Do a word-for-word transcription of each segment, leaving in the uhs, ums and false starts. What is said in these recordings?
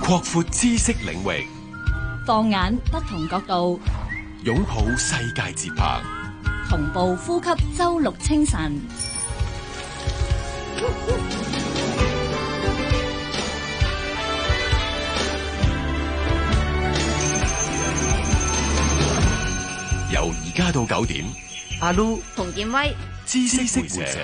擴闊知識領域， 放眼不同角度， 擁抱世界節拍， 同步呼吸周六清晨。 由而家到九點， 阿 Lu 馮建威， 知識會社。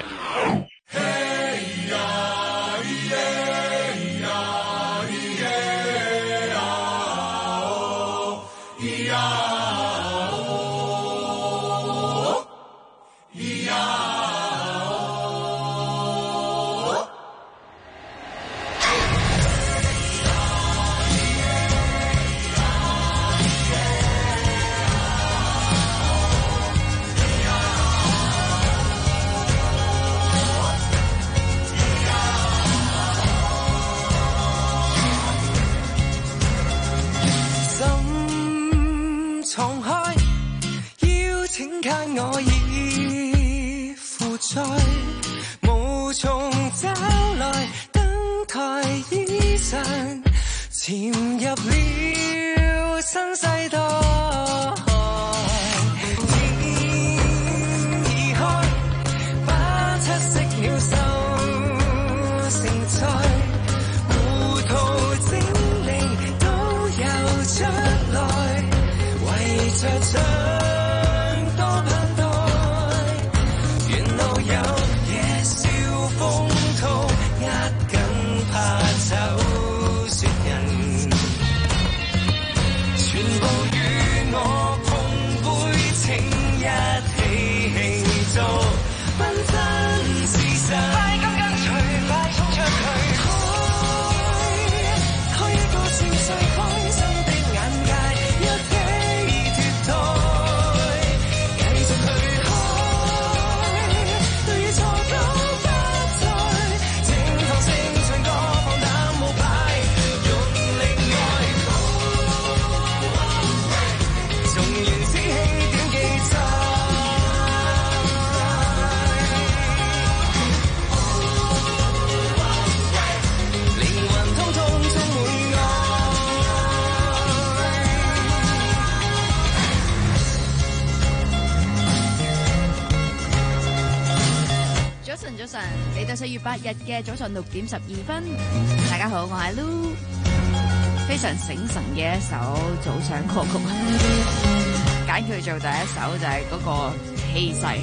我已負載，無從找來登台以上，潛入了新世代。天已開，把七色鳥獸盛載，糊塗精靈都有出來，圍着唱。 嚟到四月八日嘅早上六點十二分，大家好，我係 Lu， 非常醒神嘅一首早上歌曲，揀佢做第一首就係嗰個氣勢。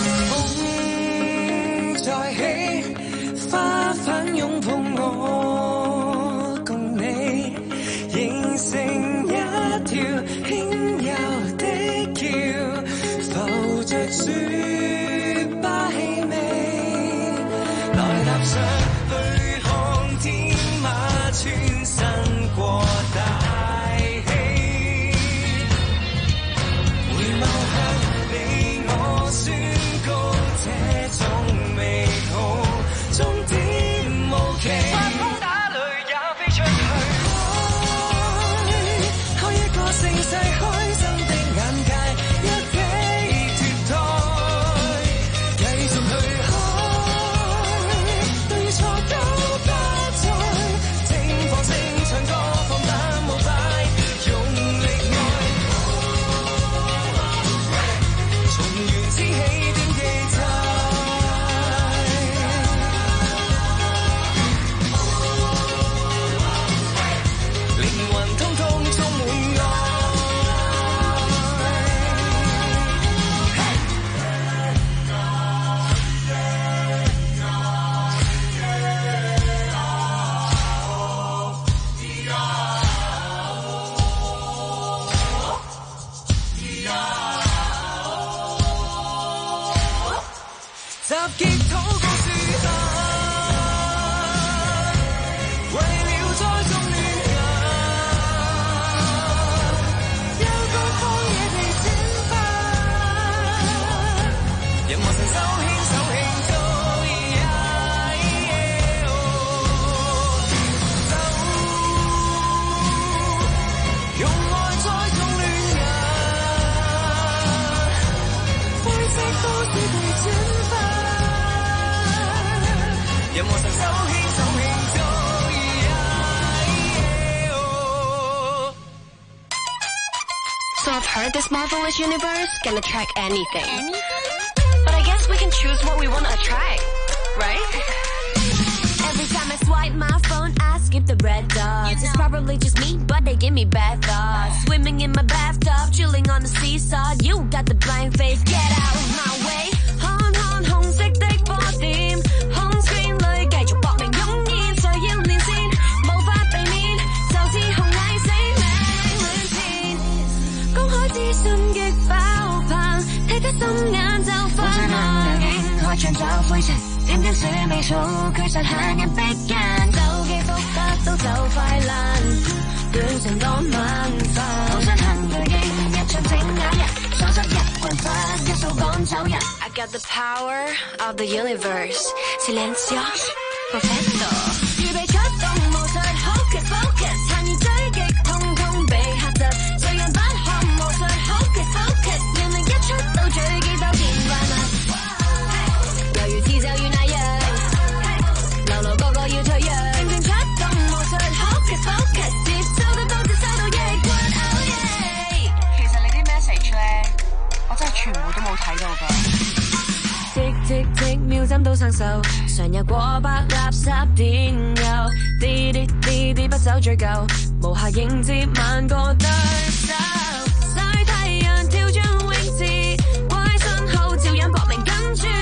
風再起，花瓣擁抱我，共你形成一條輕柔的橋，浮着雪巴氣味。踏上對抗天馬，穿身過大氣，回眸向你我宣告，這種美好終點無期。發光打雷也飛出去，開開一個盛世，開心的眼界，一起脫胎，繼續去。任我伸手牽手慶祝。 heard this marvelous universe can attract anything. Anything? But I guess we can choose what we want to attract, right? Every time I swipe my phone, I skip the red dots. You know. It's probably just me, but they give me bad thoughts. Swimming in my bathtub, chilling on the seesaw. You got the blind face, get out of my way. Hon hon 紅色的波點 ，home screen 裏繼續搏命湧現，誰要連線，無法避免，就似紅蟻死命亂纏。公開資訊極爆棚，睇得心眼就發亮。開場就灰塵。點點寫尾數，佢實限人逼近，手機覆得都就快爛，短信多晚飯，好想行對應一場整眼人，所執一棍法，一掃趕走人。I got the power of the universe, silencio, perfecto。預備出動武術 ，hocus pocus， 殘餘追擊，通通被嚇窒，誰人不學武術 ，hocus pocus， 命令一出到最記就見怪物。猶如刺就如那樣，流流個個要退讓，正正出動武術 ，hocus pocus， 接收得到接收到抑鬱 ，oh yeah。其實你啲 message 咧，我真係全部都冇睇到㗎。tick tick tick， 秒針都生鏽，常有過百垃圾電郵，滴滴滴滴不走追究，無暇迎接萬個對手，曬太陽跳進泳池，怪信號照樣搏命跟住。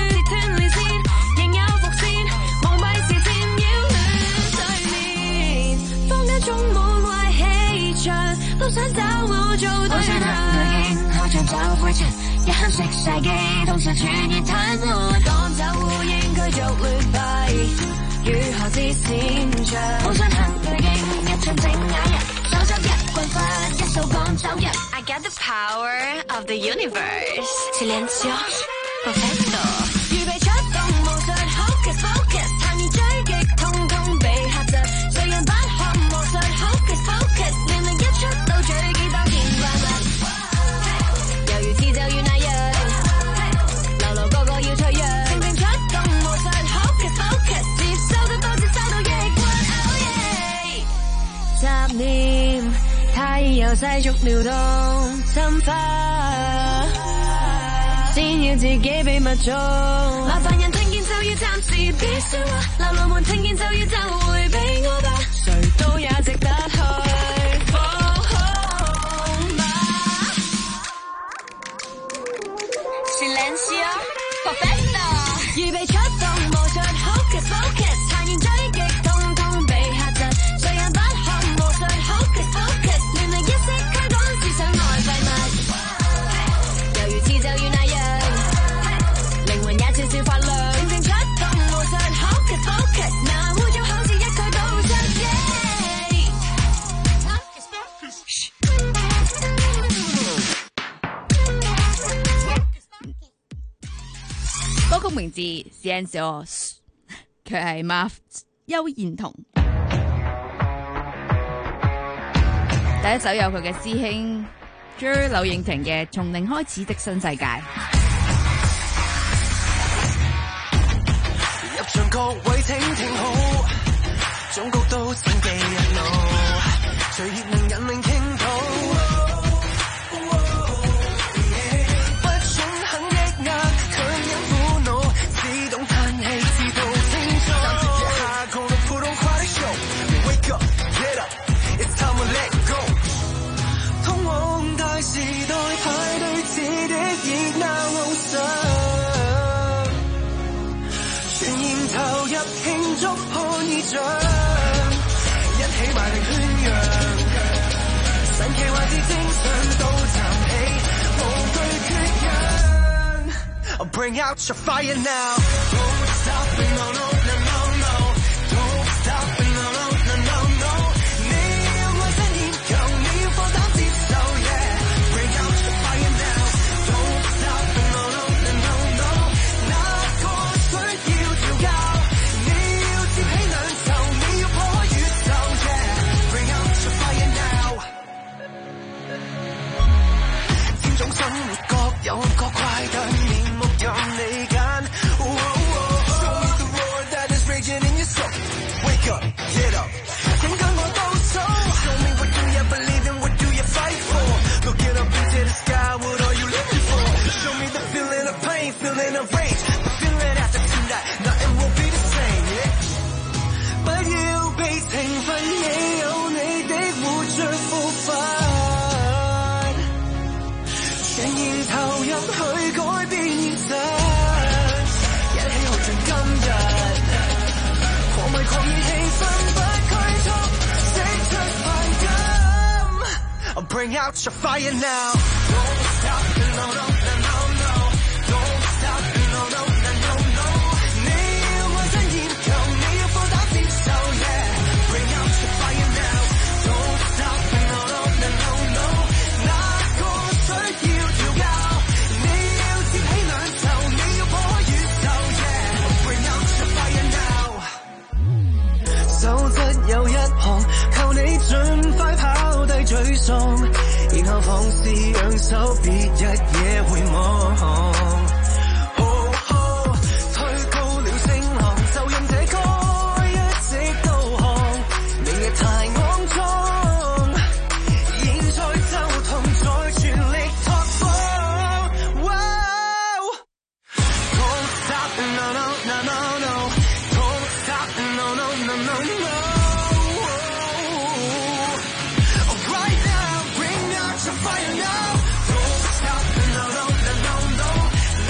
充滿壞氣場，都想找我做對象。好想行對應，開場就灰塵，一刻熄晒機，同時全然癱瘓。趕走烏蠅，驅逐劣幣，如何知擅長？好想行對應，一場整眼人，手執一棍法，一掃趕走人。I got the power of the universe, silencio, perfecto。預備出動武術 ，hocus pocus， 殘餘追擊，通通被嚇窒，誰人不學？Hocus pocus， 命令一出到最記當見怪物，猶如刺就如那樣，流流個個要退讓，正正出動武術 ，hocus pocus， 接收得到接收到抑鬱 ，oh yeah。雜念太由世俗撩動侵花，先要自己秘密做。麻煩人聽見就要暫時別說話，流流們聽見就要就回避我吧。誰都也值得去放空吧。Silencio, perfecto。預備出動武術 ，hocus pocus， 殘餘追擊，通通被嚇窒，誰人不學武術 ，hocus pocus， 亂嚟一息驅趕思想內廢物，猶如刺就如那樣，靈魂也悄悄發亮，正正出動武術 ，hocus pocus， 那污糟口是一句道出。 歌曲名字 Silencio， 佢係 Marf 邱燕彤。第一首有佢嘅師兄 J 柳應廷嘅《從零開始的新世界》。 入場各位請聽好，總局都請記一路，隨協能引領傾倒。時代派對似的熱鬧路上，全然投入慶祝看異象，一起賣力宣揚，神奇幻之精神都撐起，無懼缺氧。Bring out your fire now, don't stop it, no no no no no, don't stop it, no no no no no， 你要愛真熱求，你要放膽接受。生活各有各快，但面目任你揀。 奮不拘束，釋出快感。Bring out your fire now. Don't stop, no, no, no, no, no. Don't stop, no, no, no, no, no. 你要愛真熱求，你要放膽接受 yeah. Bring out your fire now. Don't stop, no, no, no, no, no. 哪個需要調教？你要接起兩頭，你要破開宇宙 yeah. Bring out your fire now. 守則有一項，求你盡快跑低沮喪，然後放肆揚手，別日夜回望。Oh, oh, 推高了聲浪，就任這歌一直導航。明日太骯髒，現在就同在全力拓荒。Wow, don't stop, no, no, no, no, no. Don't stop, no, no, no, no, no.Right now, bring out your fire now. Don't stop, no, no, no, no, no.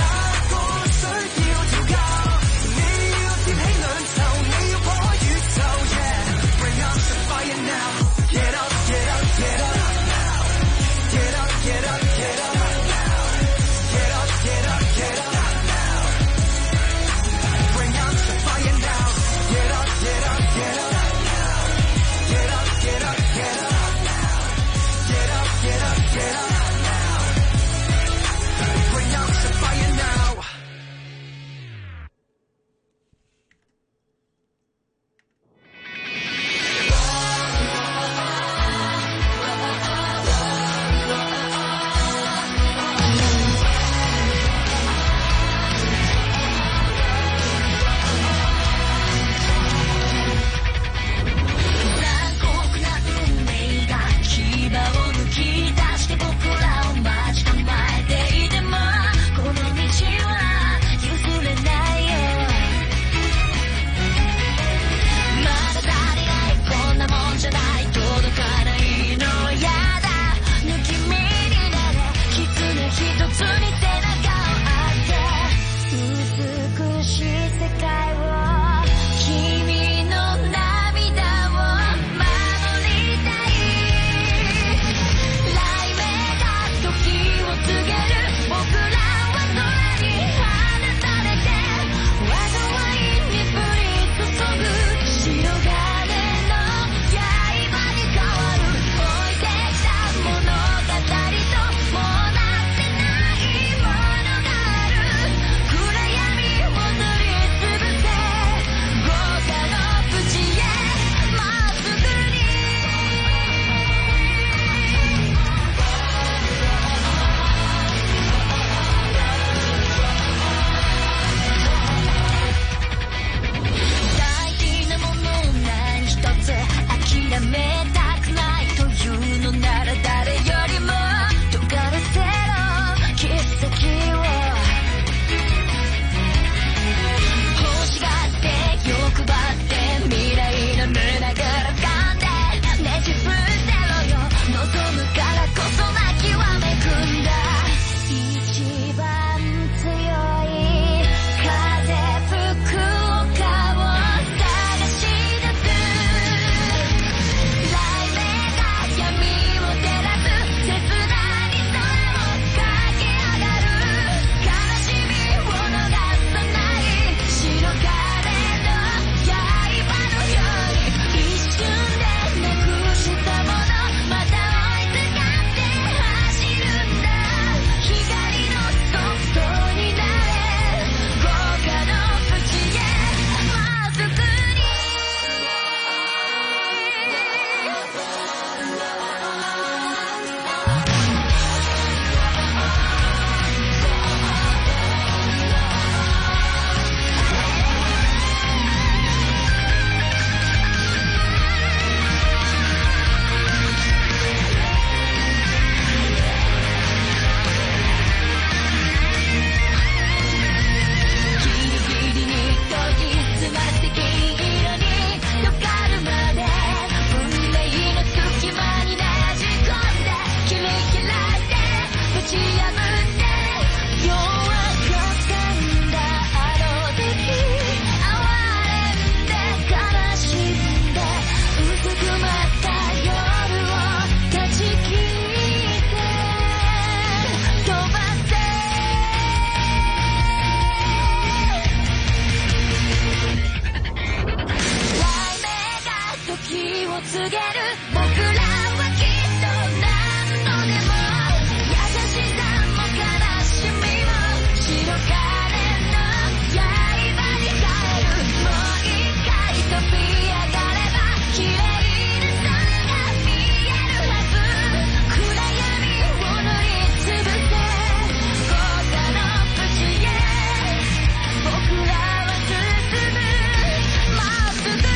げる僕らはきっと何度でも優しさも悲しみも白金の刃に変えるもう一回飛び上がれば綺麗な空が見えるはず暗闇を塗りつぶせ豪華の淵へ僕らは進むまっすぐに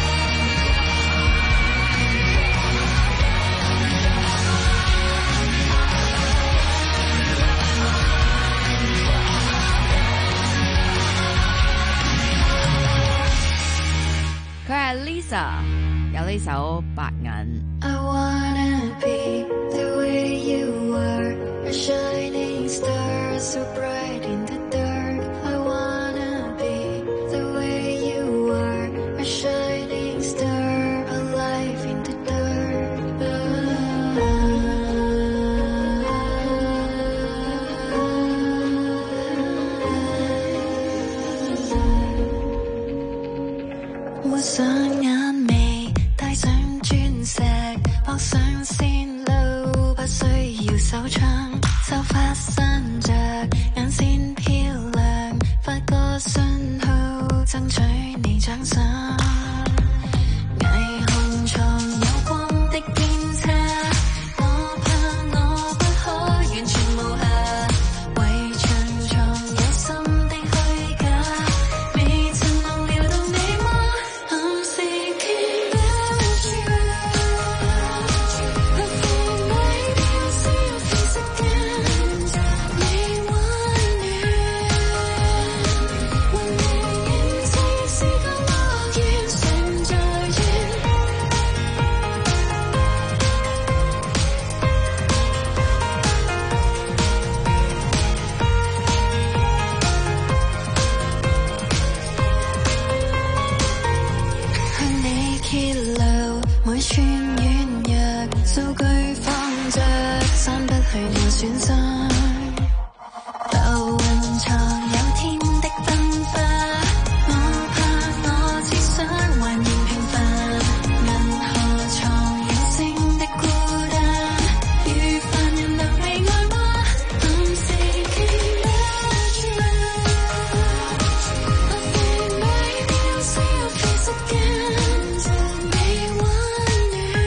佢係 Lisa， 有呢首《白銀》。 I wanna be the way you are, a shining star so bright in the dark. I wanna be the way you are, a shining star alive in the dark. 抹上眼眉，戴上鑽石，撲上線路，不需要手槍，就發散着，眼線漂亮，發個信號，爭取你獎賞。霓虹床有光的偏差，我怕我不可完全無瑕，圍牆床有心的虛假，未曾能撩到你嗎？ I'm thinking about you. I think maybe I'll see your face again. 未溫暖，換你認清是個樂園，常在遠。向你揭露每寸軟弱，數據放着，刪不去我損傷。流雲藏有天的燈花，我怕我只想還原平凡。銀河藏有星的孤單，如凡人能被愛嗎？ I'm thinking about you. I think maybe I'll see your face again. 未溫暖，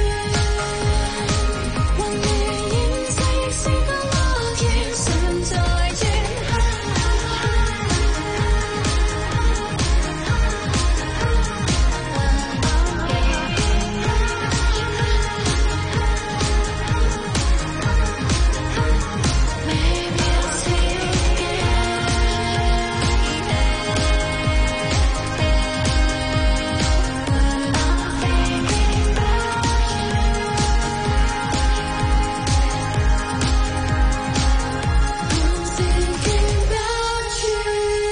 換你認清是個樂園，常在遠。Maybe I'll see you I'm thinking about you.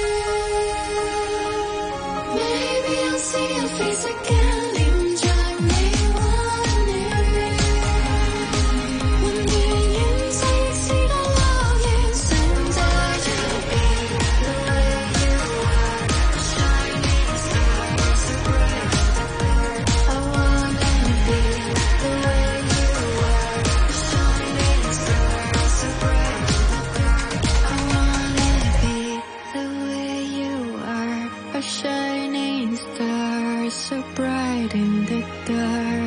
Maybe I'll see your face again. 念着你溫暖，換你認清是個樂園，常在遠。The way you are, a shining star so bright in the dark. I wanna be the way you are, a shining star so bright in the dark. I wanna be the way you are, a shining star so bright in the dark.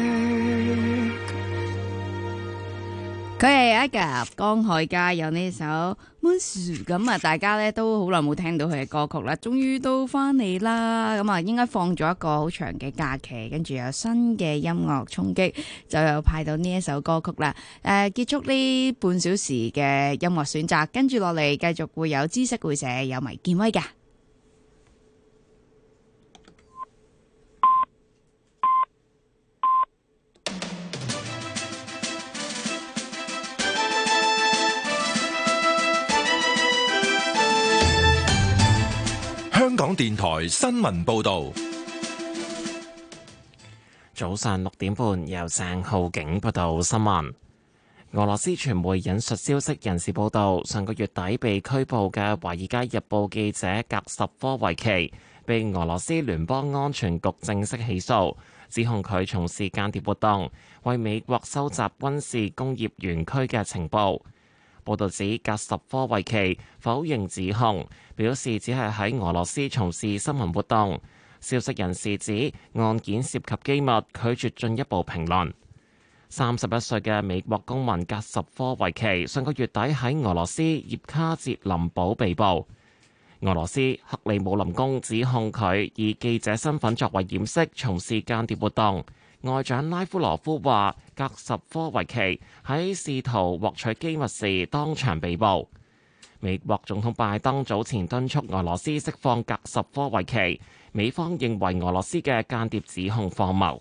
佢係 Aga 江海佳，有呢首 Moonsu 咁啊，大家咧都好耐冇聽到佢嘅歌曲啦，終於都翻嚟啦。咁啊，應該放咗一個好長嘅假期，跟住有新嘅音樂衝擊，就有派到呢一首歌曲啦。誒、呃，結束呢半小時嘅音樂選擇，跟住落嚟繼續會有知識會社有迷見威㗎。 香港電台新聞報導， 早上六點半，由鄭浩景報道新聞。俄羅斯傳媒引述消息人士報道，上個月底被拘捕嘅《華爾街日報》記者格什科維奇， 被俄羅斯聯邦安全局正式起訴，指控佢從事間諜活動，為美國收集軍事工業園區嘅情報。報導指格什科維奇否認指控，表示只係喺俄羅斯從事新聞活動。消息人士指案件涉及機密，拒絕進一步評論。三十一歲嘅美國公民格什科維奇上個月底喺俄羅斯葉卡捷林堡被捕。俄羅斯克里姆林宮指控佢以記者身份作為掩飾，從事間諜活動。外長拉夫羅夫話，格什科維奇喺試圖獲取機密時當場被捕。美國總統拜登早前敦促俄羅斯釋放格什科維奇，美方認為俄羅斯嘅間諜指控荒謬。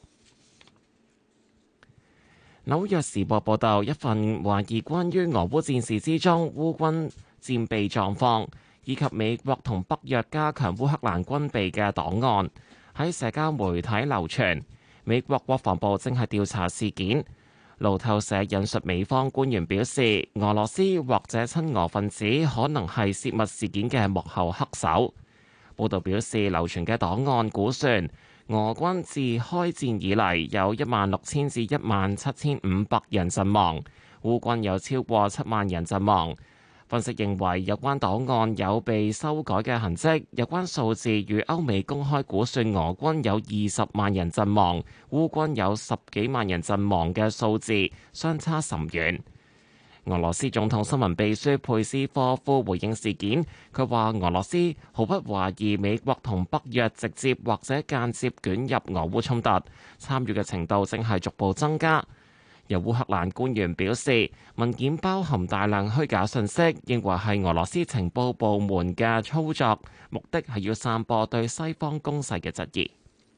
紐約時報報道，一份懷疑關於俄烏戰事之中烏軍戰備狀況，以及美國同北約加強烏克蘭軍備嘅檔案喺社交媒體流傳。美國國防部正係調查事件。路透社引述美方官員表示，俄羅斯或者親俄分子可能係泄密事件嘅幕後黑手。報道表示，流傳嘅檔案估算，俄軍自開戰以嚟有一萬六千至一萬七千五百人陣亡，烏軍有超過七萬人陣亡。分析認為，有關檔案有被修改嘅痕跡，有關數字與歐美公開估算俄軍有二十萬人陣亡、烏軍有十幾萬人陣亡嘅數字相差甚遠。俄羅斯總統新聞秘書佩斯科夫回應事件，佢話俄羅斯毫不懷疑美國同北約直接或者間接捲入俄烏衝突，參與嘅程度正係逐步增加。有烏克蘭官員表示，文件包含大量虛假信息，認為係俄羅斯情報部門嘅操作，目的係要散播對西方攻勢嘅質疑。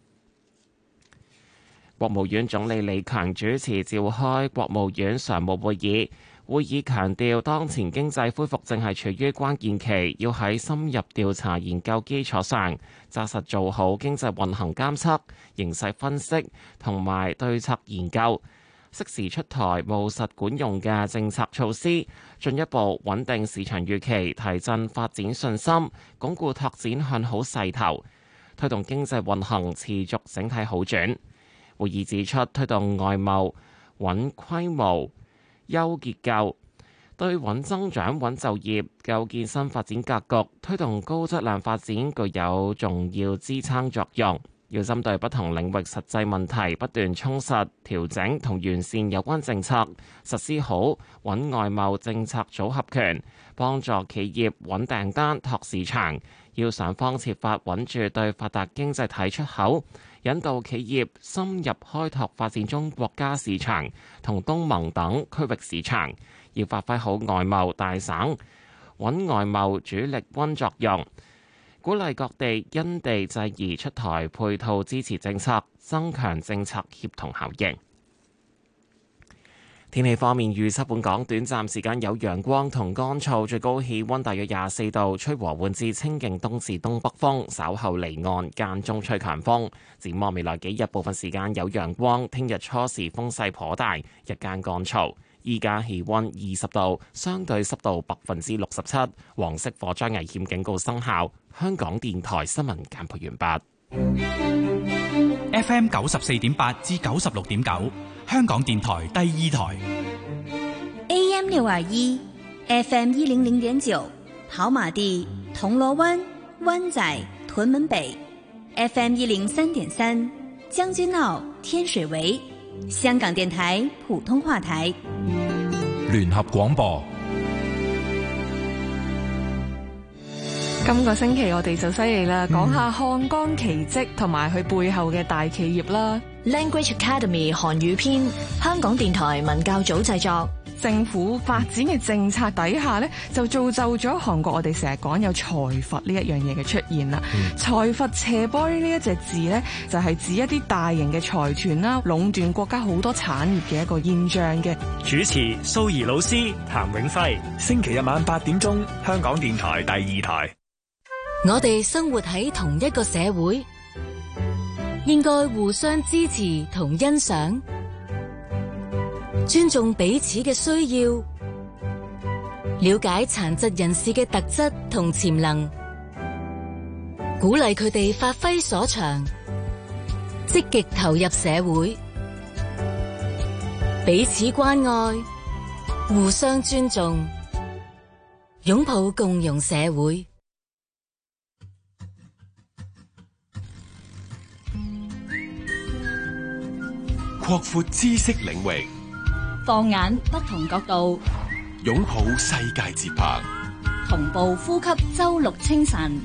國務院總理李強主持召開國務院常務會議，會議強調當前經濟恢復正係處於關鍵期，要喺深入調查研究基礎上，紮實做好經濟運行監測、形勢分析同埋對策研究，適時出台務實管用嘅政策措施，進一步穩定市場預期，提振發展信心，鞏固拓展向好勢頭，推動經濟運行持續整體好轉。會議指出，推動外貿穩規模、優結構，對穩增長、穩就業構建新發展格局，推動高質量發展具有重要支撐作用。要針對不同領域實際問題，不斷充實、調整同完善有關政策，實施好穩外貿政策組合拳，幫助企業穩訂單、拓市場。要想方設法穩住對發達經濟體出口，引導企業深入開拓發展中國家市場同東盟等區域市場。要發揮好外貿大省穩外貿主力軍作用，鼓勵各地因地制宜出台配套支持政策，增強政策協同效應。天氣方面預測，本港短暫時間有陽光同乾燥，最高氣溫大約廿四度，吹和緩至清勁東至東北風，稍後離岸間中吹強風。展望未來幾日，部分時間有陽光，聽日初時風勢頗大，日間乾燥。依家氣溫二十度，相對濕度百分之六十七，黃色火災危險警告生效。香港電台新聞簡報完畢。 F M 九十四點八至九十六點九，香港電台第二台。 A M 六二一 ，F M 一零零點九，跑馬地、銅鑼灣、灣仔、屯門北 ，F M 一零三點三，將軍澳、天水圍。香港電台普通話台聯合廣播。 今個星期我哋就犀利啦，講下漢江奇蹟同埋佢背後嘅大企業啦。 Language Academy 韓語篇，香港電台文教組製作。 政府發展嘅政策底下呢，就造就咗韓國我哋成日講有財閥呢一樣嘢嘅出現啦。嗯、財閥斜波呢一隻字呢，就係、是、指一啲大型嘅財團啦，壟斷國家好多產業嘅一個現象嘅。 主持蘇怡老師、譚永輝，星期日晚八點鐘，香港電台第二台。 我哋生活喺同一個社會，應該互相支持同欣賞，尊重彼此嘅需要，了解殘疾人士嘅特質同潛能， 鼓勵佢哋發揮所長，積極投入社會，彼此關愛，互相尊重，擁抱共融社會。 擴闊知識領域， 放眼不同角度， 擁抱世界節拍， 同步呼吸周六清晨。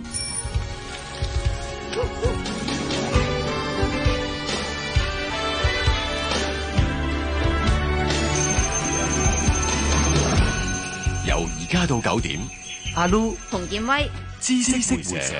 由而家到九點， 阿 Lu 同建威知識會社。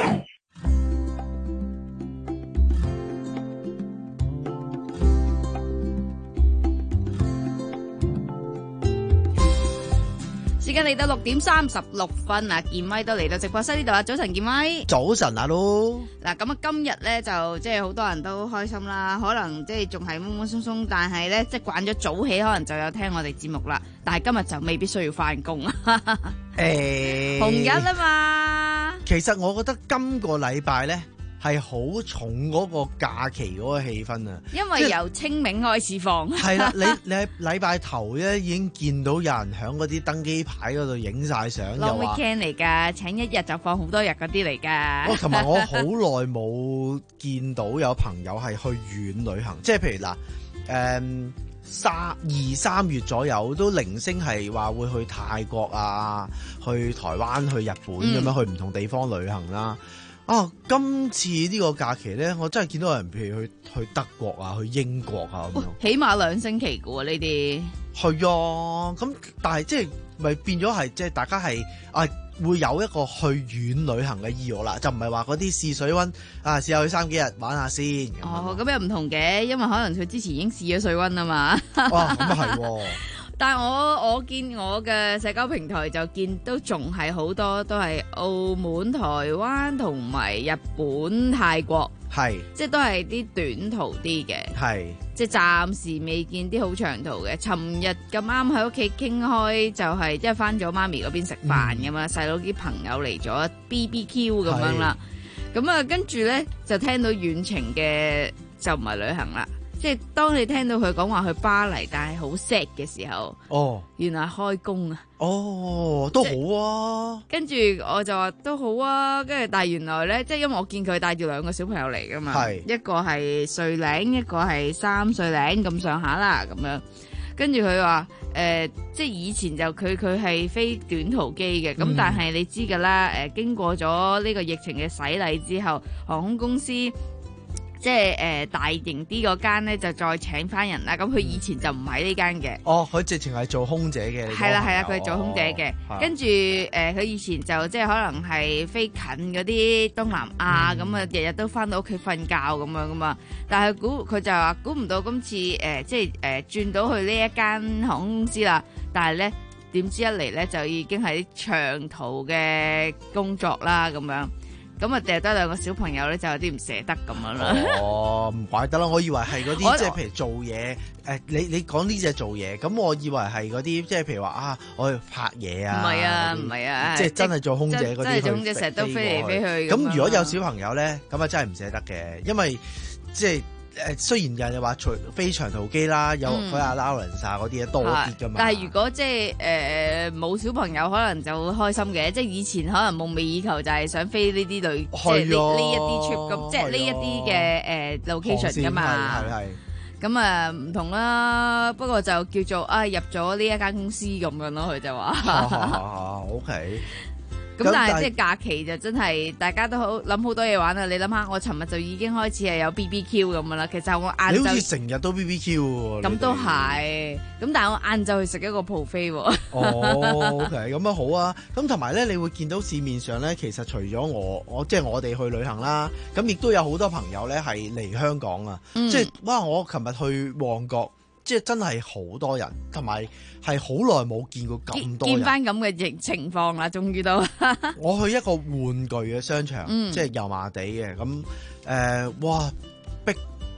時間嚟到六點三十六分啊，建威都嚟到直播室呢度啊！早晨，建威。 早晨，阿 Lu。 嗱，咁啊，今日咧就即係好多人都開心啦，可能即係仲係懵懵鬆鬆，但係咧即係慣咗早起，可能就有聽我哋節目啦。但係今日就未必需要翻工啊。 誒， 紅日啊嘛。 其實我覺得今個禮拜咧係好重嗰個假期嗰個氣氛啊， 因為由清明開始放。 係啦，你你喺禮拜頭咧已經見到有人喺嗰啲登機牌嗰度影晒相，又話 long weekend 嚟㗎，請一日就放好多日嗰啲嚟㗎。 我同埋我好耐冇見到有朋友係去遠旅行，即係譬如嗱，誒三二三月左右都零星係話會去泰國啊，去台灣、去日本咁樣、嗯、去唔同地方旅行啦。啊！今次呢個假期咧，我真係見到有人譬如去去德國啊，去英國啊咁樣， 起碼兩星期嘅喎呢啲。係啊，咁但係即係咪變咗係即係大家係啊會有一個去遠旅行嘅意欲啦，就唔係話嗰啲試水溫啊，試下去三幾日玩下先。 哦，咁又唔同嘅，因為可能佢之前已經試咗水溫啊嘛。 哇，咁啊係喎。 但係我我見我嘅社交平台就見都仲係好多都係澳門、台灣同埋日本、泰國， 係即係都係啲短途啲嘅， 係即係暫時未見啲好長途嘅。尋日咁啱喺屋企傾開就係即係翻咗媽咪嗰邊食飯㗎嘛，細佬啲朋友嚟咗 B B Q 咁樣啦，咁啊跟住咧就聽到遠程嘅就唔係旅行啦。即係當你聽到佢講話去巴黎，但係好 sad 嘅時候，哦，原來開工啊！ 哦，都好啊。 跟住我就話都好啊，跟住但係原來咧，即係因為我見佢帶住兩個小朋友嚟噶嘛，係一個係歲零，一個係三歲零咁上下啦，咁樣。跟住佢話誒，即係以前就佢佢係飛短途機嘅，咁、嗯、但係你知㗎啦，誒、呃、經過咗呢個疫情嘅洗禮之後，航空公司。即係誒、呃、大型啲嗰間咧，就再請翻人啦。咁佢以前就唔喺呢間嘅。 哦，佢直情係做空姐嘅。 係啦係啦，佢係做空姐嘅。 哦、 跟住誒，佢、呃、以前就即係可能係飛近嗰啲東南亞咁啊，日日都翻到屋企瞓覺咁樣噶嘛。但係估佢就話估唔到今次誒、呃，即係誒、呃、轉到去呢一間航空公司啦。但係咧點知一嚟咧就已經係長途嘅工作啦咁樣。咁啊，掉得兩個小朋友咧，就有啲唔捨得咁樣啦。 哦，唔怪得啦，我以為係嗰啲即係譬如做嘢，誒、呃，你你講呢隻做嘢，咁我以為係嗰啲即係譬如話啊，我去拍嘢啊。 唔係啊，唔係啊， 即係真係做空姐嗰啲。真係做空姐，成日都飛嚟飛去。 咁如果有小朋友咧，咁啊真係唔捨得嘅，因為即係。誒雖然人哋話除飛長途機啦，有佢阿 allowance 嗰啲嘢多啲㗎嘛。但係如果即係誒冇小朋友，可能就會開心嘅。即係以前可能夢寐以求就係想飛呢啲類，即係呢呢一啲 trip 咁，即係呢一啲嘅誒 location 㗎嘛。係係。咁啊唔同啦，不過就叫做啊入咗呢一間公司咁樣咯，佢就話。 OK。 咁但係即係假期就真係大家都好諗好多嘢玩啊！你諗下，我尋日就已經開始係有 B B Q 咁樣啦。其實我晏晝你好似成日都 B B Q 喎。 咁都係，咁但係我晏晝去食一個 buffet 喎。 哦，OK，咁樣好啊。咁同埋咧，你會見到市面上咧，其實除咗我，我即係我哋去旅行啦，咁亦都有好多朋友咧係嚟香港啊。嗯、即係哇！我琴日去旺角。即係真係好多人，同埋係好耐冇見過咁多人。 見翻咁嘅情情況啦，終於都。 我去一個玩具嘅商場，嗯、即係油麻地嘅咁誒，哇！逼逼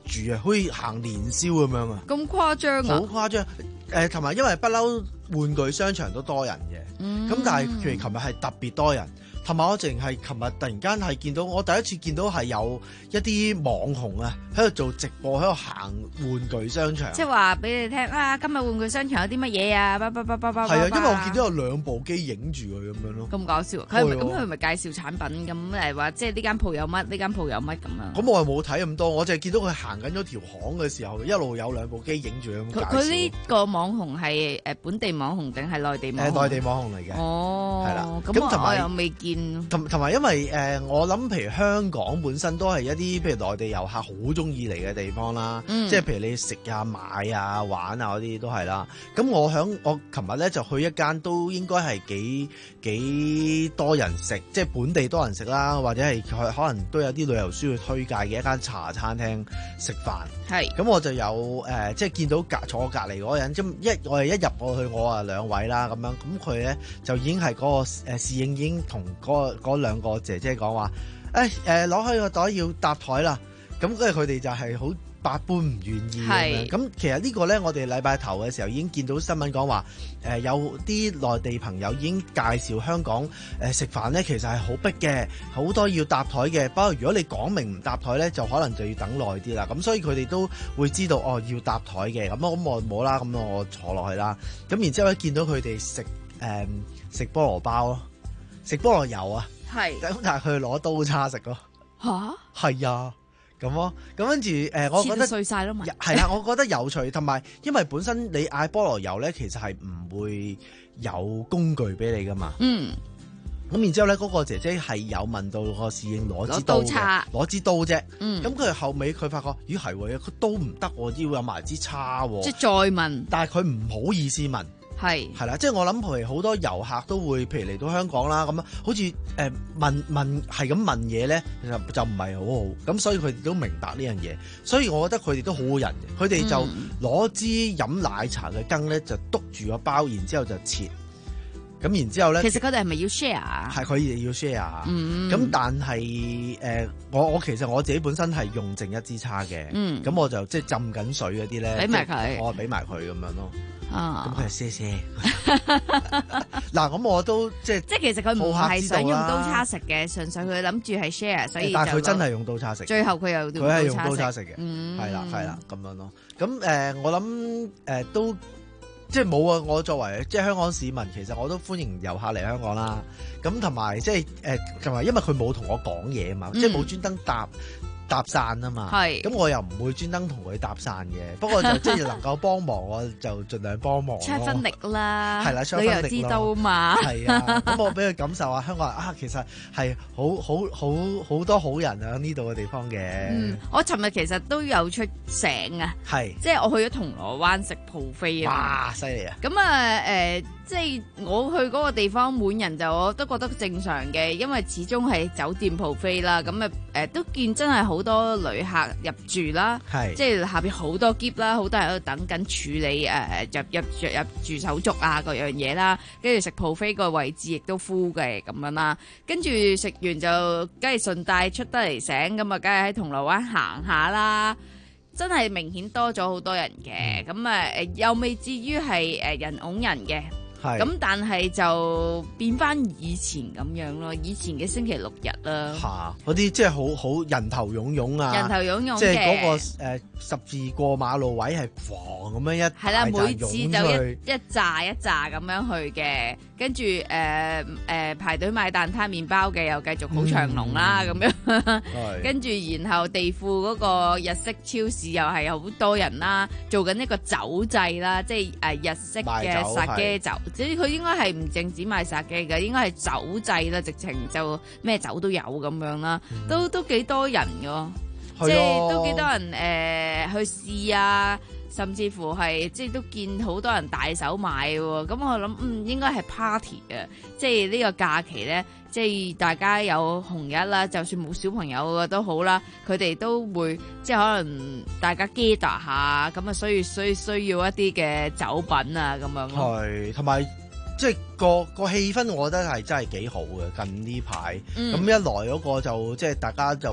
住啊，好似行年宵咁樣啊， 咁誇張啊！ 好誇張。誒，同埋因為不嬲玩具商場都多人嘅，咁、嗯、但係譬如琴日係特別多人。同埋我淨係琴日突然間係見到，我第一次見到係有一啲網紅啊喺度做直播，喺度行玩具商場。 即係話俾你聽啊，今日玩具商場有啲乜嘢啊？係啊，因為我見到有兩部機影住佢咁樣咯。 咁搞笑，佢咁佢係咪介紹產品咁誒話，即係呢間鋪有乜，呢間鋪有乜咁啊？ 咁我係冇睇咁多，我淨係見到佢行緊咗條巷嘅時候，一路有兩部機影住咁介紹。 佢呢個網紅係誒本地網紅定係內地網紅？ 誒內地網紅嚟嘅。哦，係啦。 咁我我又未見。 同同埋因為誒、呃，我諗譬如香港本身都係一啲譬如內地遊客好中意嚟嘅地方啦，嗯、即係譬如你食啊、買啊、玩啊嗰啲都係啦。咁我響我琴日咧就去一間都應該係幾幾多人食，即係本地多人食啦，或者係可能都有啲旅遊書去推介嘅一間茶餐廳食飯。係咁我就有誒、呃，即係見到隔坐我隔離嗰個人，咁一我哋一入過去，我啊兩位啦咁樣，咁佢咧就已經係嗰、嗰個誒侍應已經同嗰、嗰個嗰兩個姐姐講話，誒誒攞開個袋要搭台啦，咁跟住佢哋就係好百般唔願意咁樣。咁其實呢個咧，我哋禮拜頭嘅時候已經見到新聞講話，誒、呃、有啲內地朋友已經介紹香港誒食飯咧，其實係好逼嘅，好多要搭台嘅。不過如果你講明唔搭台咧，就可能就要等耐啲啦。咁所以佢哋都會知道哦要搭台嘅。咁咁我冇啦，咁我坐落去啦。咁然之後咧見到佢哋食誒食菠蘿包咯，食菠蘿油啊。係，咁但係佢攞刀叉食咯。吓？係啊，咁咯，咁跟住誒，我覺得碎晒啦嘛。 係啊，我覺得有趣，同埋因為本身你嗌菠蘿油咧，其實係唔會有工具俾你噶嘛。嗯。咁然之後咧，嗰、那個姐姐係有問到個侍應攞支刀嘅，攞支刀啫。嗯。咁佢後尾佢發覺，咦係喎，個刀唔得喎，要有埋支叉喎。即係再問。但係佢唔好意思問。係係啦，即係我諗譬如好多遊客都會，譬如嚟到香港啦，咁好似誒、呃、問問係咁問嘢咧，就就唔係好好，咁所以佢哋都明白呢樣嘢，所以我覺得佢哋都好好人嘅，佢哋就攞支飲奶茶嘅羹咧，就篤住個包，然之後就切，咁然之後咧， 其實佢哋係咪要 share 啊？係佢哋要 share，嗯，咁但係誒、呃，我我其實我自己本身係用剩一支叉嘅，嗯，咁我就即係浸緊水嗰啲咧，俾埋佢，我俾埋佢咁樣咯。啊！咁佢係謝謝嗱，咁我都即係即係其實佢唔係想用刀叉食嘅，純粹佢諗住係 share，所以但係佢真係用刀叉食。 最後佢又佢係用刀叉食嘅，係啦係啦咁樣咯。咁誒、呃，我諗誒、呃、都即係冇啊！我作為即係香港市民，其實我都歡迎遊客嚟香港啦。咁同埋即係誒，同、呃、埋因為佢冇同我講嘢啊嘛，嗯、即係冇專登答。搭訕啊嘛，咁我又唔會專登同佢搭訕嘅，不過就即係能夠幫忙，我就盡量幫忙。 出分力啦， 係啦，出分力咯。旅遊之都嘛，係啊，咁我俾佢感受下香港人啊，其實係好好好好多好人啊呢度嘅地方嘅。 嗯，我尋日其實都有出醒啊，係，即係我去咗銅鑼灣食 buffet 啊。 哇，犀利啊！ 咁啊誒，即係我去嗰個地方滿人就我都覺得正常嘅，因為始終係酒店 buffet啦，咁啊誒都見真係好。好多旅客入住啦，即係下邊好多篋啦，好多人喺度等緊處理誒、呃、入入入入住手續啊各樣嘢啦，跟住食 buffet 個位置亦都 full 嘅咁樣啦，跟住食完就梗係順帶出得嚟醒咁啊，梗係喺銅鑼灣行下啦，真係明顯多咗好多人嘅，咁啊誒又未至於係誒人擁人嘅。咁但係就變翻以前咁樣咯，以前嘅星期六日啦， 嚇嗰啲即係好好人頭湧湧啊， 人頭湧湧嘅， 即係嗰個、呃、十字過馬路位係狂咁樣一係啦， 每次就一一紮一紮咁樣去嘅，跟住誒誒排隊買蛋撻麵包嘅又繼續好長龍啦咁、嗯、樣，跟住然後地庫嗰個日式超市又係好多人啦，做緊一個酒祭啦，即係誒日式嘅殺雞酒。即係佢應該係唔淨止賣殺雞嘅，應該係酒祭啦，直情就咩酒都有咁樣啦，嗯、都都幾多人㗎，即係都幾多人誒、呃、去試啊，甚至乎係即係都見好多人大手買喎，咁我諗嗯應該係 party 嘅，即係呢個假期咧，即係大家有紅日啦，就算冇小朋友嘅都好啦，佢哋都會即係可能大家 gather 下，咁啊所以所以需要一啲嘅酒品啊咁樣咯。 係，同埋即係個個氣氛，我覺得係真係幾好嘅近呢排。咁、嗯、一來嗰個就即係大家就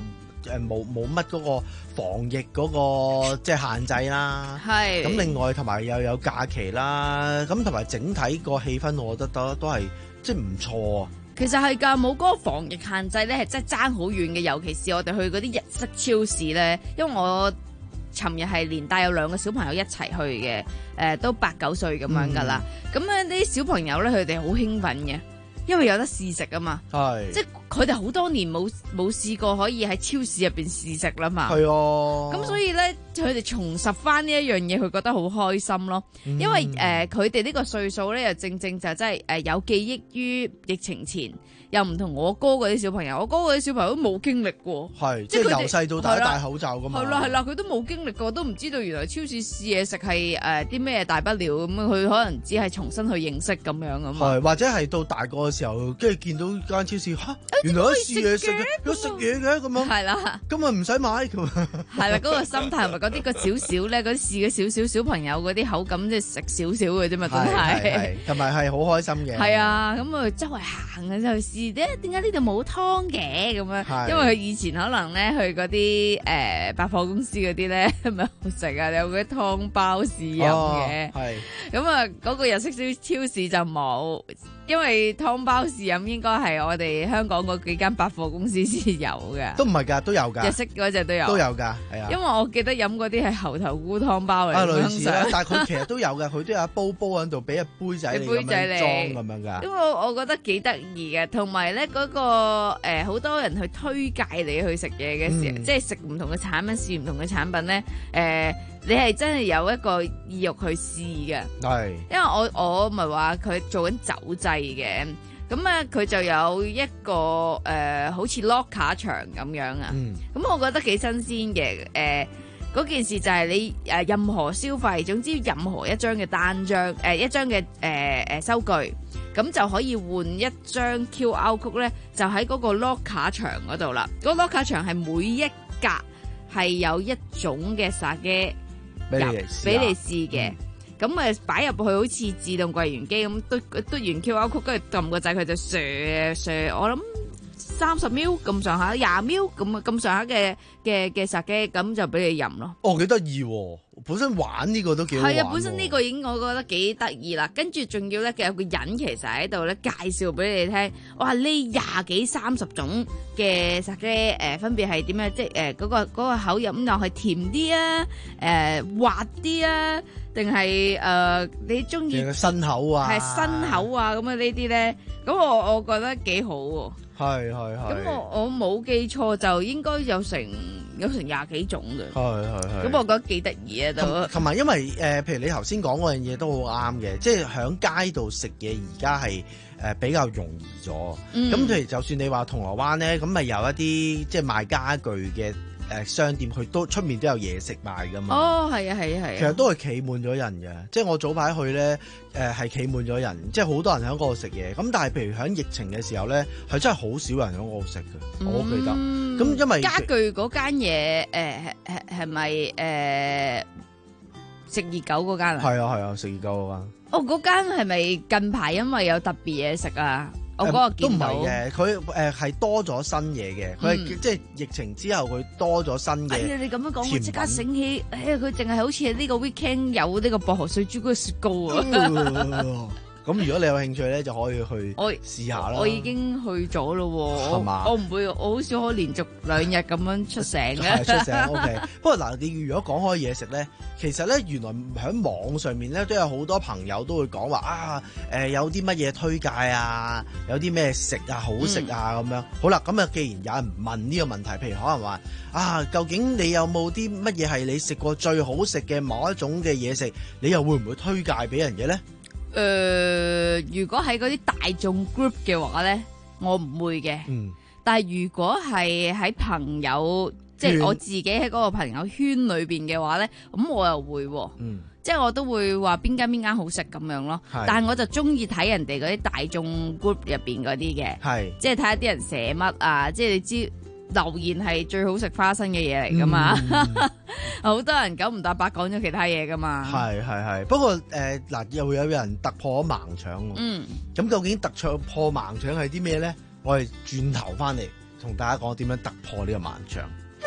誒冇冇乜嗰個防疫嗰個即係限制啦。 係。 咁另外同埋又有假期啦，咁同埋整體個氣氛，我覺得都都係即係唔錯啊。 其實係㗎，冇嗰個防疫限制咧，係真係爭好遠嘅。尤其是我哋去嗰啲日式超市咧，因為我尋日係連帶有兩個小朋友一齊去嘅，誒、呃、都八九歲咁樣㗎啦。咁咧啲小朋友咧，佢哋好興奮嘅，因為有得試食啊嘛。 係。 即係佢哋好多年冇冇試過可以喺超市入邊試食啦嘛。 係啊。 咁所以咧，佢哋重拾翻呢一樣嘢，佢覺得好開心咯。 嗯、 因為誒，佢哋呢個歲數咧，又正正就真係誒有記憶於疫情前。又唔同我哥嗰啲小朋友，我哥嗰啲小朋友都冇經歷過， 係即係由細到大都戴口罩噶嘛。 係啦係啦，佢都冇經歷過，都唔知道原來超市試嘢食係誒啲咩大不了咁，佢可能只係重新去認識咁樣啊嘛。 係或者係到大個嘅時候，跟住見到間超市嚇，原來有試嘢食嘅，有食嘢嘅咁樣。 係啦， 今日唔使買咁。係啦，嗰個心態同埋嗰啲個少少咧，嗰啲試嘅少少小朋友嗰啲口感，即係食少少嘅啫嘛，真係。 同埋係好開心嘅。 係啊，咁啊周圍行嘅就試。點解呢度冇湯嘅咁樣？因為佢以前可能咧去嗰啲誒百貨公司嗰啲咧，咪好食啊！有嗰啲湯包試飲嘅。係咁啊，嗰個日式超市就冇，因為湯包試飲應該係我哋香港嗰幾間百貨公司先有嘅。都唔係㗎，都有㗎。 日式嗰隻都有。 都有㗎，係啊。 因為我記得飲嗰啲係猴頭菇湯包嚟。 啊，類似啦，但係佢其實都有嘅，佢都有一煲煲喺度，俾一杯仔你咁樣裝咁樣㗎。 因為我我覺得幾得意嘅，同埋咧嗰個誒好多人去推介你去食嘢嘅時候，即係食唔同嘅產品，試唔同嘅產品咧，誒你係真係有一個意欲去試嘅。係，因為我我咪話佢做緊酒製嘅，咁啊佢就有一個誒好似 locker 場咁樣啊，咁我覺得幾新鮮嘅。誒嗰件事就係你誒任何消費，總之任何一張嘅單張誒一張嘅誒誒收據。咁就可以換一張 Q R code 咧，就喺嗰個 locker 牆嗰度啦。嗰、那個 locker 牆係每一格係有一種嘅 sake 俾你俾你試嘅。咁誒擺入去好似自動櫃員機咁，嘟嘟完 Q R code，跟住撳個掣，佢就射射。我諗三十秒咁上下，廿秒咁咁上下嘅嘅嘅 sake，咁就俾你飲咯。 哦，幾得意喎！本身玩呢個都幾好玩。係啊， 本身呢個已經我覺得幾得意啦。跟住仲要咧，有個人其實喺度咧介紹俾你聽。哇！呢廿幾三十種嘅 sake 誒分別係點樣？即係誒嗰個嗰個口飲又係甜啲啊，誒、呃、滑啲啊，定係誒你中意新口啊？ 係新口啊咁啊呢啲咧，咁我我覺得幾好喎。 係係係。 咁我我冇記錯就應該有成有成廿幾種嘅。係係係。咁我覺得幾得意啊都。 同埋因為誒、呃，譬如你頭先講嗰樣嘢都好啱嘅，即係喺街度食嘢而家係誒比較容易咗。咁、嗯、譬如就算你話銅鑼灣咧，咁咪有一啲即係賣家具嘅。誒商店佢都出面都有嘢食賣噶嘛？哦，係啊，係啊，係啊。其實都係企滿咗人嘅，即係我早排去咧，誒係企滿咗人，即係好多人喺嗰度食嘢。咁但係譬如喺疫情嘅時候咧，係真係好少人喺嗰度食嘅，嗯、我記得。咁因為家具嗰間嘢，誒係係係咪誒食熱狗嗰間啊？ 係啊係啊，食熱狗嗰間。 哦，嗰間係咪近排因為有特別嘢食啊？我嗰個見到都唔係嘅，佢誒係多咗新嘢嘅，佢係、嗯、即係疫情之後佢多咗新嘅。哎呀， 你咁樣講，我即刻醒起，哎呀，佢淨係好似係呢個 weekend 有呢個薄荷水朱古力雪糕啊！ 咁如果你有興趣咧，就可以去試下啦。 我已經去咗咯喎， 係嘛？ 我唔會，我好少可連續兩日咁樣出城嘅。 出城 OK。不過嗱，你如果講開嘢食咧，其實咧原來喺網上面咧都有好多朋友都會講話啊，誒、呃、有啲乜嘢推介啊，有啲咩食啊好食啊咁、嗯、樣。好啦，咁啊既然有人問呢個問題，譬如可能話啊，究竟你有冇啲乜嘢係你食過最好食嘅某一種嘅嘢食，你又會唔會推介俾人嘅咧？ 誒、呃，如果喺嗰啲大眾 group 嘅話咧，我唔會嘅。嗯。但係如果係喺朋友，即係我自己喺嗰個朋友圈裏邊嘅話咧，咁我又會。嗯。即係我都會話邊間邊間好食咁樣咯。係。但係我就中意睇人哋嗰啲大眾 group 入邊嗰啲嘅。係。即係睇下啲人寫乜啊！即係你知。留言係最好食花生嘅嘢嚟噶嘛，好、嗯、多人九唔搭八講咗其他嘢噶嘛。係係係，不過誒嗱、呃、又有人突破咗盲腸喎。嗯，咁究竟突破盲腸係啲咩咧？我哋轉頭翻嚟同大家講點樣突破呢個盲腸。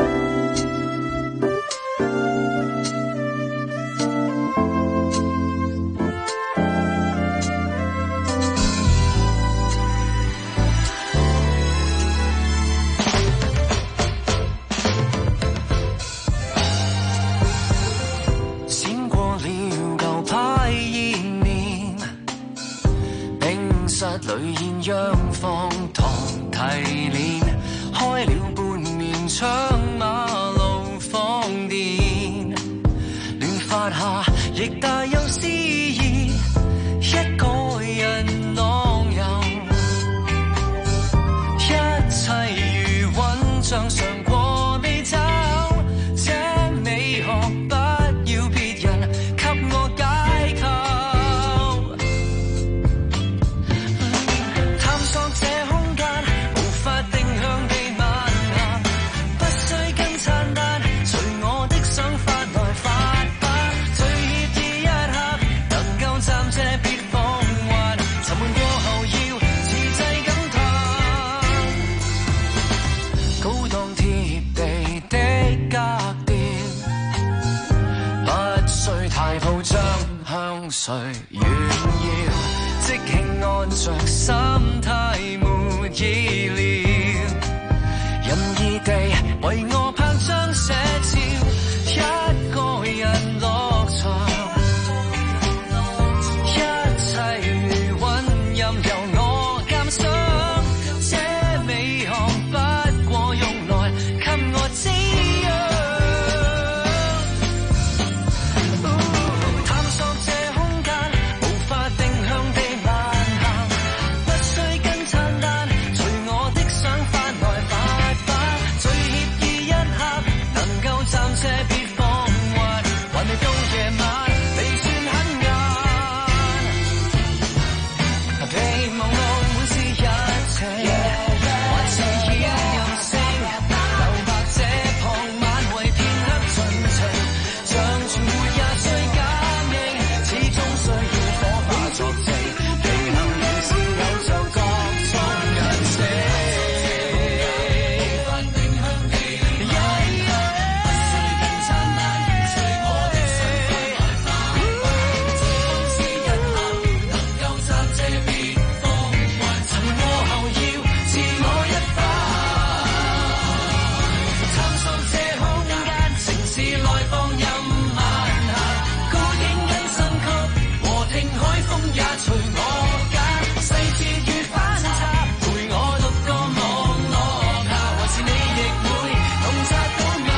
亦大有詩意，一個人浪遊，一切如雲像常過未走，這美學不要別人給我解構，探索這空間無法定向地漫行，不需跟燦爛，隨我的想法來發發，最愜意一刻能夠暫借別放還，沉悶過後要自制感嘆，高檔貼地的格調，不需太鋪張，向誰炫耀，即興按着心態沒意料，任意地為我拍張寫照，一個人落場，一切如雲任由我鑑賞，這美學不過用來給我滋養，探索這空間無法定向地漫行，不需跟燦爛，隨我的想法來發發，最愜意一刻能夠暫借別放還，還未到夜晚未算很晏，期望我滿是日情，還是要任性，留白這傍晚為片刻盡情，像存活也需感應，始終需要火花作證，地行原是有着各種顏色，無法定向地不需跟燦爛，隨我的想法來發發，這方是一刻能夠暫借別放還，沉悶過後要自我一番，探索這空間，城市內放任漫行，高影因新曲和聽海風也隨我揀，細節與反差陪我獨個網絡下，還是你亦會洞察到嗎？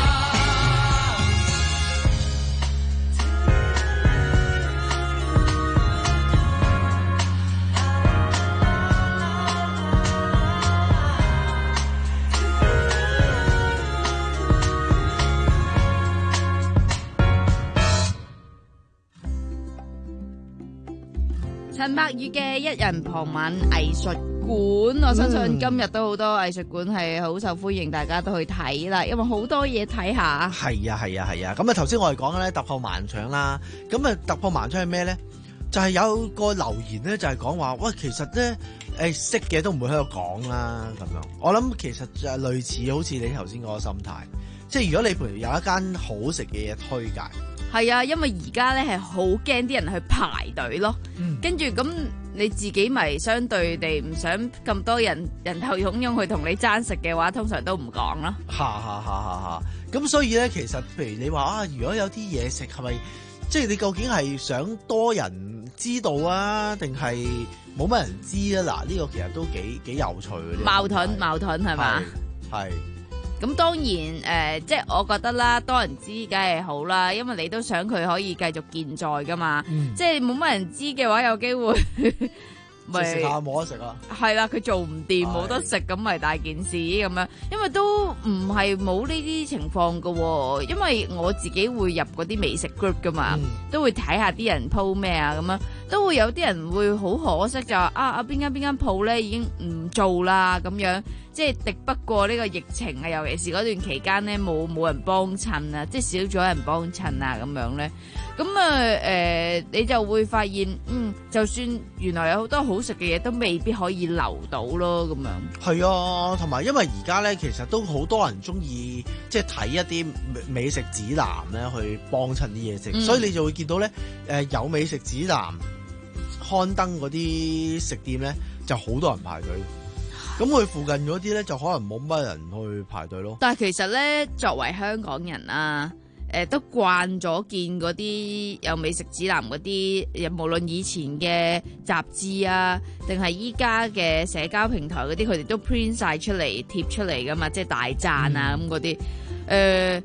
陳柏宇嘅一人傍晚藝術館，我相信今日都好多藝術館係好受歡迎，大家都去睇啦，因為好多嘢睇下。 係啊係啊係啊，咁啊頭先我哋講嘅咧突破盲腸啦，咁啊突破盲腸係咩咧？就係、是、有個留言咧，就係講話，喂，其實咧誒識嘅都唔會喺度講啦咁樣。我諗其實就係類似好似你頭先嗰個心態，即係如果你譬如有一間好食嘅嘢推介。 係啊，因為而家咧係好驚啲人去排隊咯， 嗯、 跟住咁你自己咪相對地唔想咁多人人頭湧湧去同你爭食嘅話，通常都唔講咯。 嚇嚇嚇嚇嚇！咁所以咧，其實譬如你話啊，如果有啲嘢食係咪即係你究竟係想多人知道啊，定係冇乜人知啊？嗱，呢個其實都幾幾有趣嘅。 矛盾矛盾係嘛？ 係。 咁當然誒、呃，即係我覺得啦，多人知梗係好啦，因為你都想佢可以繼續健在噶嘛。嗯、即係冇乜人知嘅話，有機會咪食下冇得食啊。 係啦，佢做唔掂冇得食，咁咪大件事咁樣。因為都唔係冇呢啲情況噶，因為我自己會入嗰啲美食 group 噶嘛，嗯、都會睇下啲人鋪咩啊咁樣，都會有啲人會好可惜就話啊啊邊間邊間鋪咧已經唔做啦咁樣。即係敵不過呢個疫情啊，尤其是嗰段期間咧，冇冇人幫襯啊，即係少咗人幫襯啊咁樣咧。咁啊誒，你就會發現，嗯，就算原來有好多好食嘅嘢，都未必可以留到咯，咁樣。係啊，同埋因為而家咧，其實都好多人中意即係睇一啲美食指南咧，去幫襯啲嘢食，嗯、所以你就會見到咧，誒、呃、有美食指南刊登嗰啲食店咧，就好多人排隊。咁佢附近嗰啲咧，就可能冇乜人去排隊咯。 但係其實咧，作為香港人啊，誒、呃、都慣咗見嗰啲有美食指南嗰啲，無論以前嘅雜誌啊，定係依家嘅社交平台嗰啲，佢哋都 print 晒出嚟貼出嚟噶嘛，即係大讚啊咁嗰啲。誒、呃，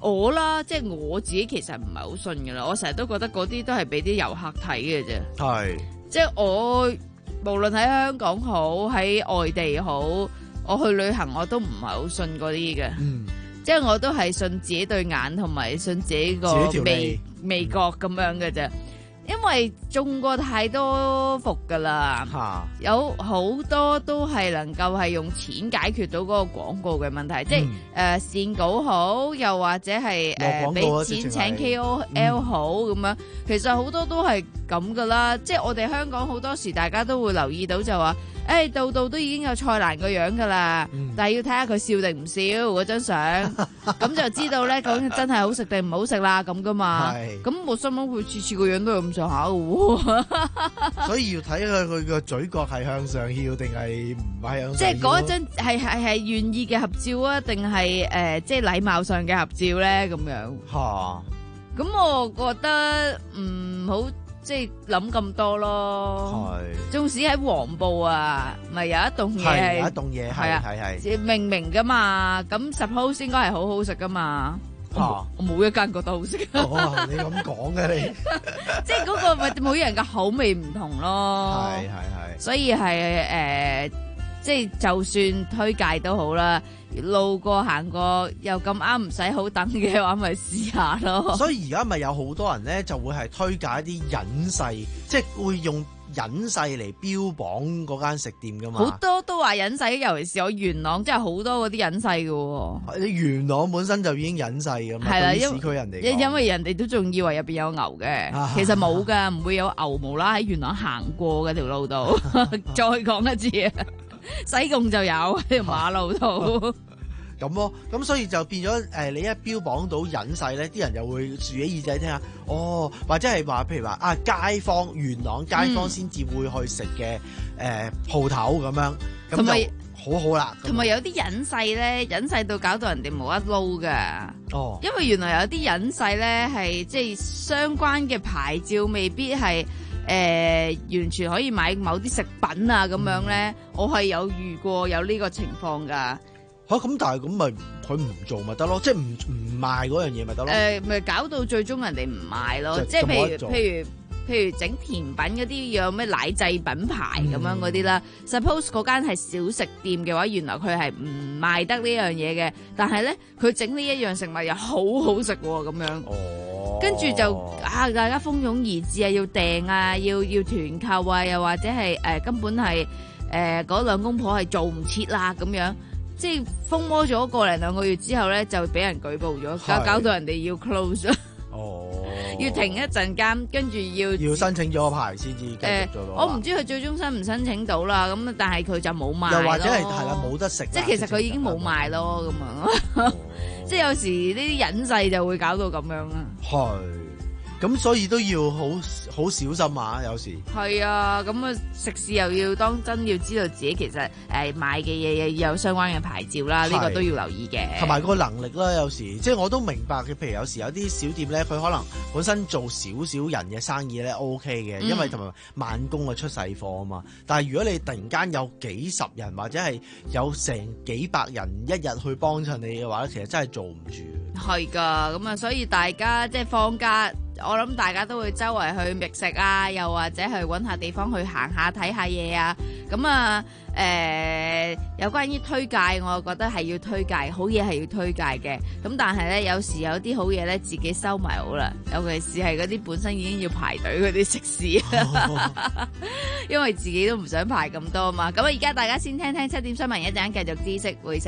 我啦，即係我自己其實唔係好信噶啦，我成日都覺得嗰啲都係俾啲遊客睇嘅啫。 係， 即係我無論喺香港好，喺外地好，我去旅行我都唔係好信嗰啲嘅。 嗯， 即係我都係信自己對眼同埋信自己個味味覺咁樣嘅啫。因為中過太多伏噶啦，有好多都係能夠係用錢解決到嗰個廣告嘅問題，嗯、即係誒、呃、線稿好，又或者係誒俾錢請 K O L 好咁、嗯、樣，其實好多都係咁噶啦。即係我哋香港好多時，大家都會留意到就話，誒度度都已經有蔡瀾個樣噶啦，嗯、但係要睇下佢笑定唔笑嗰張相，咁就知道咧究竟真係好食定唔好食啦咁噶嘛。咁我心諗佢次次個樣都咁上下嘅，所以要睇佢佢個嘴角係向上翹定係唔係向上翹。 即係嗰一張係係係願意嘅合照啊，定係誒即係禮貌上嘅合照咧咁樣。吓，咁我覺得唔好。即係諗咁多咯，縱使喺黃埔啊，咪有一棟嘢係有一棟嘢係啊，係係明明噶嘛，咁 suppose 應該係好好食噶嘛，我冇一間覺得好食。 哦，你咁講嘅你， 即係嗰個咪每人嘅口味唔同咯， 係係係， 所以係誒，即係就算推介都好啦。路過行過又咁啱唔使好等嘅話，咪試下咯。 所以而家咪有好多人咧，就會係推介一啲隱世，即係會用隱世嚟標榜嗰間食店噶嘛。好多都話隱世，尤其是我元朗，真係好多嗰啲隱世嘅。 你元朗本身就已經隱世噶嘛， 係啦， 對市區人哋。 因因為人哋都仲以為入邊有牛嘅，啊、其實冇噶，唔會有牛無啦喺元朗行過嘅條路度。再講一次啊！西貢就有喺條馬路度咁咯，咁所以就變咗誒、呃，你一標榜到隱世咧，啲人就會豎起耳仔聽下，哦，或者係話譬如話啊，街坊元朗街坊先至會去食嘅誒鋪頭咁樣，咁就好好啦。 同埋有啲隱世咧，隱世到搞到人哋冇得撈噶。哦，因為原來有啲隱世咧係即係相關嘅牌照未必係。誒、呃，完全可以買某啲食品啊，咁樣咧，嗯、我係有遇過有呢個情況噶。 吓、啊，咁但係咁咪佢唔做咪得咯，即係唔唔賣嗰樣嘢咪得咯。誒、 呃，咪搞到最終人哋唔賣咯，即係譬如譬如譬如整甜品嗰啲要有咩奶製品牌咁樣嗰啲啦。嗯、Suppose 嗰間係小食店嘅話，原來佢係唔賣得呢樣嘢嘅，但係咧佢整呢一樣食物又好好食咁樣。哦。跟住就啊，大家蜂擁而至啊，要訂啊，要要團購啊，又或者係誒、呃、根本係誒嗰兩公婆係做唔切啦咁樣，即係瘋魔咗個零兩個月之後咧，就俾人舉報咗，搞搞到人哋要 close。哦，要停一陣間，跟住要要申請咗個牌先至繼續做到。 我唔知佢最終申唔申請到啦，咁但係佢就冇賣。 又或者係係啦，冇得食。 即係其實佢已經冇賣咯，咁樣。即係有時呢啲隱世就會搞到咁樣啊。係。 咁所以都要好好小心啊！有時係啊，咁啊食肆又要當真要知道自己其實誒買嘅嘢要有相關嘅牌照啦，呢個都要留意嘅。 同埋個能力啦，有時即係我都明白嘅。譬如有時有啲小店咧，佢可能本身做少少人嘅生意咧 OK 嘅，因為同埋慢工啊出細貨啊嘛。但係如果你突然間有幾十人或者係有成幾百人一日去幫襯你嘅話咧，其實真係做唔住。 係㗎，咁啊，所以大家即係放假。我諗大家都會周圍去覓食啊，又或者去搵下地方去行下睇下嘢啊。咁啊，誒、呃，有關於推介，我覺得係要推介，好嘢係要推介嘅。咁但係咧，有時有啲好嘢咧，自己收埋好啦。尤其是係嗰啲本身已經要排隊嗰啲食肆，哦、因為自己都唔想排咁多嘛。咁啊，而家大家先聽聽七點新聞，一陣間繼續知識會社。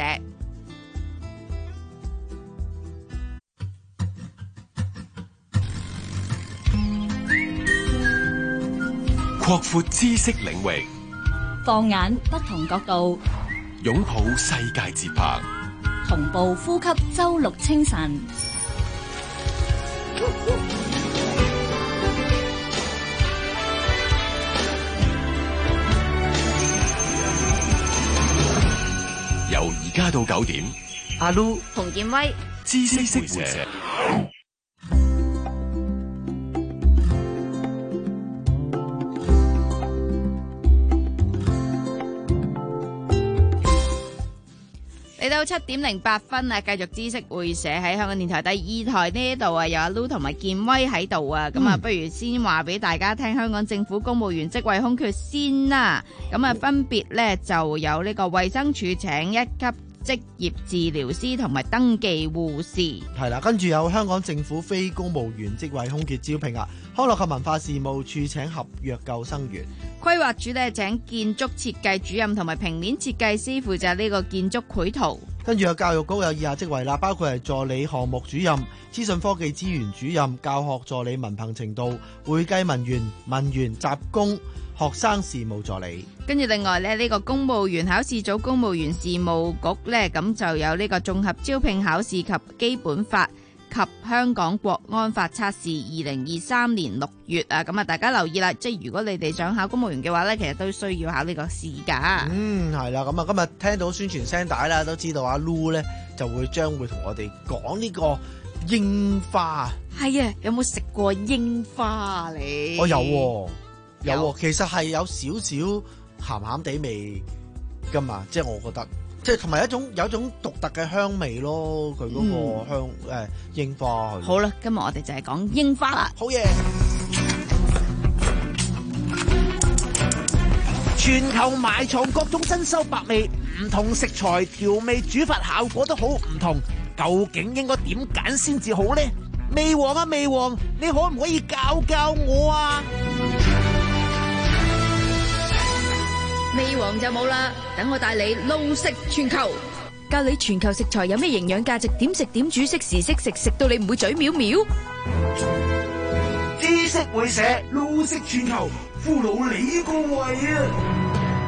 擴闊知識領域， 放眼不同角度， 擁抱世界節拍， 同步呼吸周六清晨。 由而家到九點， 阿 Lu 洪建威， 知識會社。嚟嚟到七點零八分啊，繼續知識會社喺香港電台第二台呢度啊，有阿 Lu 同埋建威喺度啊，咁啊、嗯，不如先話俾大家聽香港政府公務員職位空缺先啦。咁啊，分別咧就有呢個衛生署請一級職業治療師同埋登記護士， 係啦，跟住有香港政府非公務員職位空缺招聘啊，康樂及文化事務處請合約救生員， 規劃署咧請建築設計主任同埋平面設計師負責呢個建築繪圖。 跟住有教育局有以下職位啦，包括係助理項目主任、資訊科技資源主任、教學助理文憑程度、會計文員、文員、雜工、學生事務助理。 跟住另外咧，呢個公務員考試組公務員事務局咧，咁就有呢個綜合招聘考試及基本法及香港國安法測試二零二三年六月啊，咁啊大家留意啦，即係如果你哋想考公務員嘅話咧，其實都需要考呢個試噶。 嗯，係啦，咁啊今日聽到宣傳聲帶啦，都知道阿 Lu 咧就會將會同我哋講呢個櫻花。 係啊，有冇食過櫻花啊你？ 我有喎。有，有其實係有少少鹹鹹地味噶嘛，即係我覺得，即係同埋一種有一種獨特嘅香味咯，佢嗰個香誒櫻、嗯呃、花。 好啦，今日我哋就係講櫻花啦。 好嘢！ 全球埋藏各種珍饈百味，唔同食材調味煮法效果都好唔同，究竟應該點揀先至好呢？味王啊味王，你可唔可以教教我啊？ 味王就冇啦，等我帶你路食全球，教你全球食材有咩營養價值，點食點煮，識時識食，食到你唔會嘴藐藐。 知識會社路食全球，俘虜你個胃啊！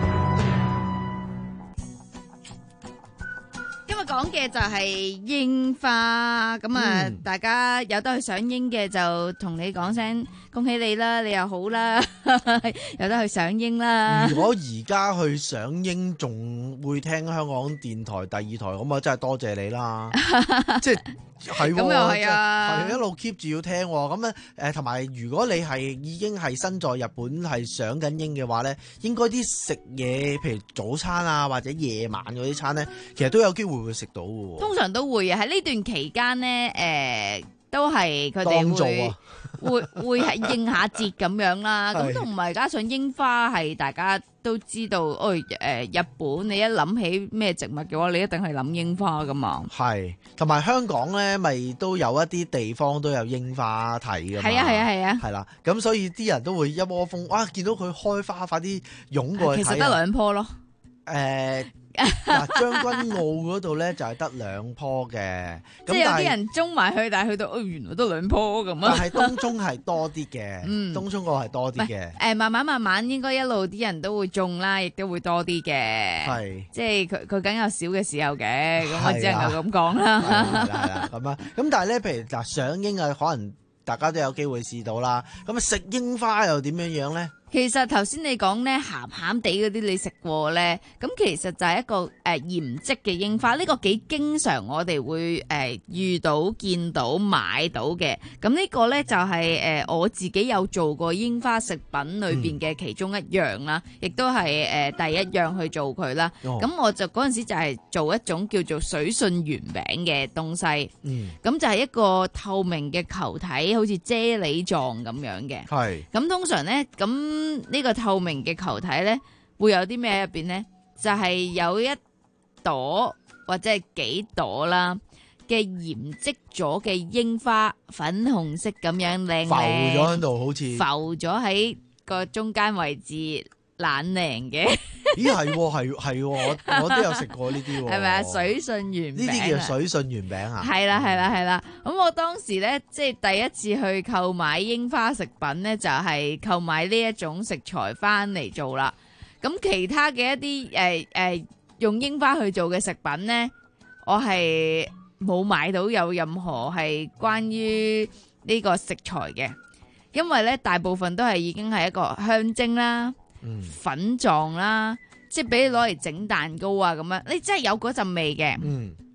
講嘅就係櫻花，咁啊，嗯、大家有得去賞櫻嘅就同你講聲恭喜你啦，你又好啦，有得去賞櫻啦。 如果而家去賞櫻仲會聽香港電台第二台，咁啊真係多謝你啦，即係。係，咁又係啊，係一路 keep 住要聽，咁咧誒，同埋如果你係已經係身在日本係賞緊櫻嘅話咧，應該啲食嘢，譬如早餐啊或者夜晚嗰啲餐咧，其實都有機會會食到嘅。 通常都會啊，喺呢段期間咧，誒、呃、都係佢哋會、啊、會會係應下節咁樣啦。咁同埋加上櫻花係大家都知道，誒、哎、誒，日本你一諗起咩植物嘅話，你一定係諗櫻花噶嘛。係， 同埋香港咧，咪都有一啲地方都有櫻花睇噶嘛。 係啊係啊係啊。 係啦，咁所以啲人都會一窩蜂，哇！見到佢開花，快啲湧過去睇。 其實得兩棵咯。 誒、呃。嗱，將軍澳嗰度咧就係得兩棵嘅， 即係有啲人種埋去，但係去到，哦，原來得兩棵咁啊！ 但係東涌係多啲嘅，嗯，東涌嗰個係多啲嘅。誒， 慢慢慢慢應該一路啲人都會種啦，亦都會多啲嘅。係，即係佢佢梗有少嘅時候嘅，咁我只能夠咁講啦。 係啦，咁啊，咁但係咧，譬如嗱，賞櫻啊，可能大家都有機會試到啦。咁啊，食櫻花又點樣樣咧？ 其實頭先你講咧鹹鹹地嗰啲你食過咧，咁其實就係一個誒鹽漬嘅櫻花，呢、這個幾經常我哋會誒、呃、遇到見到買到嘅。咁呢個咧就係、是、誒、呃、我自己有做過櫻花食品裏邊嘅其中一樣啦，亦、嗯、都係誒、呃、第一樣去做佢啦。咁、哦、我就嗰陣時就係做一種叫做水信圓餅嘅東西。嗯，咁就係一個透明嘅球體，好似啫喱狀咁樣嘅。係，咁通常咧咁。呢個透明嘅球體呢，會有啲咩喺入邊呢？就係、是、有一朵或者係幾朵啦嘅鹽漬咗嘅櫻花，粉紅色咁樣靚靚，浮咗喺度，好似浮咗喺個中間位置，懶靚嘅。 咦，係係係，我我都有食過呢啲， 係咪啊？水信圓餅， 呢啲叫水信圓餅啊？ 係啦係啦係啦。咁我當時咧，即係第一次去購買櫻花食品咧，就係、是、購買呢一種食材翻嚟做啦。咁其他嘅一啲誒誒用櫻花去做嘅食品咧，我係冇買到有任何係關於呢個食材嘅，因為咧大部分都係已經係一個香精啦。嗯、粉狀啦，即係俾你攞嚟整蛋糕啊咁樣，你真係有嗰陣味嘅。嗯，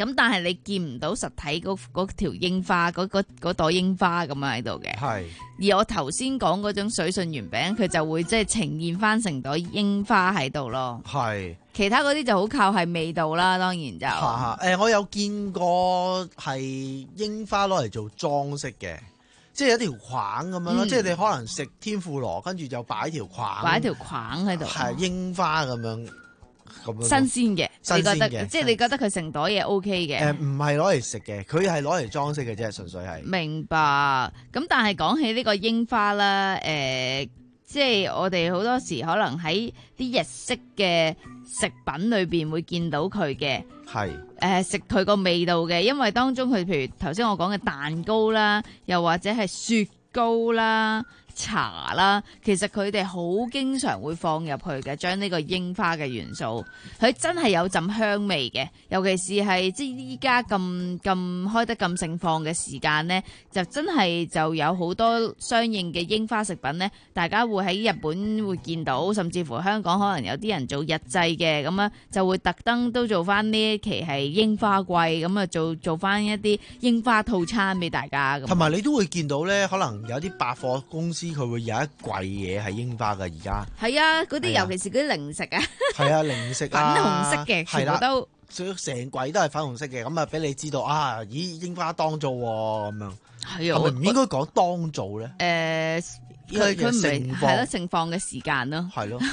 咁但係你見唔到實體嗰嗰條櫻花，嗰嗰嗰朵櫻花咁樣喺度嘅。 係。 而我頭先講嗰種水信圓餅，佢就會即係呈現翻成朵櫻花喺度咯。 係。 其他嗰啲就好靠係味道啦，當然就。 誒、呃，我有見過係櫻花攞嚟做裝飾嘅，即係有條框咁樣咯，嗯、即係你可能食天婦羅，跟住就擺條框， 擺條框喺度， 係櫻花咁樣。 新鮮嘅，你覺得即係你覺得佢成朵嘢 O K 嘅？ 誒，唔係攞嚟食嘅，佢係攞嚟裝飾嘅啫，純粹係。明白。咁但係講起呢個櫻花啦，誒、呃，即係我哋好多時可能喺啲日式嘅食品裏邊會見到佢嘅。係。誒、呃，食佢個味道嘅，因為當中佢譬如頭先我講嘅蛋糕啦，又或者係雪糕啦。茶啦，其實佢哋好經常會放入去嘅，將呢個櫻花嘅元素，佢真係有陣香味嘅。尤其是係即係依家咁咁開得咁盛放嘅時間呢，就真係就有好多相應嘅櫻花食品呢，大家會喺日本會見到，甚至乎香港可能有啲人做日製嘅，咁樣就會特登都做翻呢一期係櫻花季，咁啊做做翻一啲櫻花套餐俾大家。 同埋你都會見到呢，可能有啲百貨公司。佢會有一櫃嘢係櫻花㗎，而家係啊， 嗰啲尤其是嗰啲零食啊， 係啊，零食啊， 粉紅色嘅，全部都成櫃都係粉紅色嘅，咁啊俾你知道啊，咦，櫻花當造喎咁樣，係啊，係咪唔應該講當造咧？誒， 佢佢唔係係咯，盛放嘅時間咯，係咯。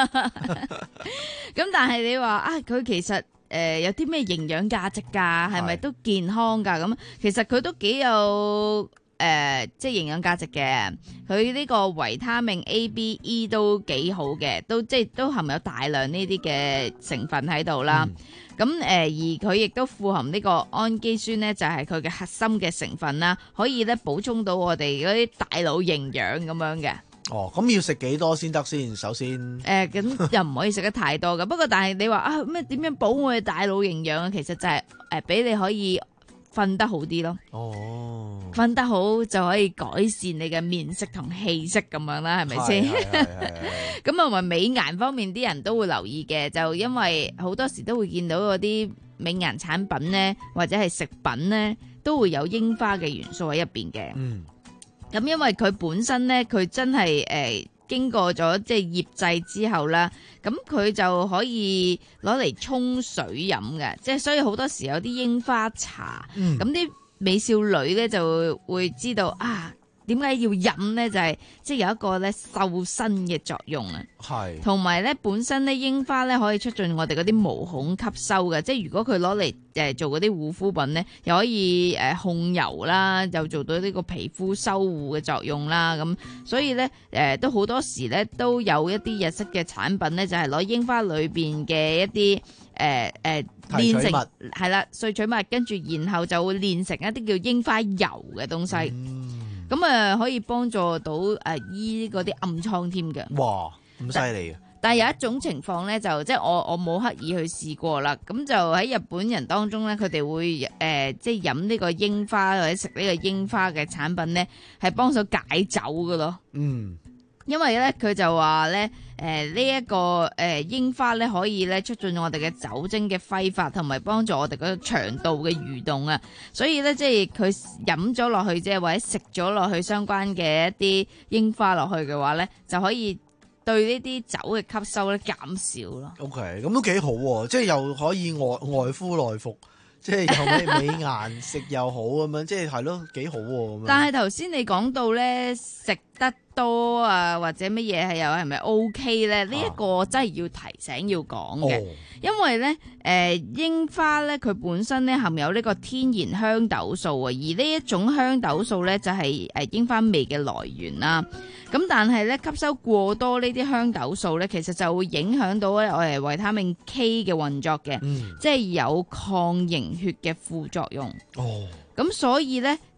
咁但係你話啊，佢其實誒有啲咩營養價值㗎？係咪都健康㗎？咁其實佢都幾有。誒、呃，即係營養價值嘅，佢呢個維他命 A、B、E 都幾好嘅，都即係都含有大量呢啲嘅成分喺度啦。咁、嗯、誒、呃，而佢亦都富含呢個氨基酸呢，就係佢嘅核心嘅成分啦，可以咧補充到我哋嗰啲大腦營養咁樣嘅。 哦，咁要食幾多先得先？首先，誒、 呃，咁又唔可以食得太多噶。不過，但係你話啊，咩點樣補我哋大腦營養啊？其實就係誒，俾你可以瞓得好啲咯。哦，瞓得好就可以改善你嘅面色同氣色咁樣啦，係咪先？咁啊，同埋美顏方面啲人都會留意嘅，就因為好多時都會見到嗰啲美顏產品咧，或者係食品咧，都會有櫻花嘅元素喺入邊嘅。嗯。咁因為佢本身咧，佢真係誒、呃、經過咗即係醃製之後啦，咁佢就可以攞嚟沖水飲嘅，即係所以好多時有啲櫻花茶，咁啲、嗯、美少女咧就會知道啊，點解要飲咧？就係、是、即係有一個咧瘦身嘅作用啊，係同埋咧本身咧櫻花咧可以促進我哋嗰啲毛孔吸收嘅，即係如果佢攞嚟誒做嗰啲護膚品咧，又可以誒控油啦，又做到呢個皮膚修護嘅作用啦，咁所以咧誒、呃、都好多時咧都有一啲日式嘅產品咧，就係攞櫻花裏邊嘅一啲誒誒煉成係啦萃取物，跟住然後就會煉成一啲叫櫻花油嘅東西。嗯咁啊，可以幫助到誒醫嗰啲暗瘡添嘅。哇，咁犀利嘅！但係有一種情況咧，就即係我我冇刻意去試過啦。咁就喺日本人當中咧，佢哋會誒、呃、即係飲呢個櫻花或者食呢個櫻花嘅產品咧，係幫手解酒㗎咯。嗯。因為咧，佢就話咧，誒呢一個誒、呃、櫻花咧，可以咧促進我哋嘅酒精嘅揮發，同埋幫助我哋嗰個腸道嘅蠕動啊。所以咧，即係佢飲咗落去，即係或者食咗落去相關嘅一啲櫻花落去嘅話咧，就可以對呢啲酒嘅吸收咧減少咯。OK， 咁都幾好喎，即係又可以外外敷內服。即係又美美顏食又好咁樣，即係係咯幾好喎。但係頭先你講到咧食得多啊，或者乜嘢係又係咪 O K 咧？呢一、啊、個真係要提醒要講嘅，哦、因為咧誒、呃、櫻花咧佢本身咧含有呢個天然香豆素啊，而呢一種香豆素咧就係誒櫻花味嘅來源啦。咁但係咧吸收過多呢啲香豆素咧，其實就會影響到咧我哋維他命 K 嘅運作嘅，嗯、即係有抗凝血嘅副作用。哦，咁所以咧就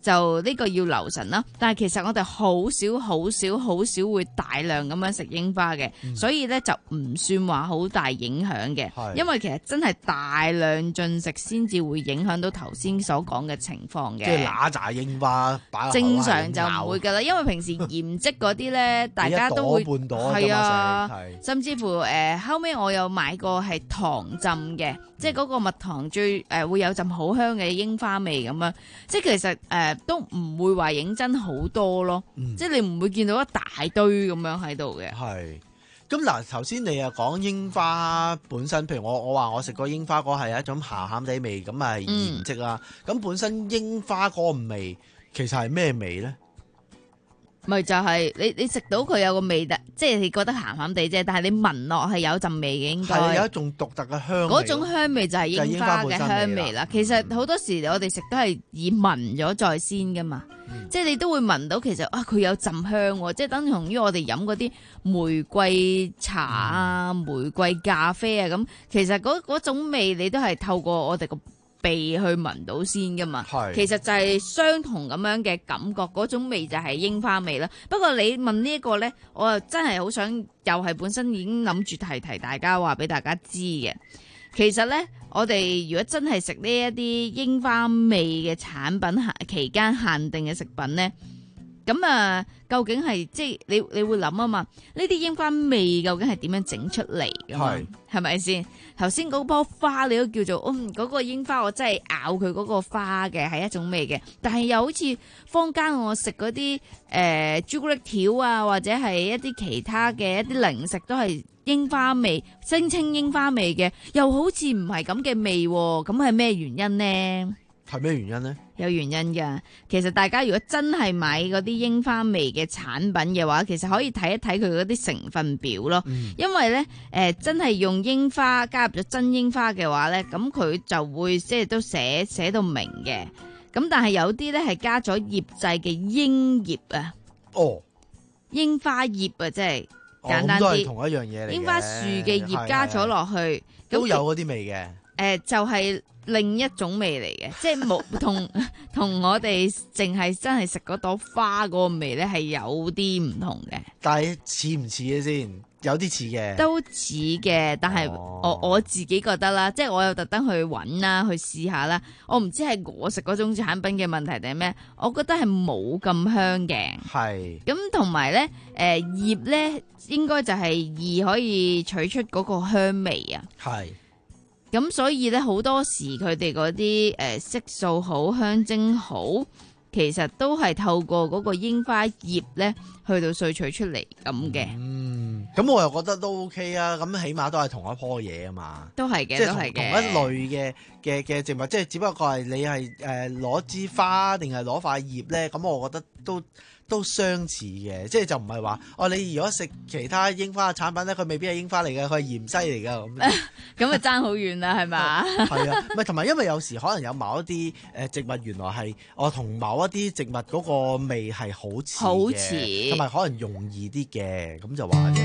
就呢個要留神啦。但係其實我哋好少、好少、好少會大量咁樣食櫻花嘅，嗯、所以咧就唔算話好大影響嘅。因為其實真係大量進食先至會影響到頭先所講嘅情況嘅。 即係揦扎櫻花擺正常就唔會㗎啦，因為平時鹽漬嗰啲咧，大家都會係啊，甚至乎誒、呃、後尾我有買過係糖浸嘅，嗯、即係嗰個蜜糖最誒、呃、會有陣好香嘅櫻花味咁樣，即係其實誒、呃、都唔會話認真好多咯，嗯、即係你唔會見到一大堆咁樣喺度嘅。 係。咁嗱，頭先你又講櫻花本身，譬如我我話我食過櫻花果係一種鹹鹹地味，咁係鹽漬啦。咁、嗯、本身櫻花嗰個味其實係咩味咧？ 咪就係你你食到佢有個味道，即係你覺得鹹鹹地啫，但係你聞落係有陣味嘅，應該係有一種獨特嘅香味。 嗰種香味就係櫻花嘅香味啦。其實好多時我哋食都係以聞咗再先噶嘛，嗯、即係你都會聞到其實啊佢有陣香喎，即係等同於我哋飲嗰啲玫瑰茶啊、嗯、玫瑰咖啡啊咁，其實嗰嗰種味你都係透過我哋個鼻去聞到先噶嘛，其實就係相同咁樣嘅感覺，嗰種味就係櫻花味啦。不過你問呢一個呢，我又真係好想，又係本身已經諗住提提大家話俾大家知嘅。其實呢，我哋如果真係食呢一啲櫻花味嘅產品，期間限定嘅食品呢，咁啊，究竟係即係你你會諗啊嘛？呢啲櫻花味究竟係點樣整出嚟噶嘛？係咪先？頭先嗰棵花你都叫做，嗯，嗰、嗰個櫻花我真係咬佢嗰個花嘅係一種味嘅，但係又好似坊間我食嗰啲誒朱古力條啊，或者係一啲其他嘅一啲零食都係櫻花味，聲稱櫻花味嘅，又好似唔係咁嘅味，咁係咩原因呢？ 係咩原因呢？ 有原因㗎。其實大家如果真係買嗰啲櫻花味嘅產品嘅話，其實可以睇一睇佢嗰啲成分表咯。嗯、因為咧，誒、呃、真係用櫻花加入咗真櫻花嘅話咧，咁佢就會即係都寫寫到明嘅。咁但係有啲咧係加咗醃製嘅櫻葉啊。哦，櫻花葉啊，即係簡單啲。 都係同一樣嘢嚟嘅。 櫻花樹嘅葉加咗落去， 都有嗰啲味嘅。誒、 呃，就係、是。另一種味嚟嘅，即係冇同同我哋淨係真係食嗰朵花嗰個味咧，係有啲唔同嘅。 但係似唔似嘅先？有啲似嘅， 都似嘅。但係我、哦、我自己覺得啦，即係我有特登去揾啦，去試下啦。我唔知係我食嗰種產品嘅問題定係咩？我覺得係冇咁香嘅。係咁同埋咧，誒葉咧應該就係易可以取出嗰個香味啊。係。咁所以咧，好多時佢哋嗰啲誒色素好、香精好，其實都係透過嗰個櫻花葉咧去到萃取出嚟咁嘅。嗯， 咁我又覺得都 OK 啊。咁起碼都係同一棵嘢啊嘛。 都係嘅， 即係都係嘅。 同一類嘅嘅嘅植物，即係只不過係你係誒攞支花定係攞塊葉咧。咁我覺得都都相似嘅，即係就唔係話哦。你如果食其他櫻花嘅產品咧，佢未必係櫻花嚟嘅，佢係芫荽嚟㗎咁。 咁啊爭好遠啦，係嘛？ 係啊，唔係同埋，因為有時可能有某一啲誒植物原來係我同某一啲植物嗰個味係好似好似， 同埋可能容易啲嘅，咁就話啫。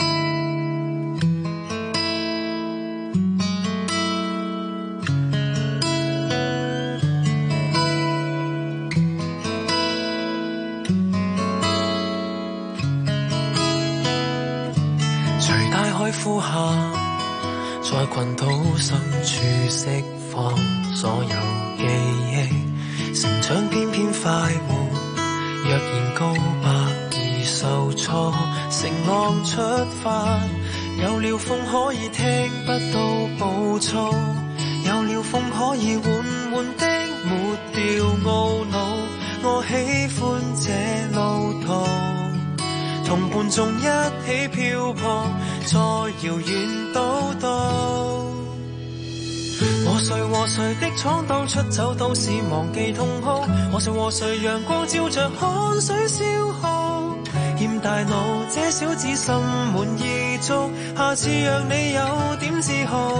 隨大海呼喊，在群島深處釋放所有記憶，成長偏偏快活。若然告白而受挫，乘浪出發，有了風可以聽不到暴躁，有了風可以緩緩的抹掉懊惱。我喜歡這路途，同伴縱一起漂泊，在遙遠島島。和誰和誰的闖蕩，出走都是忘記痛哭。和誰和誰陽光照着汗水消耗，欠大腦這小子心滿意足，下次讓你有點自豪。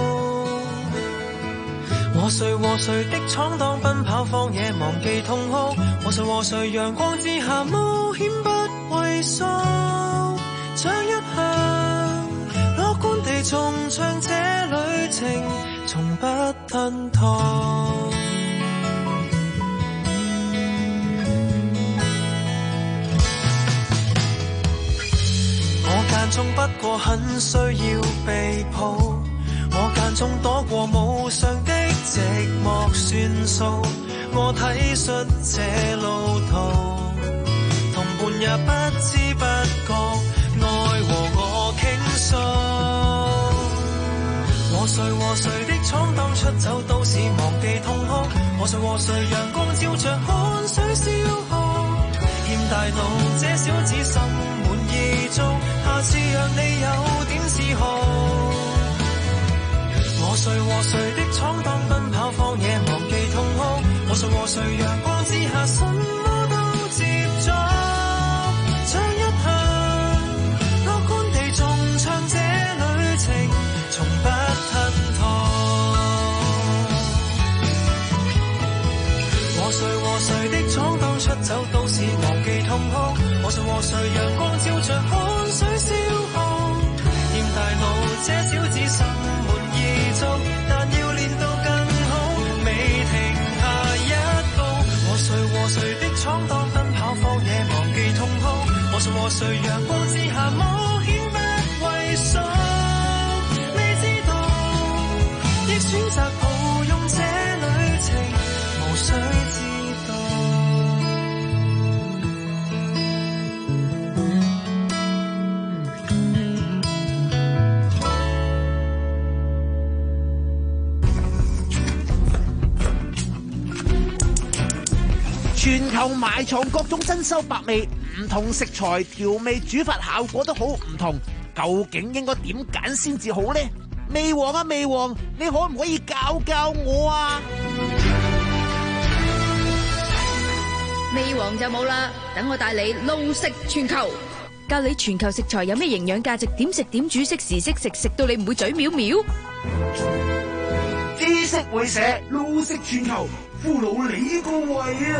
和誰和誰的闖蕩，奔跑荒野忘記痛哭。和誰和誰陽光之下冒險不畏縮，將一向樂觀地重唱這旅程，從不吞吐。 不過很需要被抱。我間中躲過無常的寂寞算數，我體恤這路途，同伴也不知不覺愛和我傾訴。和誰和誰的闖蕩出走都是忘記痛哭，和誰和誰陽光照着汗水消耗，欠大腦這小子心滿意足，下次讓你有點嗜好。和誰和誰的闖蕩奔跑荒野忘記痛哭，和誰和誰陽光之下什麼都接觸，唱一向樂觀地重唱這旅程，從不吞吐。和誰和誰的闖蕩出走都是忘記痛哭，和誰和誰陽光照着汗水消耗，欠大腦這小子心滿意足，但要練到更好，未停下一步。和誰和誰的闖蕩奔跑荒野忘記痛哭，和誰和誰陽光之下冒險不畏縮，未知道亦選擇抱擁這旅程，無需知道。 全球埋藏各種珍饈百味，唔同食材調味煮法效果都好唔同，究竟應該點揀先至好呢？味王啊味王，你可唔可以教教我啊？ 味王就冇啦，等我帶你路食全球，教你全球食材有咩營養價值，點食點煮識時識食，食到你唔會嘴藐藐。 知識會社路食全球，俘虜你個胃啊！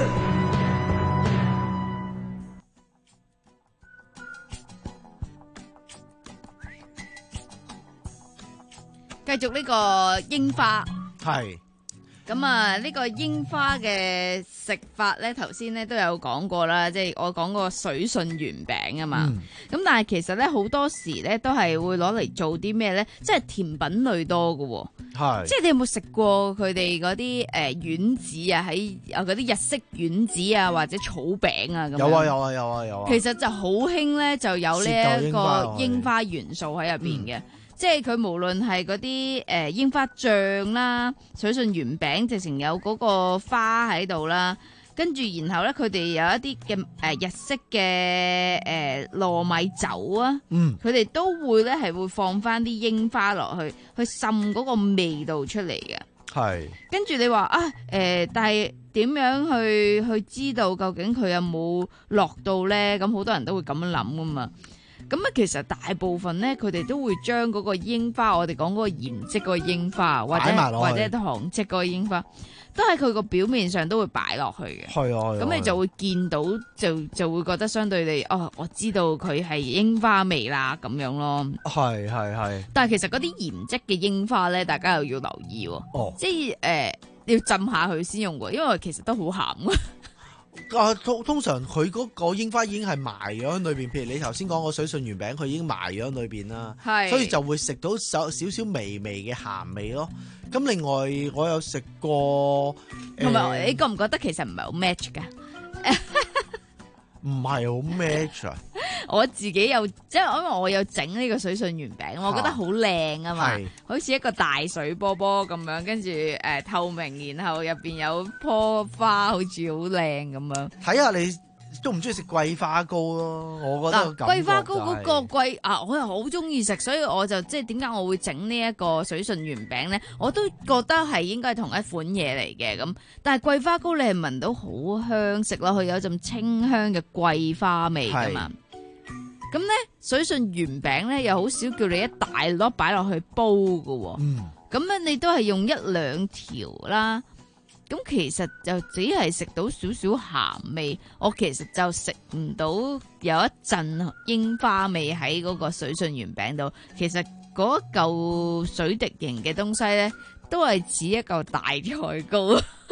繼續呢個櫻花， 係咁啊！呢個櫻花嘅食法咧，頭先咧都有講過啦，即係我講過水信圓餅啊嘛。咁、嗯、但係其實咧好多時咧都係會攞嚟做啲咩咧？即係甜品類多㗎。係，即係你有冇食過佢哋嗰啲誒丸子啊？喺啊嗰啲日式丸子啊，或者草餅啊咁。有啊有啊有啊有啊。其實就好興咧，就有呢一個櫻花元素喺入邊嘅。嗯，即係佢無論係嗰啲誒櫻花醬啦，水信圓餅直情有嗰個花喺度啦，跟住然後咧佢哋有一啲嘅誒日式嘅誒、呃、糯米酒啊，嗯，佢哋都會咧係會放翻啲櫻花落去，去滲嗰個味道出嚟嘅。係，跟住你話啊誒、呃，但係點樣去去知道究竟佢有冇落到咧？咁好多人都會咁樣諗噶嘛。咁啊，其實大部分咧，佢哋都會將嗰個櫻花，我哋講嗰個鹽漬嗰個櫻花，或者或者糖漬嗰個櫻花，都喺佢個表面上都會擺落去嘅。係啊，咁你就會見到，就就會覺得相對地，哦，我知道佢係櫻花味啦，咁樣咯。係係係。但係其實嗰啲鹽漬嘅櫻花咧，大家又要留意喎。哦。即係誒、呃，要浸下佢先用喎，因為其實都好鹹。 啊，通通常佢嗰個櫻花已經係埋咗喺裏邊，譬如你頭先講個水信圓餅，佢已經埋咗喺裏邊啦，所以就會食到少少少微微嘅鹹味咯。咁另外我有食過，同埋、呃、你覺唔覺得其實唔係好 match 噶？唔係好 match 啊！ 我自己有，即係因為我有整呢個水信圓餅，我覺得好靚啊嘛，好似一個大水波波咁樣，跟住誒、呃、透明，然後入邊有棵花，好似好靚咁樣。睇下你中唔中意食桂花糕咯？我覺得、就是、桂花糕嗰個桂啊，我又好中意食，所以我就即係點解我會整呢一個水信圓餅咧？我都覺得係應該係同一款嘢嚟嘅咁。但係桂花糕你係聞到好香，食落去有陣清香嘅桂花味噶嘛。咁咧水信圓餅咧又好少叫你一大粒擺落去煲噶。嗯，咁咧你都係用一兩條啦。咁其實就只係食到少少鹹味，我其實就食唔到有一陣櫻花味喺嗰個水信圓餅度。其實嗰嚿水滴形嘅東西咧，都係似一嚿大菜糕。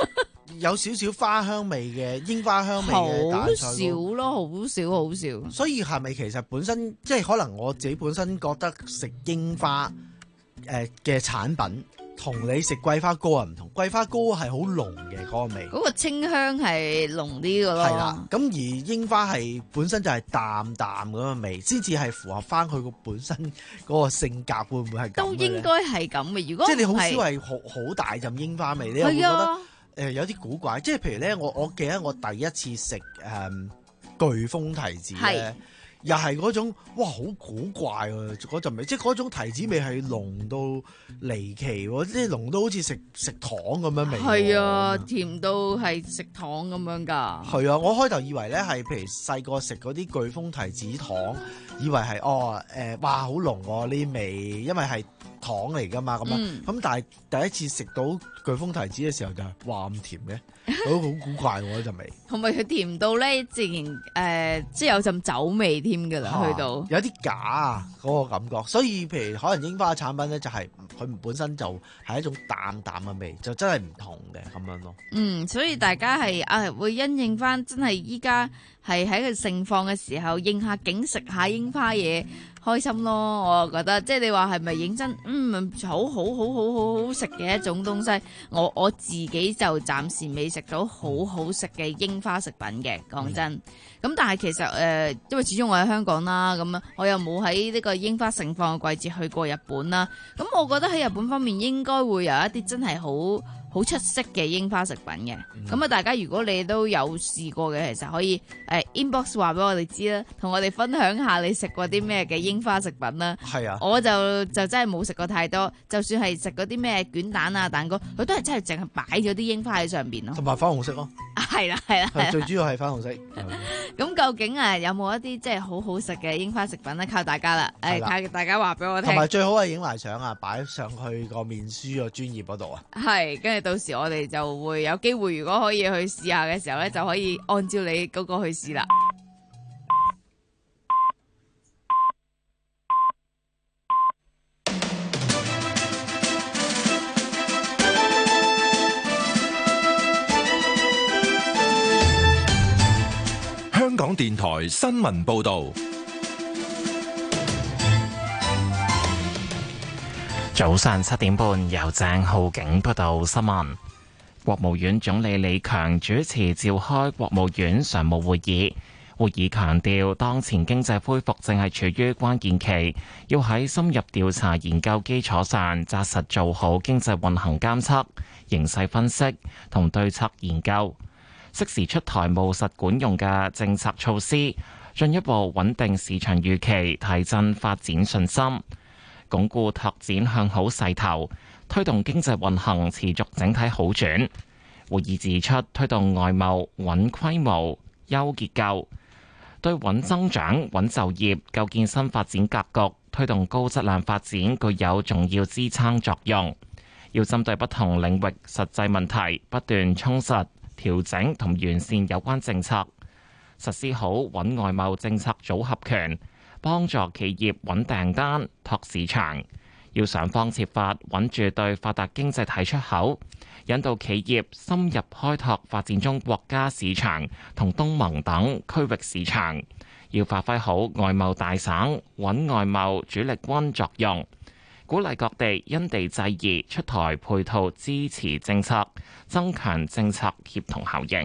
有少少花香味嘅櫻花香味嘅大菜好少咯，好少好少。 所以係咪其實本身即係可能我自己本身覺得食櫻花誒嘅產品同你食桂花糕啊唔同，桂花糕係好濃嘅嗰個味， 嗰個清香係濃啲嘅咯。 係啦，咁而櫻花係本身就係淡淡嗰個味，先至係符合翻佢個本身嗰個性格，會唔會係咁？ 都應該係咁嘅。如果即係你好少係好好大陣櫻花味，你又會覺得誒、呃、有啲古怪。即係譬如咧，我我記得我第一次食誒、嗯、巨峰提子咧。又係嗰種哇，好古怪喎！嗰陣味，即係嗰種提子味係濃到離奇喎，即係濃到好似食食糖咁樣味。 係啊，甜到係食糖咁樣㗎。 係啊，我開頭以為咧係譬如細個食嗰啲巨峰提子糖，以為係哦誒、呃，哇好濃喎呢味，因為係糖嚟㗎嘛咁樣。咁、嗯、但係第一次食到巨峰提子嘅時候就係哇咁甜嘅。好好古怪喎！嗰陣味， 同埋佢甜到咧，自然誒、呃，即係有陣酒味添噶啦，去到有啲假啊嗰個感覺。所以譬如可能櫻花嘅產品咧，就係佢本身就係一種淡淡嘅味，就真係唔同嘅咁樣咯。 嗯，所以大家係啊會因應翻，真係依家係喺佢盛放嘅時候，應下景食下櫻花嘢。開心咯，我覺得即係你話係咪認真？嗯，好好好好好好食嘅一種東西。我我自己就暫時未食到好好食嘅櫻花食品嘅，講真。咁、嗯、但係其實誒、呃，因為始終我喺香港啦，咁啊，我又冇喺呢個櫻花盛放嘅季節去過日本啦。咁我覺得喺日本方面應該會有一啲真係好好出色嘅櫻花食品嘅。咁啊、嗯，大家如果你都有試過嘅，其實可以誒、呃、inbox 話俾我哋知啦，同我哋分享下你食過啲咩嘅櫻花食品啦。 係啊， 我就就真係冇食過太多，就算係食嗰啲咩卷蛋啊蛋糕，佢都係真係淨係擺咗啲櫻花喺上邊咯。 同埋粉紅色咯。係啦係啦， 最主要係粉紅色。 咁究竟啊有冇一啲即係好好食嘅櫻花食品咧？靠大家啦，誒靠大家話俾我聽。 同埋最好係影埋相啊，擺上去個面書個專頁嗰度啊。 係，跟住到時我哋就會有機會，如果可以去試下嘅時候咧，就可以按照你嗰個去試啦。 香港電台新聞報道。 早上七點半，由鄭浩景報道新聞。國務院總理李強主持召開國務院常務會議，會議強調，當前經濟恢復正係處於關鍵期，要喺深入調查研究基礎上，紮實做好經濟運行監測、形勢分析同對策研究，適時出台務實管用嘅政策措施，進一步穩定市場預期，提振發展信心，鞏固拓展向好勢頭，推動經濟運行持續整體好轉。會議指出，推動外貿穩規模、優結構，對穩增長、穩就業構建新發展格局，推動高質量發展具有重要支撐作用。要針對不同領域實際問題，不斷充實、調整同完善有關政策，實施好穩外貿政策組合拳，幫助企業穩訂單、拓市場。要想方設法穩住對發達經濟體出口，引導企業深入開拓發展中國家市場同東盟等區域市場。要發揮好外貿大省、穩外貿主力軍作用，鼓勵各地因地制宜出台配套支持政策，增強政策協同效應。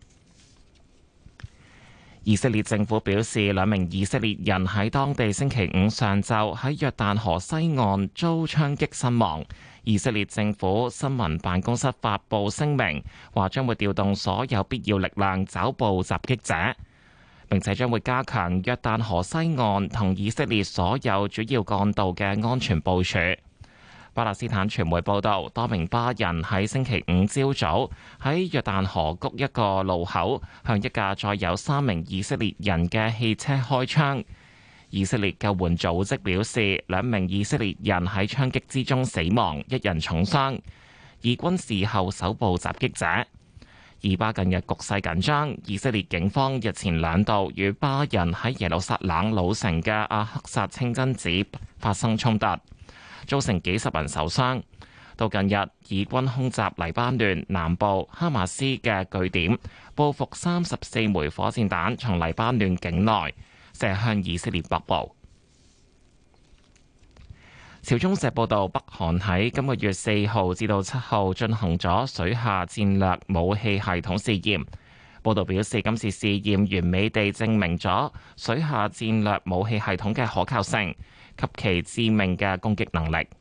以色列政府表示，兩名以色列人喺當地星期五上晝喺約旦河西岸遭槍擊身亡。以色列政府新聞辦公室發布聲明，話將會調動所有必要力量抓捕襲擊者，並且將會加強約旦河西岸同以色列所有主要幹道嘅安全部署。巴勒斯坦傳媒報道，多名巴人喺星期五朝早喺約旦河谷一個路口向一架載有三名以色列人嘅汽車開槍。以色列救援組織表示，兩名以色列人喺槍擊之中死亡，一人重傷。以軍事後搜捕襲擊者。以巴近日局勢緊張，以色列警方日前兩度與巴人喺耶路撒冷老城嘅阿克薩清真寺發生衝突，造成幾十人受傷。 到近日以軍空襲黎巴嫩南部哈馬斯嘅據點，報復三十四枚火箭彈從黎巴嫩境內射向以色列北部。朝中社報道，北韓喺今個月四號至到七號進行咗水下戰略武器系統試驗。報道表示，今次試驗完美地證明咗水下戰略武器系統嘅可靠性及其致命嘅攻擊能力。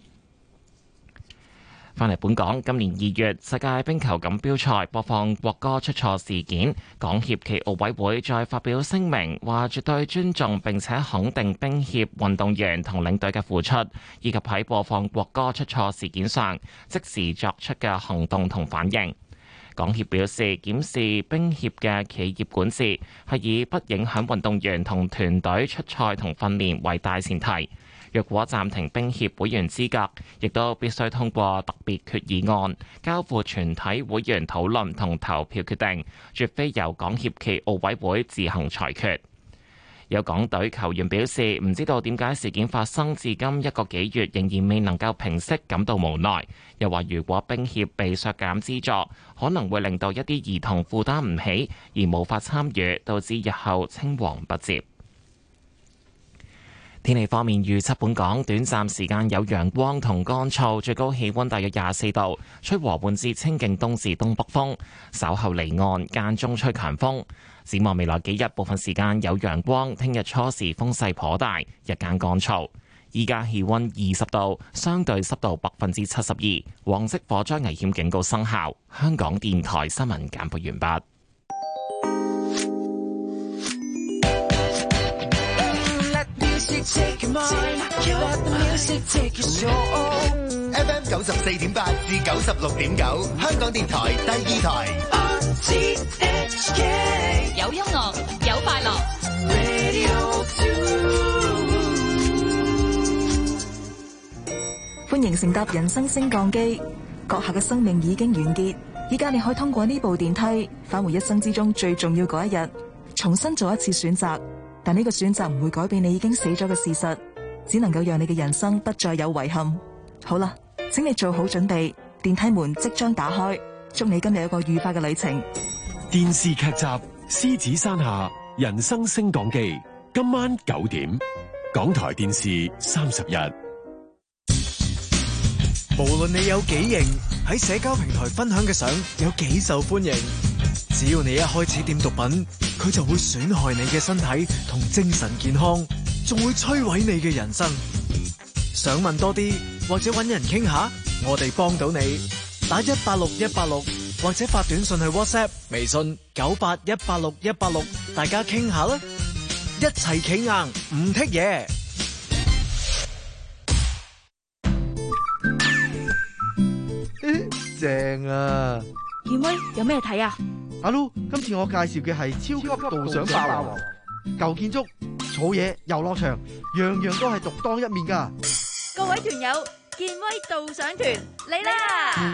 返嚟本港，今年二月世界冰球錦標賽播放國歌出錯事件，港協暨奧委會再發表聲明，話絕對尊重並且肯定冰協運動員同領隊嘅付出，以及喺播放國歌出錯事件上即時作出嘅行動同反應。港協表示，檢視冰協嘅企業管治係以不影響運動員同團隊出賽同訓練為大前提。若果暫停冰協會員資格，亦都必須通過特別決議案，交付全體會員討論同投票決定，絕非由港協暨奧委會自行裁決。有港隊球員表示，唔知道點解事件發生至今一個幾月仍然未能夠平息，感到無奈。又話如果冰協被削減資助，可能會令到一啲兒童負擔唔起，而無法參與，導致日後青黃不接。天氣方面，預測本港短暫時間有陽光同乾燥，最高氣溫大約廿四度，吹和緩至清勁東至東北風，稍後離岸間中吹強風。展望未來幾日，部分時間有陽光，聽日初時風勢頗大，日間乾燥。依家氣溫二十度，相對濕度百分之七十二，黃色火災危險警告生效。香港電台新聞簡報完畢。 Take your mind, let the music take your soul. F M 九十四點八至九十六點九，香港電台第二台。R T H K 有音樂，有快樂。 Radio two。 歡迎乘搭人生升降機，閣下嘅生命已經完結，依家你可以通過呢部電梯返回一生之中最重要嗰一日，重新做一次選擇。但呢個選擇唔會改變你已經死咗嘅事實，只能夠讓你嘅人生不再有遺憾。好啦，請你做好準備，電梯門即將打開，祝你今日有一個愉快嘅旅程。 電視劇集《獅子山下人生升降機》，今晚九點，港台電視三十一。 無論你有幾型，喺社交平台分享嘅相有幾受歡迎，只要你一開始掂毒品，佢就會損害你嘅身體同精神健康，仲會摧毀你嘅人生。想問多啲或者搵人傾下，我哋幫到你。打一八六一八六或者發短信去 WhatsApp、微信九八一八六一八六，大家傾下啦，一齊企硬唔剔嘢。 正啊！ 健威有咩睇啊？ 阿 Lu，今次我介紹嘅係超級導賞霸王，舊建築、草野、遊樂場，樣樣都係獨當一面噶。 各位團友，健威導賞團嚟啦！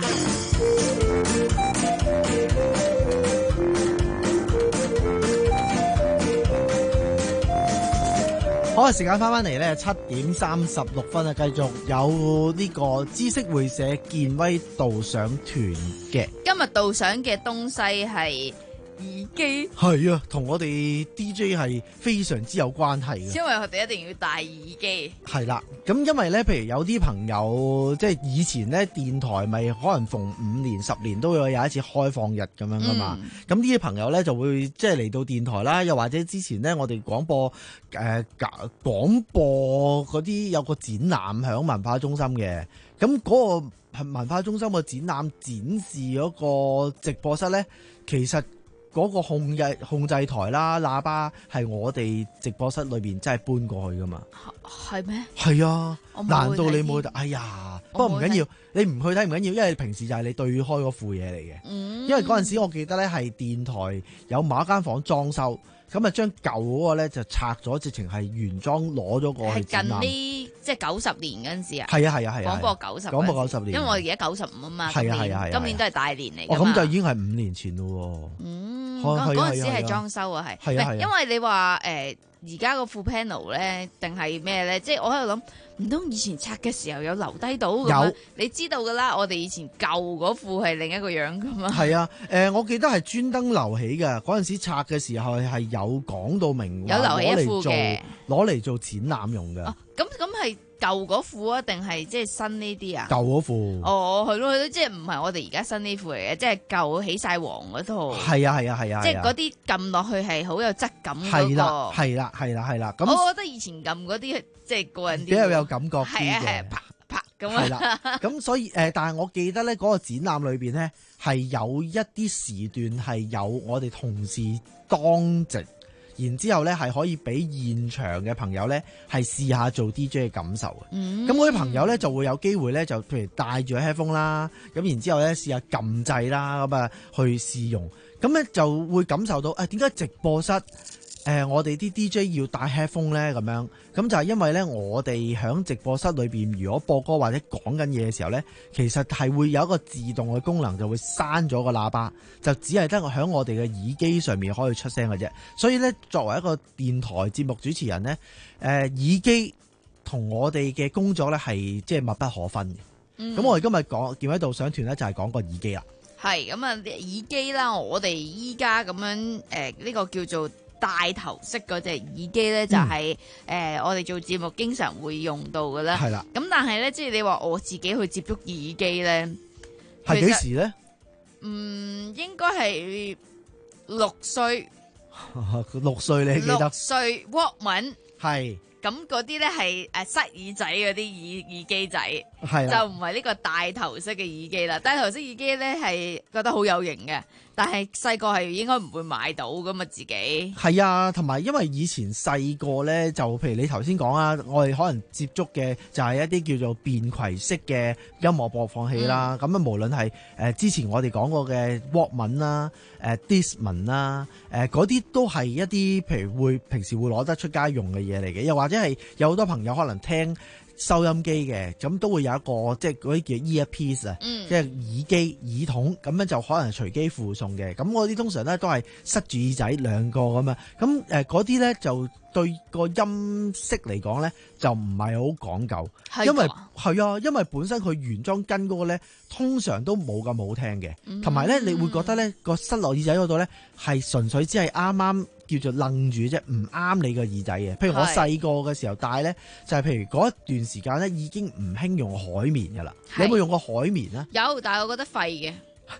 好啊，時間翻翻嚟咧，七點三十六分啊，繼續有呢個知識會社健威導賞團嘅。 今日導賞嘅東西係耳機， 係啊，同我哋 D J 係非常之有關係嘅。 因為我哋一定要戴耳機。係啦，咁因為咧，譬如有啲朋友即係以前咧，電台咪可能逢五年、十年都會有一次開放日咁樣噶嘛。咁呢啲朋友咧就會即係嚟到電台啦，又或者之前咧我哋廣播誒廣播嗰啲有個展覽響文化中心嘅，咁嗰個文化中心嘅展覽展示嗰個直播室咧，其實嗰個控制控制台啦、喇叭係我哋直播室裏邊真係搬過去噶嘛？ 係咩？ 係啊，難道你冇？哎呀，不過唔緊要，你唔去睇唔緊要，因為平時就係你對開嗰副嘢嚟嘅。嗯，因為嗰陣時我記得咧係電台有某一間房裝修，咁啊將舊嗰個咧就拆咗，直情係原裝攞咗過去展覽。係近呢即係九十年嗰陣時啊？ 係啊係啊係啊！ 廣播九十， 廣播九十年， 因為我而家九十五啊嘛。 係啊係啊係啊！ 今年都係大年嚟㗎嘛。 哦，咁就已經係五年前咯。嗯。 嗰嗰陣時係裝修啊，係， 係啊係啊因為你話誒而家個副 panel 咧，定係咩咧？即係我喺度諗，唔通以前拆嘅時候有留低到咁樣？你知道噶啦，我哋以前舊嗰副係另一個樣噶嘛。 係啊，誒、呃，我記得係專登留起嘅，嗰陣時拆嘅時候係有講到明， 有留起一副嘅， 攞嚟做展覽用嘅。 咁咁係舊嗰副啊，定係即係新呢啲啊？ 舊嗰副。 哦，係咯，即係唔係我哋而家新呢副嚟嘅，即係舊起晒黃嗰套。 係啊係啊係啊， 即係嗰啲撳落去係好有質感嗰個。 係啦係啦係啦係啦，咁我覺得以前撳嗰啲即係個人啲， 比較有感覺啲係啊係啊，啪啪咁啊。 係啦，咁所以誒、呃，但係我記得咧嗰個展覽裏邊咧係有一啲時段係有我哋同事當值。然之後咧，係可以俾現場嘅朋友咧，係試下做 D J 嘅感受嘅。咁嗰啲朋友咧就會有機會咧，就譬如戴住 headphone 啦，咁然之後咧試下撳掣啦，咁啊去試用。咁咧就會感受到誒點解直播室誒、呃、我哋啲 D J 要戴 headphone 咧咁樣？咁就係因為咧，我哋喺直播室裏邊，如果播歌或者講緊嘢嘅時候咧，其實係會有一個自動嘅功能，就會閂咗個喇叭，就只係得喺我哋嘅耳機上面可以出聲嘅啫。所以咧，作為一個電台節目主持人咧，誒、呃、耳機同我哋嘅工作咧係即係密不可分嘅。咁、嗯、我哋今日講見喺度上團咧，就係講個耳機啦。 係咁啊，耳機啦，我哋依家咁樣誒呢、呃呢個叫做帶頭式嗰隻耳機咧，就係、是、誒、嗯呃、我哋做節目經常會用到嘅啦。係啦。咁但係咧，即係你話我自己去接觸耳機咧， 係幾時咧？ 嗯，應該係六歲。 六歲你記得？ 六歲 Walkman 係。 咁嗰啲咧係誒塞耳仔嗰啲耳耳機仔， 係就唔係呢個帶頭式嘅耳機啦。帶頭式耳機咧係覺得好有型嘅，但係細個係應該唔會買到噶嘛自己。 係啊，同埋因為以前細個咧，就譬如你頭先講啊，我哋可能接觸嘅就係一啲叫做便攜式嘅音樂播放器啦。咁、嗯、啊，無論係誒之前我哋講過嘅 Walkman 啦、誒 Discman 啦、誒嗰啲都係一啲譬如會平時會攞得出街用嘅嘢嚟嘅，又或者即係有好多朋友可能聽收音機嘅，咁都會有一個即係嗰啲叫 earpiece 啊、嗯，即係耳機耳筒，咁樣就可能隨機附送嘅。咁嗰啲通常咧都係塞住耳仔兩個咁啊。咁誒嗰啲咧就對個音色嚟講咧就唔係好講究，因為係啊，因為本身佢原裝跟嗰個咧通常都冇咁好聽嘅，同埋咧你會覺得咧個塞落耳仔嗰度咧係純粹只係啱啱叫做愣住啫，唔啱你個耳仔嘅。譬如我細個嘅時候戴咧，就係譬如嗰一段時間咧已經唔興用海綿噶啦。你有冇用過海綿啊？ 有，但係我覺得廢嘅。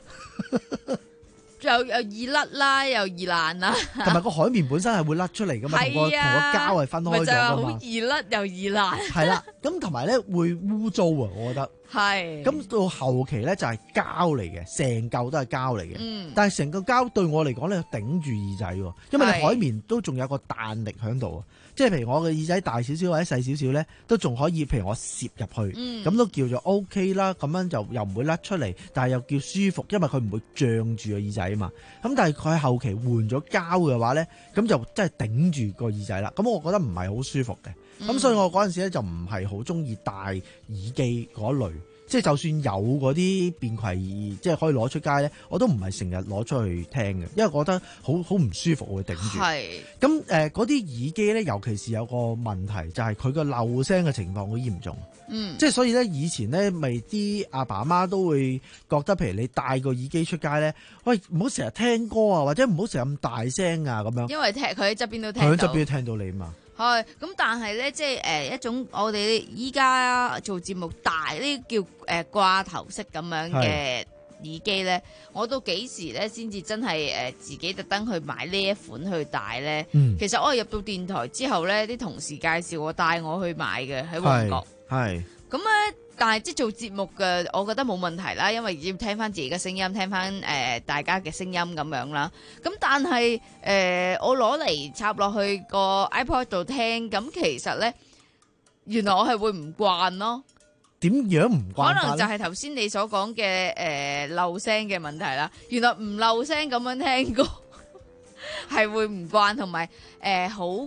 又又易甩啦，又易爛啦， 同埋個海綿本身係會甩出嚟噶嘛，同、啊、個同個膠係分開咗噶嘛， 好易甩又易爛。 係啦，咁同埋咧會污糟啊，我覺得。係。咁到後期咧就係膠嚟嘅，成嚿都係膠嚟嘅。嗯。但係成個膠對我嚟講咧頂住耳仔喎，因為你海綿都仲有個彈力喺度啊。即係譬如我嘅耳仔大少少或者細少少咧，都仲可以，譬如我攝入去，咁、嗯、都叫做 O K 啦。咁樣就又唔會甩出嚟，但係又叫舒服，因為佢唔會脹住個耳仔啊嘛。咁但係佢後期換咗膠嘅話咧，咁就真係頂住個耳仔啦。咁我覺得唔係好舒服嘅。咁、嗯、所以我嗰陣時咧就唔係好中意戴耳機嗰類。即係就算有嗰啲便攜，即係可以攞出街咧，我都唔係成日攞出去聽嘅，因為覺得好好唔舒服會頂住。係。咁誒嗰啲耳機咧，尤其是有個問題，就係佢個漏聲嘅情況好嚴重。嗯。即係所以咧，以前咧，咪啲阿爸阿媽都會覺得，譬如你戴個耳機出街咧，喂，唔好成日聽歌啊，或者唔好成日咁大聲啊，咁樣。因為踢佢喺側邊都聽到。佢喺側邊都聽到你嘛。 係，咁但係咧，即係誒一種我哋依家做節目戴呢叫誒掛頭式咁樣嘅耳機咧，我到幾時咧先至真係誒自己特登去買呢一款去戴咧？嗯、其實我入到電台之後咧，啲同事介紹我帶我去買嘅喺旺角。係。咁咧。但係即係做節目嘅，我覺得冇問題啦，因為要聽翻自己嘅聲音，聽翻誒、呃、大家嘅聲音咁樣啦。咁但係誒、呃、我攞嚟插落去個 iPod 度聽，咁其實咧原來我係會唔慣咯。 點樣唔慣？ 可能就係頭先你所講嘅誒漏聲嘅問題啦。原來唔漏聲咁樣聽歌係會唔慣，同埋誒好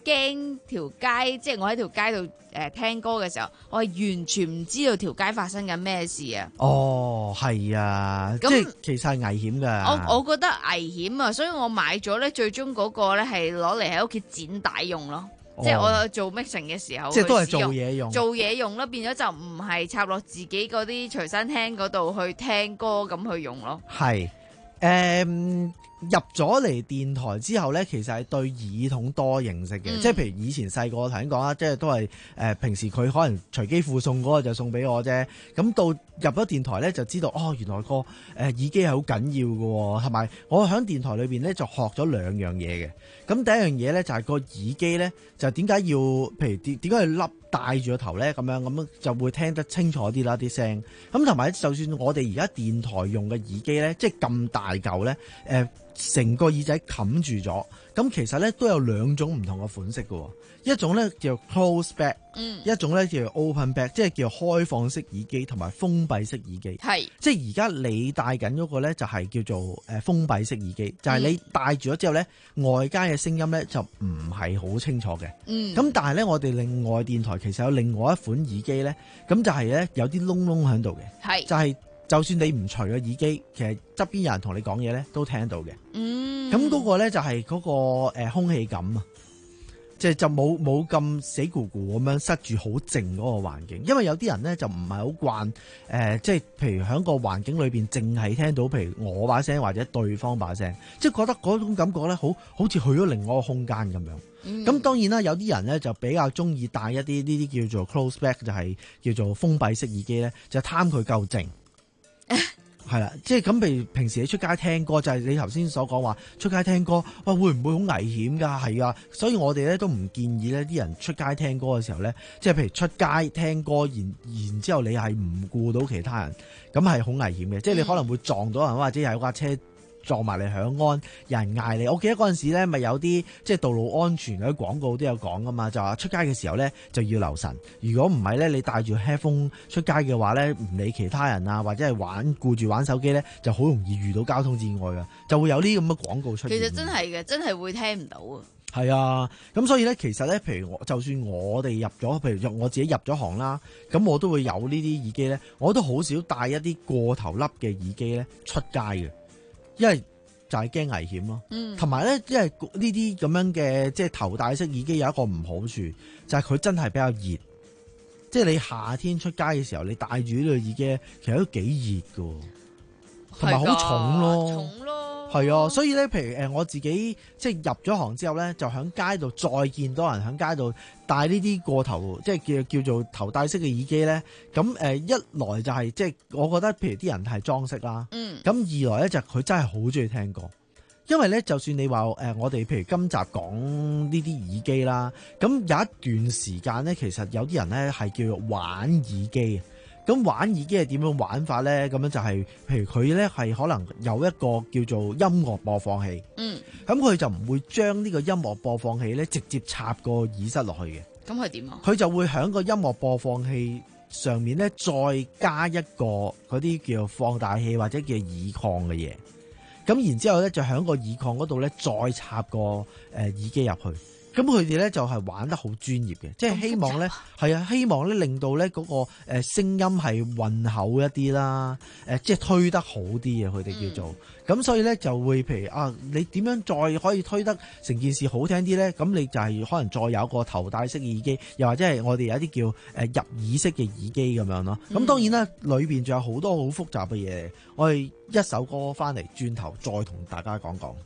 驚條街，即係我喺條街度誒聽歌嘅時候，我係完全唔知道條街發生緊咩事啊！ 哦，係啊， 咁即係其實係危險㗎。 我我覺得危險啊，所以我買咗咧，最終嗰個咧係攞嚟喺屋企剪帶用咯。 哦、 即係我做 mixing 嘅時候， 即係都係做嘢用， 做嘢用咯，變咗就唔係插落自己嗰啲隨身聽嗰度去聽歌咁去用咯。 係，誒、嗯、入咗嚟電台之後咧，其實係對耳筒多認識嘅， 嗯、 即係譬如以前細個頭先講啦，即係都係誒、呃、平時佢可能隨機附送嗰個就送俾我啫，咁到入咗電台咧就知道哦，原來個誒耳機係好緊要嘅，同埋我喺電台裏邊咧就學咗兩樣嘢嘅。咁第一樣嘢咧就係個耳機咧，就點解要，譬如點點解要笠戴住個頭咧？咁樣咁樣就會聽得清楚啲啦啲聲。咁同埋就算我哋而家電台用嘅耳機咧，即係咁大嚿咧，誒、呃、成個耳仔冚住咗。咁其實咧都有兩種唔同嘅款式嘅，一種咧叫 close back，嗯，一種咧叫 open back，即係叫開放式耳機同埋封閉式耳機。係，即係而家你戴緊嗰個咧就係叫做誒封閉式耳機，就係、是、你戴住咗之後咧，外間嘅聲音咧就唔係好清楚嘅。嗯，咁但係咧我哋另外電台其實有另外一款耳機咧，咁就係咧有啲窿窿喺度嘅，係，就係、是。就算你唔除個耳機，其實側邊有人同你講嘢咧，都聽到嘅。嗯，咁嗰個咧就係嗰個誒空氣感啊，即係就冇冇咁死咕咕咁樣塞住好靜嗰個環境。因為有啲人咧就唔係好慣誒，即係譬如喺個環境裏邊淨係聽到譬如我把聲或者對方把聲，即係覺得嗰種感覺咧，好好似去咗另外一個空間咁樣。咁、嗯、當然啦，有啲人咧就比較中意戴一啲呢啲叫做 close back，就係叫做封閉式耳機咧，就貪佢夠靜。係啦，即係咁。譬如平時你出街聽歌，就係、是、你頭先所講話出街聽歌，喂，會唔會好危險㗎？係啊，所以我哋咧都唔建議呢啲人出街聽歌嘅時候咧，即係譬如出街聽歌，然然之後你係唔顧到其他人，咁係好危險嘅。即係你可能會撞到人，或者有架車撞埋嚟響安，有人嗌你。我記得嗰陣時咧，咪有啲即係道路安全嗰啲廣告都有講噶嘛，就話出街嘅時候咧就要留神。如果唔係咧，你戴住 headphone 出街嘅話咧，唔理其他人啊，或者係玩顧住玩手機咧，就好容易遇到交通意外噶，就會有呢咁嘅廣告出現。 其實真係嘅，真係會聽唔到啊。 係啊，咁所以咧，其實咧，譬如我就算我哋入咗，譬如我自己入咗行啦，咁我都會有呢啲耳機咧，我都好少戴一啲過頭粒嘅耳機咧出街嘅。因為就係驚危險咯，同埋咧，因為呢啲咁樣嘅即係頭戴式耳機有一個唔好處，就係、是、佢真係比較熱。即係你夏天出街嘅時候，你戴住呢對耳機，其實都幾熱㗎，同埋好重咯。重咯，係啊。所以咧，譬如誒我自己即係入咗行之後咧，就喺街度再見到人喺街度戴呢啲過頭，即係叫叫做頭戴式嘅耳機咧。咁誒一來就係、是、即係我覺得，譬如啲人係裝飾啦。嗯。咁二來咧就佢真係好中意聽歌。因為咧，就算你話誒、呃，我哋譬如今集講呢啲耳機啦，咁有一段時間咧，其實有啲人咧係叫做玩耳機。咁玩耳機係點樣玩法咧？咁樣就係、是，譬如佢咧係可能有一個叫做音樂播放器。嗯。咁佢就唔會將呢個音樂播放器咧直接插個耳塞落去嘅。咁係點啊？佢就會喺個音樂播放器上面咧再加一個嗰啲叫放大器或者叫耳擴嘅嘢。咁然之後咧，就喺個耳擴嗰度咧，再插個誒耳機入去。咁佢哋咧就係玩得好專業嘅，即係希望咧係啊，希望咧令到咧嗰個誒聲音係渾厚一啲啦，誒即係推得好啲啊！佢哋叫做咁，所以咧就會譬如啊，你點樣再可以推得成件事好聽啲咧？咁你就係可能再有一個頭戴式耳機，又或者係我哋有一啲叫誒入耳式嘅耳機咁樣咯。咁、嗯、當然啦，裏邊仲有好多好複雜嘅嘢，我哋一首歌翻嚟轉頭再同大家講講。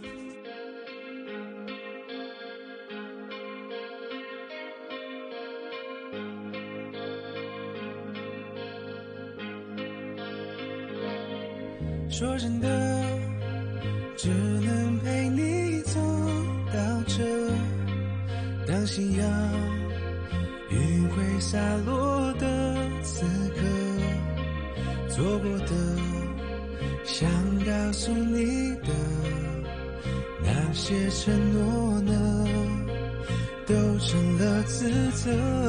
說真的，只能陪你走到這，當夕陽餘暉灑落的此刻，做過的，想告訴你的那些承諾呢，都成了自責。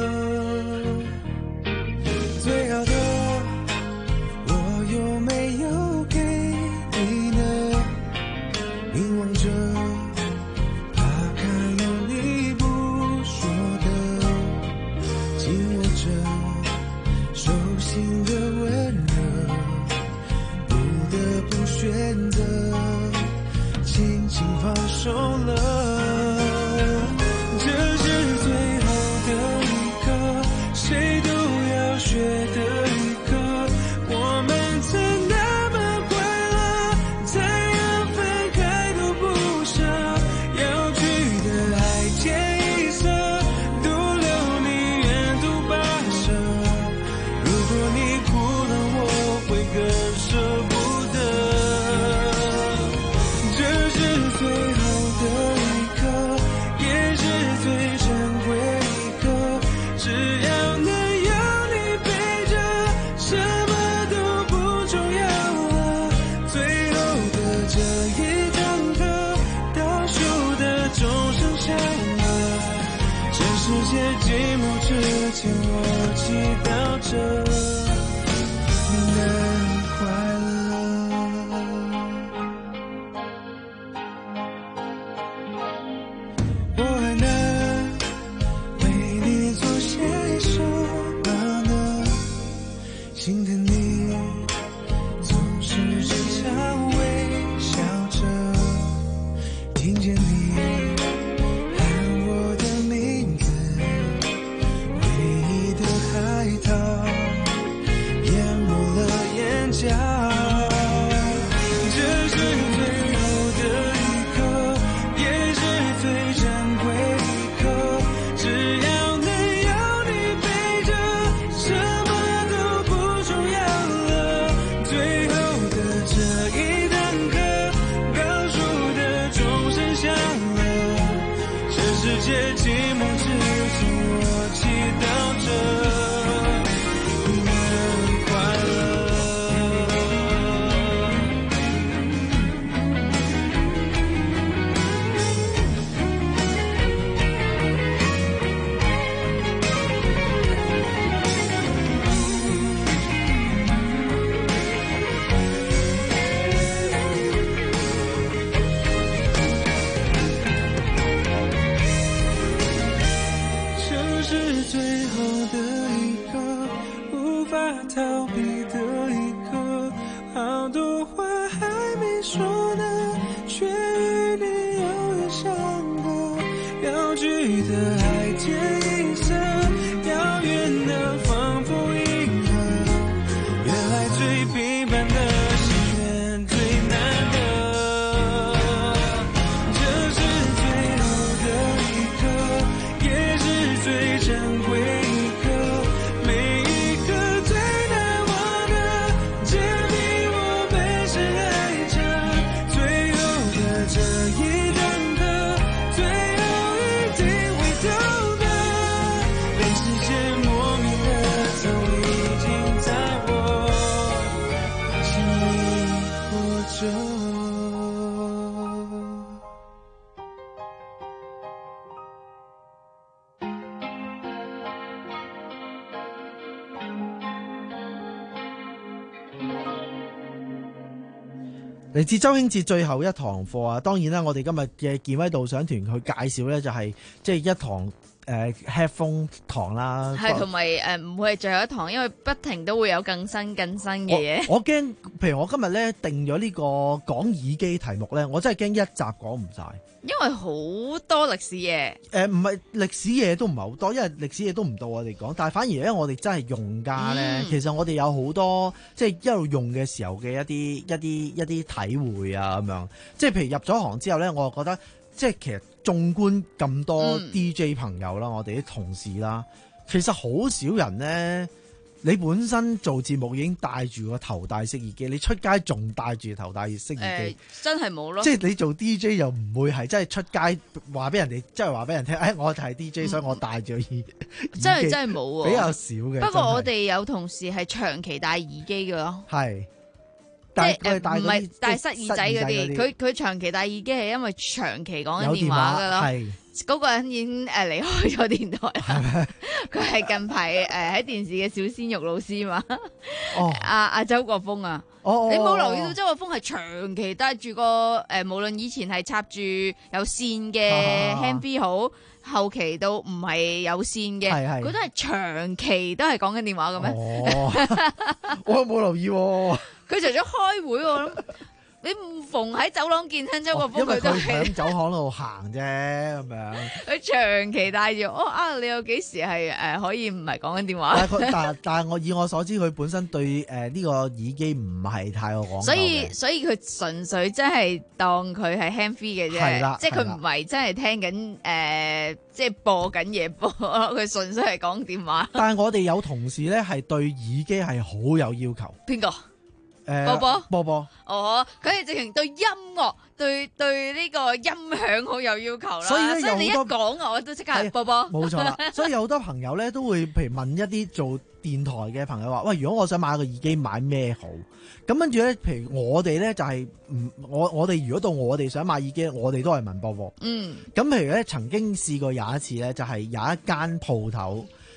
最好的我有沒有給你呢？凝望着，怕看了你不禱着你能快樂。我還能為你做些什麼呢？心疼你總是時常微笑着，聽見你喊我的名字，唯一的海濤淹沒了眼角。 嚟自周興哲最後一堂課啊！當然啦，我哋今日嘅健威導賞團去介紹咧，就係即係一堂誒 headphone 堂啦。 係同埋誒唔會係最後一堂，因為不停都會有更新更新嘅嘢。 我驚，譬如我今日咧定咗呢個講耳機題目咧，我真係驚一集講唔晒。 因為好多歷史嘢， 誒唔係歷史嘢都唔係好多，因為歷史嘢都唔到我哋講，但係反而咧我哋真係用家咧，嗯、其實我哋有好多即係一路用嘅時候嘅一啲一啲一啲體會啊咁樣，即係譬如入咗行之後咧，我就覺得即係其實縱觀咁多 D J 朋友啦，嗯、我哋啲同事啦，其實好少人咧。你本身做節目已經戴住個頭戴式耳機，你出街仲戴住頭戴式耳機， 呃、真係冇咯。 即係你做 D J 又唔會係真係出街話俾人哋，即係話俾人聽，誒、哎，我係 D J，、嗯、所以我戴住耳。 真係真係冇喎， 比較少嘅。 不過我哋有同事係長期戴耳機嘅咯。 係。 即係誒唔係戴塞耳仔嗰啲，佢佢長期戴耳機係因為長期講緊電話噶咯。嗰個人已經誒離開咗電台啦。佢係近排誒喺電視嘅小鮮肉老師嘛。哦。阿阿周國峰啊。哦。你冇留意到周國峰係長期戴住個誒，無論以前係插住有線嘅 handfree 好，後期到唔係有線嘅，佢都係長期都係講緊電話嘅咩？ 哦。我有冇留意喎。 佢除咗開會，我諗你唔逢喺走廊見親周國峰，佢都係喺走廊度行啫，咁樣。 佢長期戴住，哦啊！你有幾時係誒、呃、可以唔係講緊電話？ 但但但係我以我所知，佢本身對誒呢、呃這個耳機唔係太過講究。 所以所以佢純粹真係當佢係 handfree 嘅啫，即係佢唔係真係聽緊誒、呃，即係播緊嘢播，佢純粹係講電話。 但係我哋有同事咧係對耳機係好有要求。 邊個？ 誒， 波波， 波波， 哦，佢係直情對音樂、對對呢個音響好有要求啦。 所以咧， 所以你一講啊，我都即刻係波波。 冇錯啦，所以有好多朋友咧都會，譬如問一啲做電台嘅朋友話，喂，如果我想買個耳機，買咩好？咁跟住咧，譬如我哋咧就係、是、唔，我我哋如果到我哋想買耳機，我哋都係問波波。嗯。咁譬如咧，曾經試過有一次咧，就係、是、有一間鋪頭。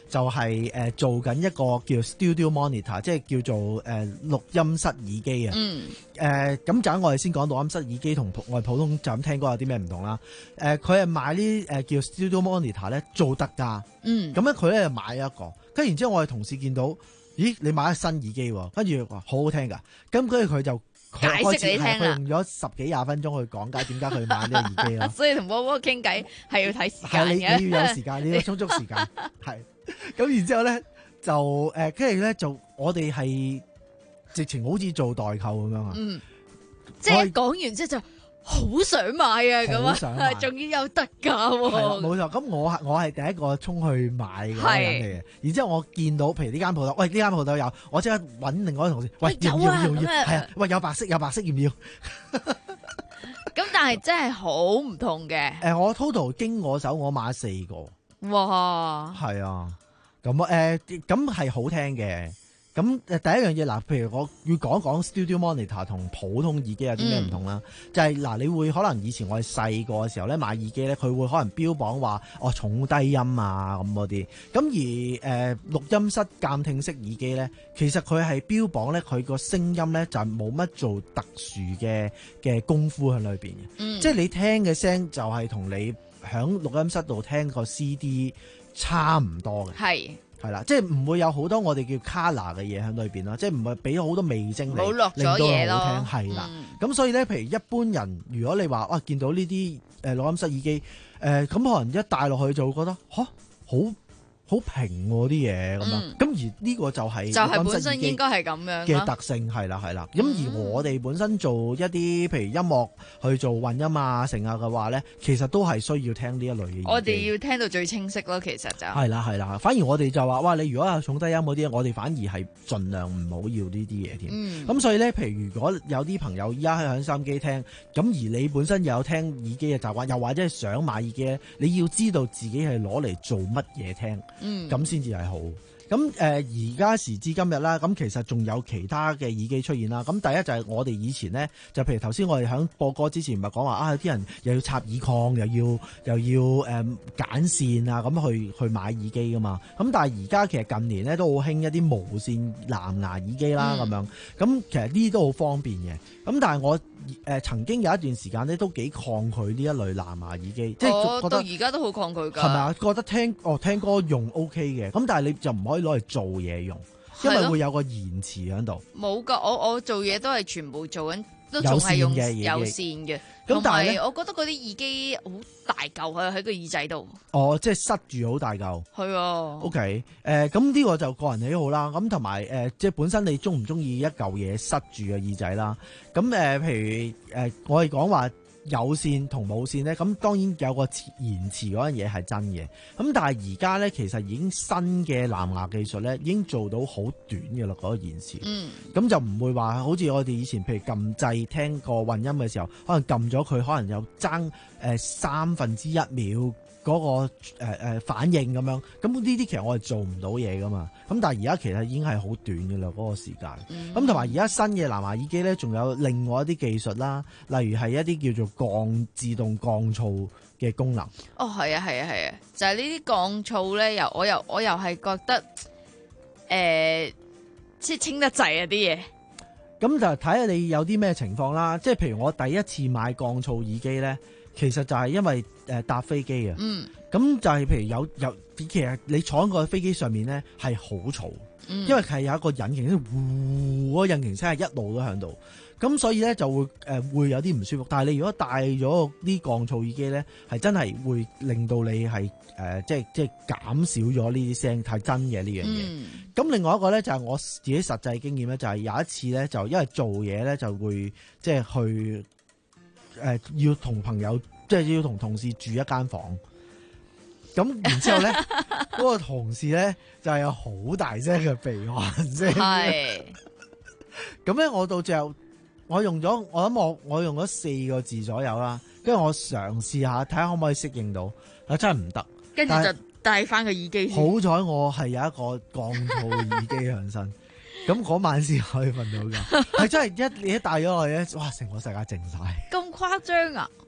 就係、是、誒、呃、做緊一個叫 studio monitor，即係叫做誒、呃、錄音室耳機啊。 嗯。 誒咁就我哋先講錄音室耳機同我哋普通就咁聽歌有啲咩唔同啦。誒佢係買呢誒、呃、叫 studio monitor 咧做特價。 嗯。 咁咧佢咧就買一個，跟住然之後我哋同事見到，咦你買咗新耳機喎，跟住話好好聽㗎。咁跟住佢就解釋你聽啦。 佢用咗十幾廿分鐘去講解點解佢買呢個耳機啦。 所以同波波傾偈係要睇時間係你嘅。 你要有時間，你要充足時間。係。咁然之後咧就誒，跟住咧就我哋係直情好似做代購咁樣啊。 嗯。即係講完之後就好想買啊咁啊，仲要有特價喎。 係啦，冇錯。咁我係我係第一個衝去買嘅人嚟嘅。然之後我見到，譬如呢間鋪頭，喂呢間鋪頭有，我即刻揾另外一個同事，喂要唔要要唔要？係啊，喂有白色有白色要唔要？ 咁但係真係好唔同嘅。 誒，我 total 經我手，我買四個。 哇！ 係啊，咁誒咁係好聽嘅。咁誒第一樣嘢嗱，譬如我要講一講 studio monitor 同普通耳機有啲咩唔同啦，嗯、就係嗱，你會可能以前我哋細個嘅時候咧買耳機咧，佢會可能標榜話哦重低音啊咁嗰啲，咁而誒、呃、錄音室監聽式耳機咧，其實佢係標榜咧佢個聲音咧就係冇乜做特殊嘅嘅功夫喺裏邊嘅，嗯、即係你聽嘅聲就係同你響錄音室度聽個 C D 差唔多嘅。係。係啦，即係唔會有好多我哋叫 color 嘅嘢喺裏邊啦，即係唔係俾好多味精嚟，令到佢好聽。係啦，咁、嗯、所以咧，譬如一般人，如果你話哇見到呢啲誒錄音室耳機，誒、呃、咁可能一戴落去就會覺得吓好好平啲嘢咁樣，咁、嗯、而呢個就係就係本身應該係咁樣嘅特性，係啦係啦。咁、嗯、而我哋本身做一啲譬如音樂去做混音啊成啊嘅話咧，其實都係需要聽呢一類嘅嘢。 我哋要聽到最清晰咯，其實就係啦係啦。反而我哋就話哇，你如果係重低音嗰啲，我哋反而係盡量唔好要呢啲嘢添。咁、嗯、所以咧，譬如如果有啲朋友依家喺收音機聽，咁而你本身又有聽耳機嘅習慣，又或者係想買耳機咧，你要知道自己係攞嚟做乜嘢聽。嗯，咁先至係好。咁誒而家時至今日啦，咁其實仲有其他嘅耳機出現啦。咁第一就係我哋以前咧，就譬如頭先我哋喺播歌之前咪講話啊，有啲人又要插耳擴，又要又要誒揀線啊，咁去去買耳機噶嘛。咁但係而家其實近年咧都好興一啲無線藍牙耳機啦，咁、嗯、樣。咁其實呢啲都好方便嘅。咁但係我誒、呃、曾經有一段時間咧都幾抗拒呢一類藍牙耳機，即係覺得到而家都好抗拒㗎。 係咪啊？覺得聽哦聽歌用 OK 嘅，咁但係你就唔可以攞嚟做嘢用，因為會有個延遲喺度。 冇㗎，我我做嘢都係全部做緊，都仲係用有線嘅。咁但係我覺得嗰啲耳機好大嚿啊，喺個耳仔度。 哦，即係塞住好大嚿。係啊。OK，誒咁呢個就個人喜好啦。咁同埋誒，即係本身你中唔中意一嚿嘢塞住嘅耳仔啦？咁誒、呃，譬如誒、呃，我哋講話。有線同冇線咧，咁當然有個延遲嗰樣嘢係真嘅。咁但係而家咧，其實已經新嘅藍牙技術咧，已經做到好短嘅啦，嗰個延遲。嗯。咁就唔會話好似我哋以前譬如撳掣聽個混音嘅時候，可能撳咗佢，可能有爭誒三分之一秒。嗰、那個誒、呃、反應咁樣，咁呢啲其實我係做唔到嘢噶嘛。咁但係而家其實已經係好短嘅啦，嗰、那個時間。咁同埋而家新嘅藍牙耳機咧，仲有另外一啲技術啦，例如係一啲叫做降自動降噪嘅功能。 哦，係啊，係啊，係啊，就係、是、呢啲降噪咧，又我又我又係覺得誒，即、呃、係清得滯啊啲嘢。 咁就睇下你有啲咩情況啦。即係譬如我第一次買降噪耳機咧。其實就係因為誒、呃、搭飛機啊，咁、嗯、就係譬如有有，其實你坐喺個飛機上面咧係好嘈，因為係有一個引擎，呼嗰個引擎聲係一路都喺度，咁所以咧就會誒、呃、會有啲唔舒服。但係你如果戴咗啲降噪耳機咧，係真係會令到你係誒、呃、即係即係減少咗呢啲聲，係真嘅呢樣嘢。咁、嗯、另外一個咧就係、是、我自己實際經驗咧，就係、是、有一次咧就因為做嘢咧就會即係去。誒、呃，要同朋友即係要同同事住一間房，咁然之後咧，嗰個同事咧就係有好大聲嘅鼻鼾聲。係，咁咧我到最後我用咗，我諗我我用咗四個字左右啦，跟住我嘗試下睇下可唔可以適應到，啊真係唔得， 跟住就戴翻個耳機。好彩我係有一個降噪耳機喺身。咁嗰晚先可以瞓到㗎，係真係一你一戴咗落去咧，哇！成個世界靜晒。 咁誇張啊？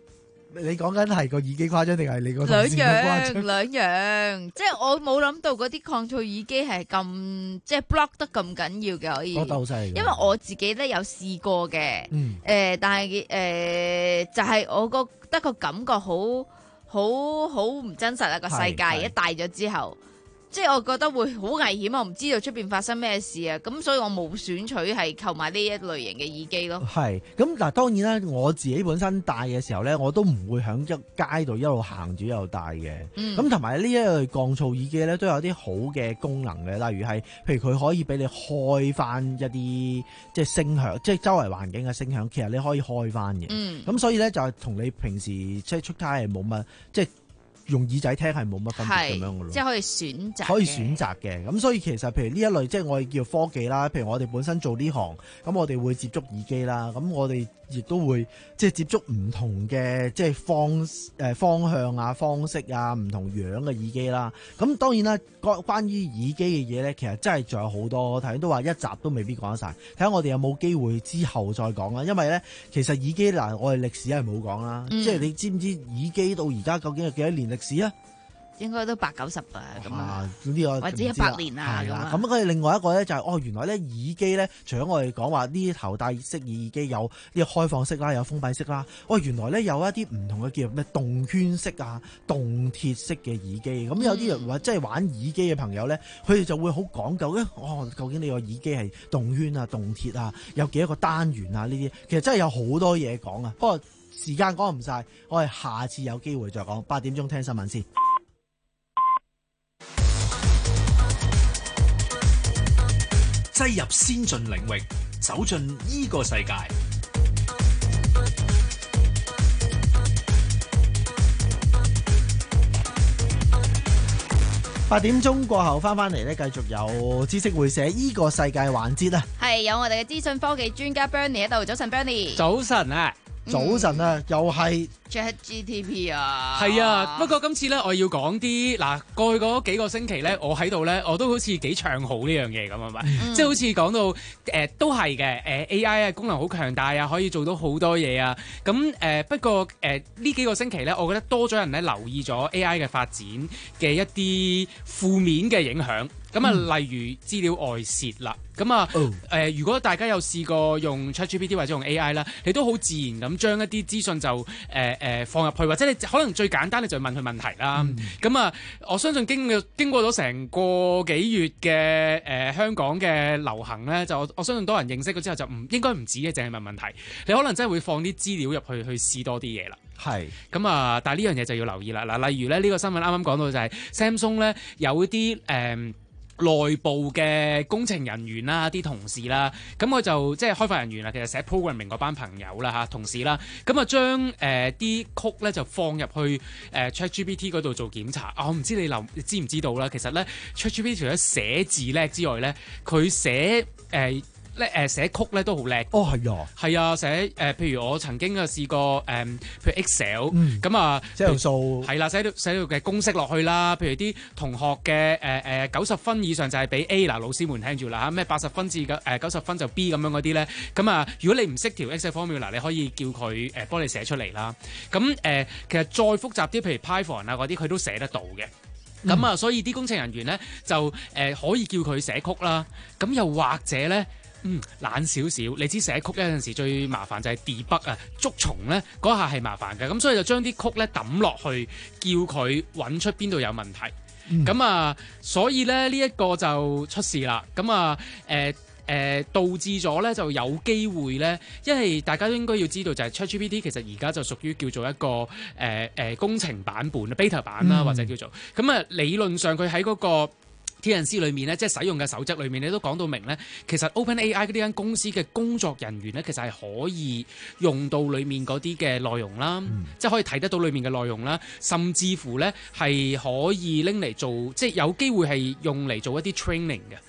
你講緊係個耳機誇張定係你個兩同事咁誇樣張？ 兩樣，即係我冇諗到嗰啲抗噪耳機係咁即係 block 得咁緊要嘅可以。 覺得好犀利。 因為我自己咧有試過嘅，誒、 嗯呃，但係誒、呃、就係、是、我覺得個感覺好好好唔真實啊！個世界一大咗之後。即係我覺得會好危險，我唔知道出邊發生咩事啊，咁所以我冇選取係購買呢一類型嘅耳機咯。 係咁嗱，當然啦，我自己本身戴嘅時候咧，我都唔會響一街度一路行住一路戴嘅。咁同埋呢一類降噪耳機咧，都有啲好嘅功能嘅，例如係，譬如佢可以俾你開翻一啲即係聲響，即係周圍環境嘅聲響，其實你可以開翻嘅。咁、嗯、所以咧就係同你平時即係出街係冇乜即係。用耳仔聽係冇乜分別咁樣嘅咯， 即係可以選擇， 可以選擇嘅。咁所以其實譬如呢一類，即係我哋叫科技啦。譬如我哋本身做呢行，咁我哋會接觸耳機啦。咁我哋亦都會即係接觸唔同嘅即係方誒方向啊、方式啊、唔同樣嘅耳機啦。咁當然啦，關關於耳機嘅嘢咧，其實真係仲有好多。頭先都話一集都未必講得晒，睇下我哋有冇機會之後再講啦。因為咧，其實耳機嗱，我哋歷史係冇講啦。嗯、即係你知唔知耳機到而家究竟有幾多年歷史啊？ 應該都八九十啊，咁啊， 呢個或者一百年啊咁啊。 咁佢另外一個咧就係、是、哦，原來咧耳機咧，除咗我哋講話呢頭戴式耳機有呢個開放式啦，有封閉式啦。哦，原來咧有一啲唔同嘅叫咩動圈式啊、動鐵式嘅耳機。咁有啲人話即係玩耳機嘅朋友咧，佢哋就會好講究咧。哦，究竟你個耳機係動圈啊、動鐵啊，有幾多個單元啊？呢啲其實真係有好多嘢講啊。不過時間講唔晒，我哋下次有機會再講。八點鐘聽新聞先。 擠入先進領域，走進呢個世界。 八點鐘過後翻翻嚟咧，繼續有知識會社呢個世界環節啊！ 係有我哋嘅資訊科技專家 Bernie 喺度，早晨 Bernie。 早晨啊！ 早晨啊，又係 ChatGPT 啊， 係啊，不過今次咧我要講啲嗱，過去嗰幾個星期咧，我喺度咧，我都好似幾唱好呢樣嘢咁係咪？嗯、即係好似講到誒、呃、都係嘅，誒、呃、A I 啊功能好強大啊，可以做到好多嘢啊。咁誒、呃、不過誒呢、呃、幾個星期咧，我覺得多咗人咧留意咗 A I 嘅發展嘅一啲負面嘅影響。咁啊，例如資料外泄啦。咁啊，誒、呃，如果大家有試過用 ChatGPT 或者用 A I 啦，你都好自然咁將一啲資訊就誒誒、呃呃、放入去，或者你可能最簡單你就問佢問題啦。咁、嗯、啊，我相信經過經過咗成個幾月嘅誒、呃、香港嘅流行咧，就我，我相信多人認識咗之後，就唔應該唔止嘅，淨係問問題。你可能真係會放啲資料入去去試多啲嘢啦。 係。 咁啊，但係呢樣嘢就要留意啦。嗱，例如咧呢、呢個新聞啱啱講到就係 Samsung 咧有一啲誒。呃內部嘅工程人員啦，啲同事啦，咁佢就即係開發人員啦，其實寫 programming 嗰班朋友啦嚇，同事啦，咁啊將誒啲曲咧就放入去誒、呃、ChatGPT 嗰度做檢查。啊，我唔知你留你知唔知道啦，其實咧 ChatGPT 除咗寫字叻之外咧，佢寫誒。呃咧誒寫曲咧都好叻。 哦，係啊， 係啊，寫誒、呃、譬如我曾經啊試過誒、呃，譬如 Excel 咁、嗯、啊， 寫條數係啦，寫到寫到嘅公式落去啦。譬如啲同學嘅誒誒九十分以上就係俾 A 嗱，老師們聽住啦嚇，咩八十分至嘅誒九十分就 B 咁樣嗰啲咧。咁啊，如果你唔識條 Excel formula，你可以叫佢誒幫你寫出嚟啦。咁誒、呃、其實再複雜啲，譬如 Python 啊嗰啲，佢都寫得到嘅。咁、嗯、啊，所以啲工程人員咧就誒、呃、可以叫佢寫曲啦。咁又或者咧。嗯，懶少少，你知寫曲有陣時最麻煩就係 debug 啊，捉蟲咧嗰下係麻煩嘅，咁所以就將啲曲咧抌落去，叫佢揾出邊度有問題。咁、嗯、啊，所以咧呢一、這個就出事啦。咁啊，誒、呃、誒、呃、導致咗咧就有機會咧，因為大家都應該要知道就係 ChatGPT 其實而家就屬於叫做一個誒誒、呃呃、工程版本 beta 版啦，或者叫做咁啊、嗯，理論上佢喺嗰個 T N C 裏面咧，即係使用嘅守則裏面，你都講到明咧。其實 OpenAI 呢間公司嘅工作人員咧，其實係可以用到裏面嗰啲嘅內容啦，嗯、即係可以睇得到裏面嘅內容啦，甚至乎咧係可以拎嚟做，即係有機會係用嚟做一啲 training 嘅。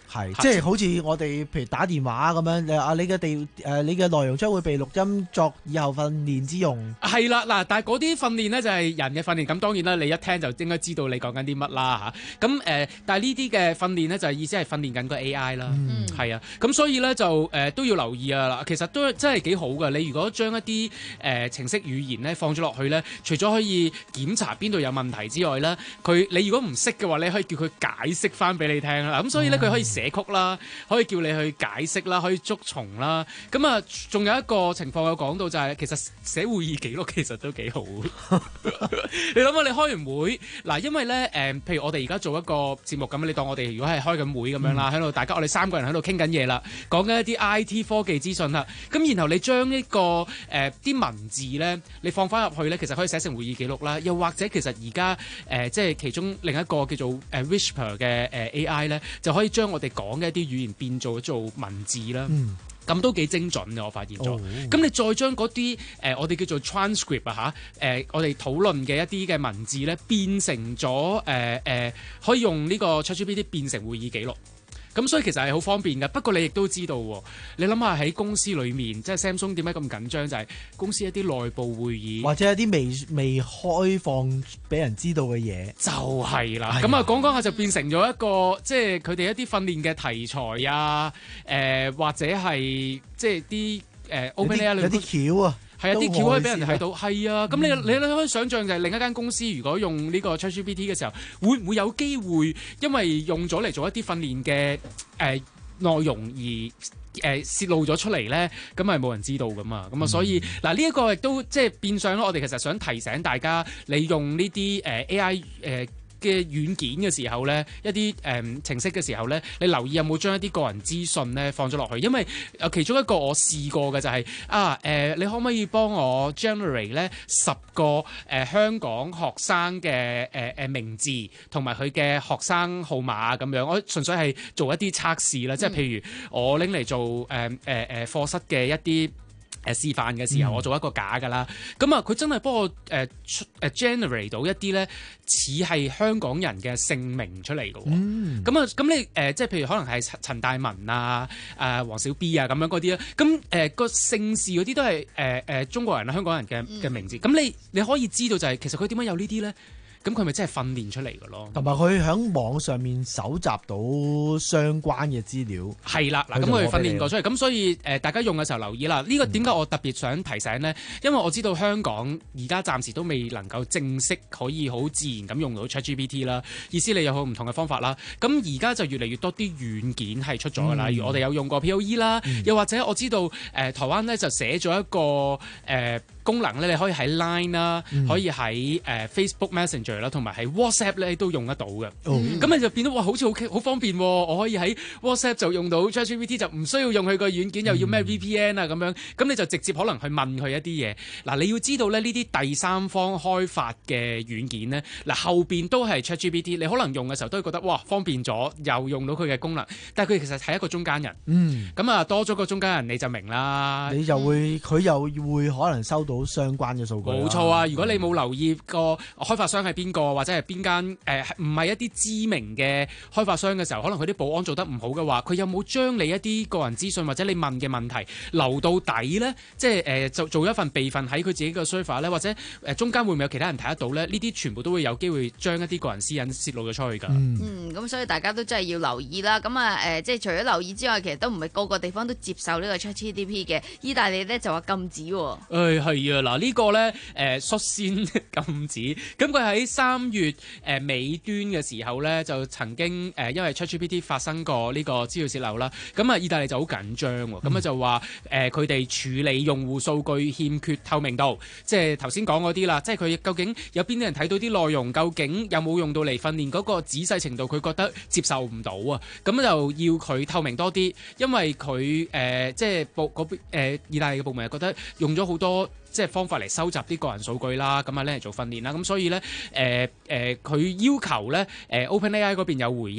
係，即係好似我哋譬如打電話咁樣，你啊你嘅地誒、呃、你嘅內容將會被錄音作以後訓練之用。 係啦，嗱，但係嗰啲訓練咧就係人嘅訓練，咁當然啦，你一聽就應該知道你講緊啲乜啦嚇。咁誒、呃，但係呢啲嘅訓練咧就係意思係訓練緊個 A I 啦，係啊、嗯，咁所以咧就誒、呃、都要留意啊。其實都真係幾好㗎。你如果將一啲誒、呃、程式語言咧放咗落去咧，除咗可以檢查邊度有問題之外咧，佢你如果唔識嘅話，你可以叫佢解釋翻俾你聽啦。咁所以咧佢可以寫曲啦，可以叫你去解釋啦，可以捉蟲啦。咁啊，仲有一個情況有講到就係、是、其實寫會議記錄其實都幾好。你諗下，你開完會嗱，因為咧誒、呃，譬如我哋而家做一個節目咁，你當我哋如果係開緊會咁樣啦，喺度、嗯、大家我哋三個人喺度傾緊嘢啦，講緊一啲 I T 科技資訊啦。咁然後你將呢、這個誒啲、呃、文字咧，你放翻入去咧，其實可以寫成會議記錄啦。又或者其實而家誒即係其中另一個叫做誒 Whisper 嘅誒 A I 咧，就可以將我哋講嘅一啲語言變做做文字啦。嗯，咁都幾精準嘅，我發現咗。咁、哦、你再將嗰啲誒我哋叫做 transcript 啊嚇，誒我哋討論嘅一啲嘅文字咧，變成咗誒誒可以用呢個 ChatGPT 變成會議記錄。咁所以其實係好方便嘅，不過你亦都知道喎，你諗下喺公司裏面，即係 Samsung 點解咁緊張？就係、是、公司一啲內部會議，或者一啲未未開放俾人知道嘅嘢，就係啦。咁啊講講下就變成咗一個，即係佢哋一啲訓練嘅題材啊，誒、呃、或者係即係啲誒 OpenAI 有啲橋啊。係啊，啲橋可以俾人睇到。係啊，咁你你你可以想象就係另一間公司，如果用呢個 ChatGPT 嘅時候，會唔會有機會因為用咗嚟做一啲訓練嘅誒內容而誒、呃、泄露咗出嚟咧？咁係冇人知道噶嘛。咁啊、嗯，所以嗱呢一個亦都即係變相咯。我哋其實想提醒大家，你用呢啲誒 A I 誒、呃。嘅軟件嘅時候咧，一啲誒、嗯、程式嘅時候咧，你留意有冇將一啲個人資訊咧放咗落去？因為誒其中一個我試過嘅就係、是、啊誒、呃，你可唔可以幫我 generate 咧十個誒、呃、香港學生嘅誒誒名字同埋佢嘅學生號碼咁樣？我純粹係做一啲測試啦，即係譬如我拎嚟做誒誒誒課室嘅一啲。誒示範嘅時候，我做一個假㗎啦，咁啊佢真係幫我誒誒、呃、generate 到一啲咧似係香港人嘅姓名出嚟嘅喎，咁啊咁你誒、呃、即係譬如可能係陳大文啊、誒黃小 B 啊咁樣嗰啲啦，咁誒個姓氏嗰啲都係誒誒中國人啊、香港人嘅嘅名字，咁、嗯、你你可以知道就係、是、其實佢點解有呢啲咧？咁佢咪真係訓練出嚟嘅咯？同埋佢喺網上面搜集到相關嘅資料。係啦，嗱咁佢訓練過出嚟，咁所以誒、呃、大家用嘅時候留意啦。呢、呢個點解我特別想提醒呢？因為我知道香港而家暫時都未能夠正式可以好自然咁用到 ChatGPT 啦。意思你有好唔同嘅方法啦。咁而家就越嚟越多啲軟件係出咗㗎啦。例如我哋有用過 P O E 啦，嗯、又或者我知道誒、呃、台灣咧就寫咗一個誒。呃功能咧，你可以喺 Line 啦，嗯、可以喺誒、呃、Facebook Messenger 啦，同埋喺 WhatsApp 咧都用得到嘅。咁、嗯、你就變到哇，好似好好方便喎！我可以喺 WhatsApp 就用到 ChatGPT， 就唔需要用佢個軟件，又要咩 V P N 啊咁樣。咁你就直接可能去問佢一啲嘢。嗱，你要知道咧，呢啲第三方開發嘅軟件咧，嗱後邊都係 ChatGPT。你可能用嘅時候都會覺得哇方便咗，又用到佢嘅功能。但係佢其實係一個中間人。嗯。咁啊，多咗個中間人你就明啦。你就會佢又會可能收到相關嘅數據。冇錯啊！如果你冇留意個開發商係邊個，或者係邊間誒唔係一啲知名嘅開發商嘅時候，可能佢啲保安做得唔好嘅話，佢有冇將你一啲個人資訊或者你問嘅問題留到底咧？即係誒就做一份備份喺佢自己個 server 咧，或者誒中間會唔會有其他人睇得到咧？呢啲全部都會有機會將一啲個人私隱泄露咗出去㗎。嗯，咁、嗯、所以大家都真係要留意啦。咁啊誒，即係除咗留意之外，其實都唔係個個地方都接受呢個 ChatGPT 嘅。意大利咧就話禁止喎。誒係啊，嗱、這個、呢個咧誒率先禁止。咁佢喺三月誒、呃、尾端嘅時候咧，就曾經誒、呃、因為 ChatGPT 發生過呢個資料泄漏啦。咁啊，意大利就好緊張喎。咁啊、嗯、就話誒佢哋處理用戶數據欠缺透明度，即係頭先講嗰啲啦。即係佢究竟有邊啲人睇到啲內容，究竟有冇用到嚟訓練嗰個仔細程度，佢覺得接受唔到啊。咁就要佢透明多啲，因為佢誒、呃、即係部嗰邊誒意大利嘅部門係覺得用咗好多即係方法嚟收集啲個人數據啦，咁啊咧嚟做訓練啦。咁所以咧誒誒佢要求咧誒、呃、OpenAI 嗰邊有回應。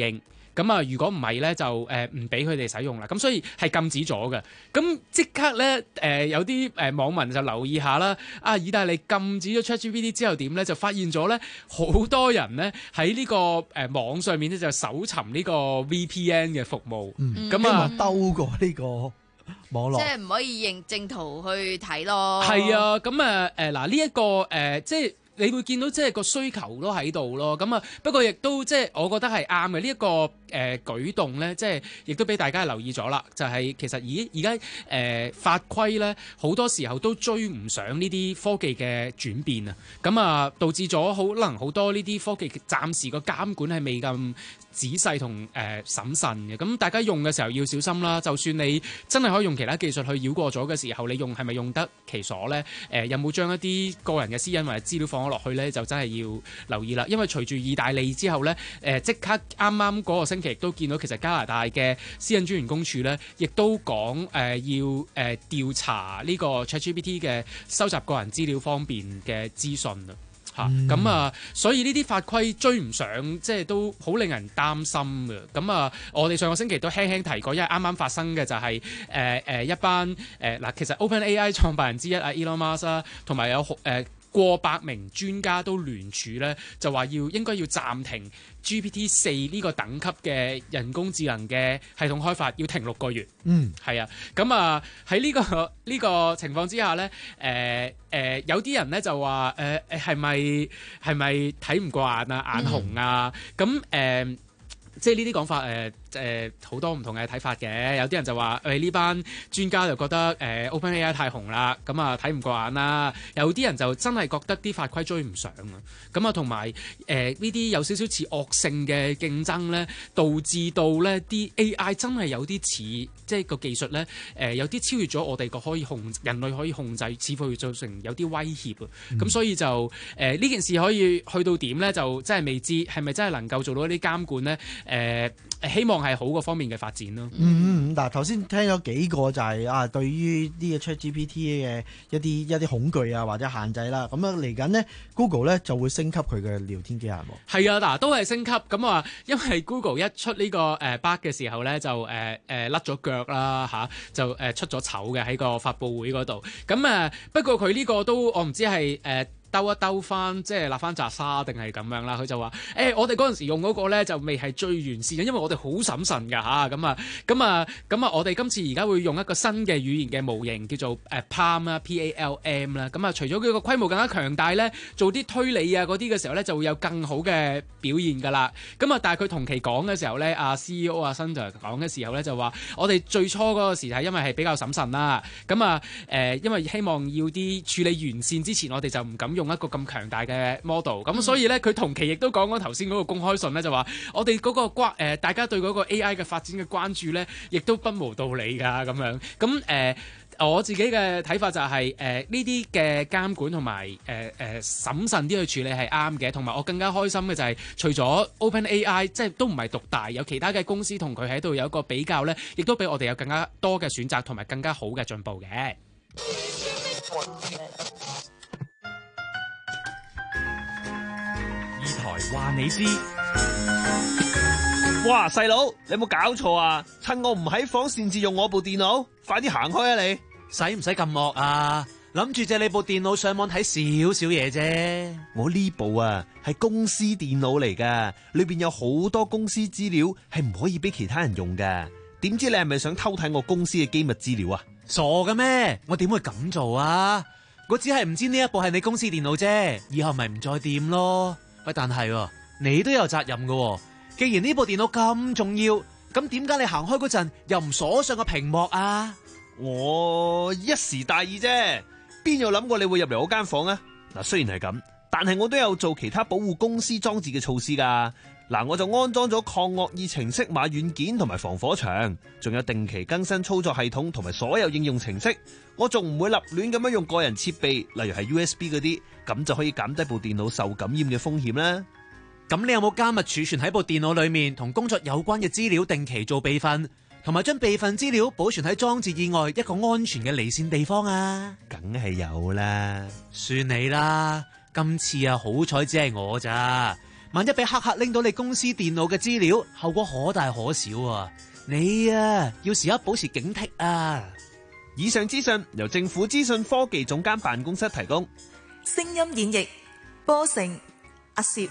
咁啊，如果唔係咧，就誒唔俾佢哋使用啦。咁所以係禁止咗嘅。咁即刻咧誒、呃、有啲誒網民就留意下啦。啊，意大利禁止咗 ChatGPT 之後點咧，就發現咗咧好多人咧喺呢個誒網上面咧就搜尋呢個 V P N 嘅服務。 嗯， 咁啊兜過呢個網絡， 即係唔可以認正圖去睇咯。 係啊，咁啊誒嗱呢一個誒、呃、即係。你會見到即係個需求都喺度咯，咁啊不過亦都即係我覺得係啱嘅呢一個誒、呃、舉動咧，即係亦都俾大家留意咗啦。就係、是、其實而而家誒法規咧好多時候都追唔上呢啲科技嘅轉變啊，咁啊導致咗可能好多呢啲科技暫時個監管係未咁仔細同誒審慎嘅，咁大家用嘅時候要小心啦。就算你真係可以用其他技術去繞過咗嘅時候，你用係咪用得其所咧？誒、呃、有冇將一啲個人嘅私隱或者資料放咗落去咧？就真係要留意啦。因為隨住意大利之後咧，誒、呃、即刻啱啱嗰個星期亦都見到，其實加拿大嘅私隱專員公署咧，亦都講誒、呃、要誒、呃、調查呢個 ChatGPT 嘅收集個人資料方面嘅資訊啊。嚇咁、嗯、啊，所以呢啲法規追唔上，即係都好令人擔心嘅。咁啊，我哋上個星期都輕輕提過，因為啱啱發生嘅就係誒誒一班誒嗱、呃，其實 OpenAI 創辦人之一啊 Elon Musk 啦，同埋有誒。呃過百名專家都聯署咧，就話要應該要暫停 G P T 四呢個等級嘅人工智能嘅系統開發，要停六個月。 嗯， 係啊，咁啊喺呢個呢、呢個情況之下咧，誒、呃、誒、呃、有啲人咧就話誒誒係咪係咪睇唔過眼啊，眼紅啊？咁誒、嗯呃、即係呢啲講法誒。呃誒好、呃、多唔同嘅睇法嘅，有啲人就話誒呢班專家就覺得誒、呃、OpenAI 太紅啦，咁啊睇唔過眼啦。有啲人就真係覺得啲法規追唔上啊。咁啊同埋誒呢啲有少少似惡性嘅競爭咧，導致到咧啲 A I 真係有啲似即係個技術咧誒、呃、有啲超越咗我哋個可以控人類可以控制，似乎造成有啲威脅啊。咁、嗯、所以就誒呢、呃、件事可以去到點咧，就真係未知係咪真係能夠做到一啲監管咧？誒、呃。希望係好個方面嘅發展咯。 嗯嗯，嗱頭先聽咗幾個就係、是、啊，對於呢個 ChatGPT 嘅一啲一啲恐懼啊或者限制啦。咁啊嚟緊呢 Google 咧就會升級佢嘅聊天機械人。 係啊，嗱都係升級。咁啊，因為 Google 一出呢個誒 bug 嘅時候咧，就誒誒甩咗腳啦嚇，就誒出咗醜嘅喺個發佈會嗰度。咁啊不過佢呢個都我唔知係誒。呃兜一兜翻，即係立翻紮沙定係咁樣啦。佢就話：誒、欸，我哋嗰陣時用嗰個咧就未係最完善嘅，因為我哋好審慎㗎嚇。咁啊，咁啊，咁啊，我哋今次而家會用一個新嘅語言嘅模型，叫做誒 Palm 啦 ，P A L M 啦。咁啊，除咗佢個規模更加強大咧，做啲推理啊嗰啲嘅時候咧，就會有更好嘅表現㗎啦。咁啊，但係佢同期講嘅時候咧，阿 C E O 阿 Sundar 講嘅時候咧就話：我哋最初嗰個時係因為係比較審慎啦。咁啊，誒、呃，因為希望要啲處理完善之前，我哋就唔敢用一個咁強大嘅 model，咁所以咧佢同期亦都講講頭先嗰個公開信咧，就話我哋嗰個關誒大家對嗰個 A I 嘅發展嘅關注咧，亦都不無道理㗎咁樣。咁誒、呃、我自己嘅睇法就係誒呢啲嘅監管同埋誒誒審慎啲去處理係啱嘅，同埋我更加開心嘅就係、是、除咗 OpenAI 即係都唔係獨大，有其他嘅公司同佢喺度有一個比較咧，亦都俾我哋有更加多嘅選擇同埋更加好嘅進步嘅。 話你知， 哇細佬，你有冇搞錯啊？趁我唔喺房擅自用我部電腦，快啲行開啊你！ 使唔使咁惡啊？諗住借你部電腦上網睇少少嘢啫。 我呢部啊係公司電腦嚟噶，裏邊有好多公司資料係唔可以俾其他人用噶。點知你係咪想偷睇我公司嘅機密資料啊？ 傻嘅咩？我點會咁做啊？我只係唔知呢一部係你公司電腦啫，以後咪唔再掂咯。喂，但係你都有責任㗎。既然呢部電腦咁重要，咁點解你行開嗰陣又唔鎖上個屏幕啊？ 我一時大意啫，邊有諗過你會入嚟我間房啊？嗱，雖然係咁，但係我都有做其他保護公司裝置嘅措施噶。嗱，我就安裝咗抗惡意程式碼軟件同埋防火牆，仲有定期更新操作系統同埋所有應用程式。我仲唔會立亂咁樣用個人設備，例如係 U S B 嗰啲，咁就可以減低部電腦受感染嘅風險啦。 咁你有冇加密儲存喺部電腦裏面同工作有關嘅資料，定期做備份，同埋將備份資料保存喺裝置以外一個安全嘅離線地方啊？ 梗係有啦。 算你啦，今次啊好彩只係我咋。 萬一俾黑客拎到你公司電腦嘅資料，後果可大可小啊！你啊，要時刻保持警惕啊！ 以上資訊由政府資訊科技總監辦公室提供。 聲音演繹波成阿攝，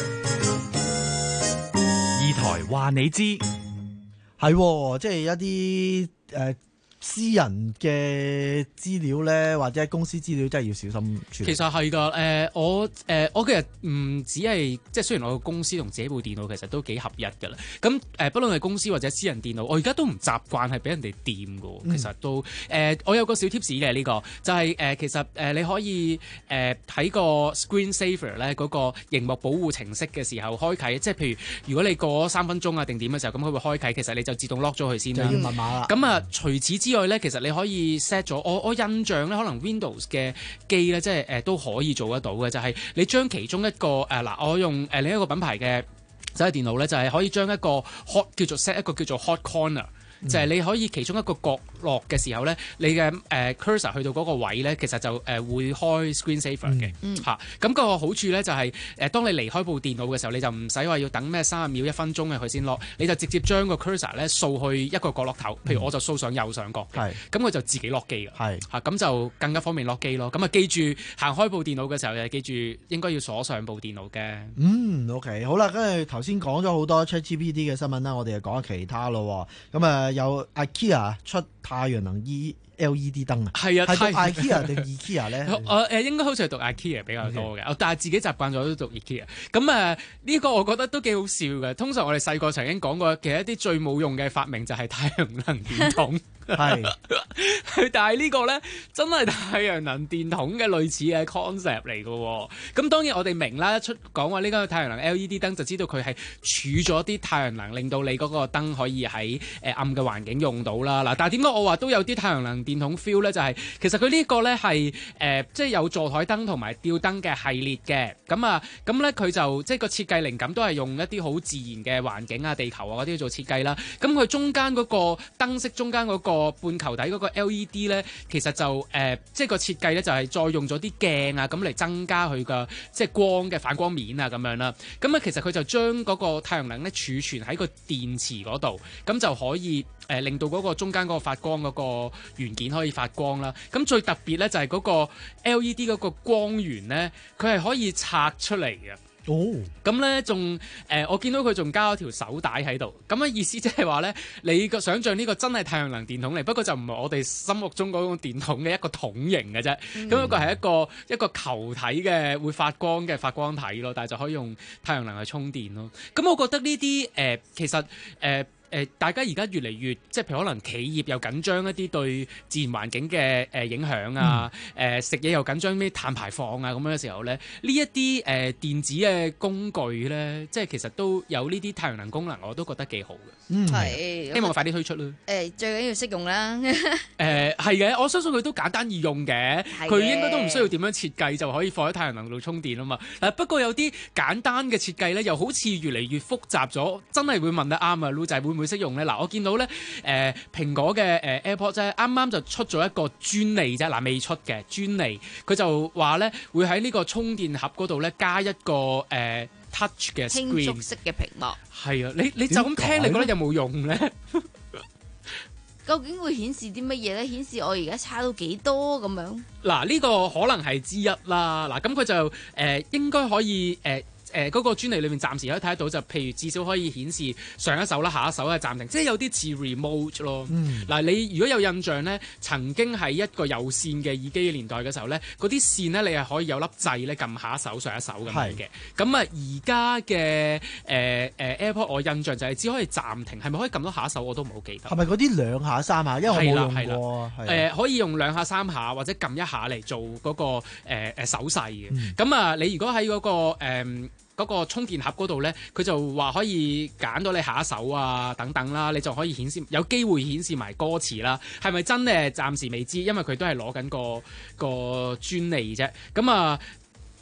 二台話你知， 係即係一啲誒。呃私人嘅資料咧，或者公司資料真係要小心處理。 其實係㗎，誒、呃、我誒、呃、我其實唔只係即係雖然我個公司同自己部電腦其實都幾合一㗎啦。咁誒、呃，不論係公司或者私人電腦，我而家都唔習慣係俾人哋掂㗎。其實都誒、呃，我有個小 tips 嘅呢個，就係、是、誒、呃、其實誒、呃、你可以誒喺、呃、個 screen saver 咧嗰個熒幕保護程式嘅時候開啟，即係譬如如果你過三分鐘啊定點嘅時候，咁佢會開啟，其實你就自動 lock 咗佢先啦。 就要密碼啦。 咁啊，除此之外咧，其實你可以 set 咗，我我印象咧，可能 Windows 嘅機咧，即係誒、呃、都可以做得到嘅，就係、是、你將其中一個誒嗱、呃，我用誒、呃、另一個品牌嘅手提電腦咧，就係、是、可以將一個 hot 叫做 set 一個叫做 hot corner。就係你可以其中一個角落嘅時候咧，你嘅誒、呃、cursor 去到嗰個位咧，其實就誒、呃、會開 screen saver 嘅嚇。咁、嗯啊那個好處咧就係、是、誒、呃，當你離開部電腦嘅時候，你就唔使話要等咩三十秒、一分鐘嘅佢先落，你就直接將個 cursor 咧掃去一個角落頭，譬如我就掃上右上角，咁佢就自己落機嘅，嚇咁、啊、就更加方便落機咯。咁啊記住行開部電腦嘅時候，就記住應該要鎖上部電腦嘅。 嗯 OK 好啦，跟住頭先講咗好多 ChatGPT 嘅新聞啦，我哋就講下其他咯。咁啊〜有 IKEA 出太陽能 E L E D 燈啊， 係啊， 係讀 IKEA 定 IKEA 咧？ 我誒應該好似係讀 IKEA 比較多嘅，okay. 但係自己習慣咗都讀 IKEA。咁誒呢個我覺得都幾好笑嘅。通常我哋細個曾經講過，其實一啲最冇用嘅發明就係太陽能電筒。係，但係呢個咧真係太陽能電筒嘅類似嘅 concept 嚟嘅。咁當然我哋明啦，一出講話呢個太陽能 L E D 燈，就知道佢係儲咗啲太陽能，令到你嗰個燈可以喺誒暗嘅環境用到啦。嗱，但係點解我話都有啲太陽能電筒 feel 咧？就係、是、其實佢呢個咧係誒即係有座台燈同埋吊燈嘅系列嘅。咁啊，咁咧佢就即係個設計靈感都係用一啲好自然嘅環境啊、地球啊嗰啲做設計啦。咁佢中間嗰個燈飾中間嗰、那個個半球體嗰個 L E D 咧，其實就誒、呃，即係個設計咧，就係再用咗啲鏡啊，咁嚟增加佢嘅即係光嘅反光面啊，咁樣啦。咁啊，其實佢就將嗰個太陽能咧儲存喺個電池嗰度，咁就可以誒、呃、令到嗰個中間嗰個發光嗰個元件可以發光啦。咁最特別咧就係嗰個 L E D 嗰個光源咧，佢係可以拆出嚟嘅。哦，咁咧仲誒，我見到佢仲加咗條手帶喺度，咁嘅意思即係話咧，你個想像呢個真係太陽能電筒嚟，不過就唔係我哋心目中嗰種電筒嘅一個筒形嘅啫，咁、嗯、一個係一個一個球體嘅會發光嘅發光體咯，但係就可以用太陽能去充電咯。咁我覺得呢啲誒其實誒。呃誒、呃，大家而家越嚟越即係譬如可能企業又緊張一啲對自然環境嘅誒、呃、影響啊，誒、呃、食嘢又緊張咩碳排放啊咁樣嘅時候咧，呢一啲誒電子嘅工具咧，即係其實都有呢啲太陽能功能，我都覺得幾好嘅。嗯，係希望快啲推出啦。誒、 呃，最緊要識用啦。誒、 呃，係嘅，我相信佢都簡單易用嘅，佢應該都唔需要點樣設計就可以放喺太陽能度充電啊嘛。嗱，不過有啲簡單嘅設計咧，又好似越嚟越複雜咗，真係會問得啱啊，Lu 仔會。會識用咧？嗱，我見到咧，誒、呃、蘋果嘅誒、呃、AirPods 咧，啱啱就出咗一個專利啫，嗱、呃、未出嘅專利，佢就話咧會喺呢個充電盒嗰度咧加一個誒、呃、touch 嘅 screen 輕觸式嘅屏幕。 係啊，你你就咁聽，你覺得有冇用咧？ 究竟會顯示啲乜嘢咧？顯示我而家差到幾多咁樣？ 嗱，呢個可能係之一啦。嗱，咁佢就誒、呃、應該可以誒。呃誒嗰、呃那個專利裏面暫時可以睇得到，就譬如至少可以顯示上一手啦、下一手係暫停，即係有啲似 remote 咯。嗱、嗯呃，你如果有印象咧，曾經係一個有線嘅耳機嘅年代嘅時候咧，嗰啲線咧你係可以有粒掣咧撳下一手、上一手咁樣嘅。咁啊，而家嘅誒誒 AirPod 我印象就係只可以暫停，係咪可以撳到下一手我都唔好記得。 係咪嗰啲兩下三下？因為我冇用過。 誒、呃、可以用兩下三下或者撳一下嚟做嗰、那個誒誒、呃、手勢嘅。咁、嗯、啊，你如果喺嗰、那個誒。呃嗰、那個充電盒嗰度咧，佢就話可以揀到你下一手啊等等啦，你就可以顯示有機會顯示埋歌詞啦。係咪真咧？暫時未知，因為佢都係攞緊個個專利啫。咁啊，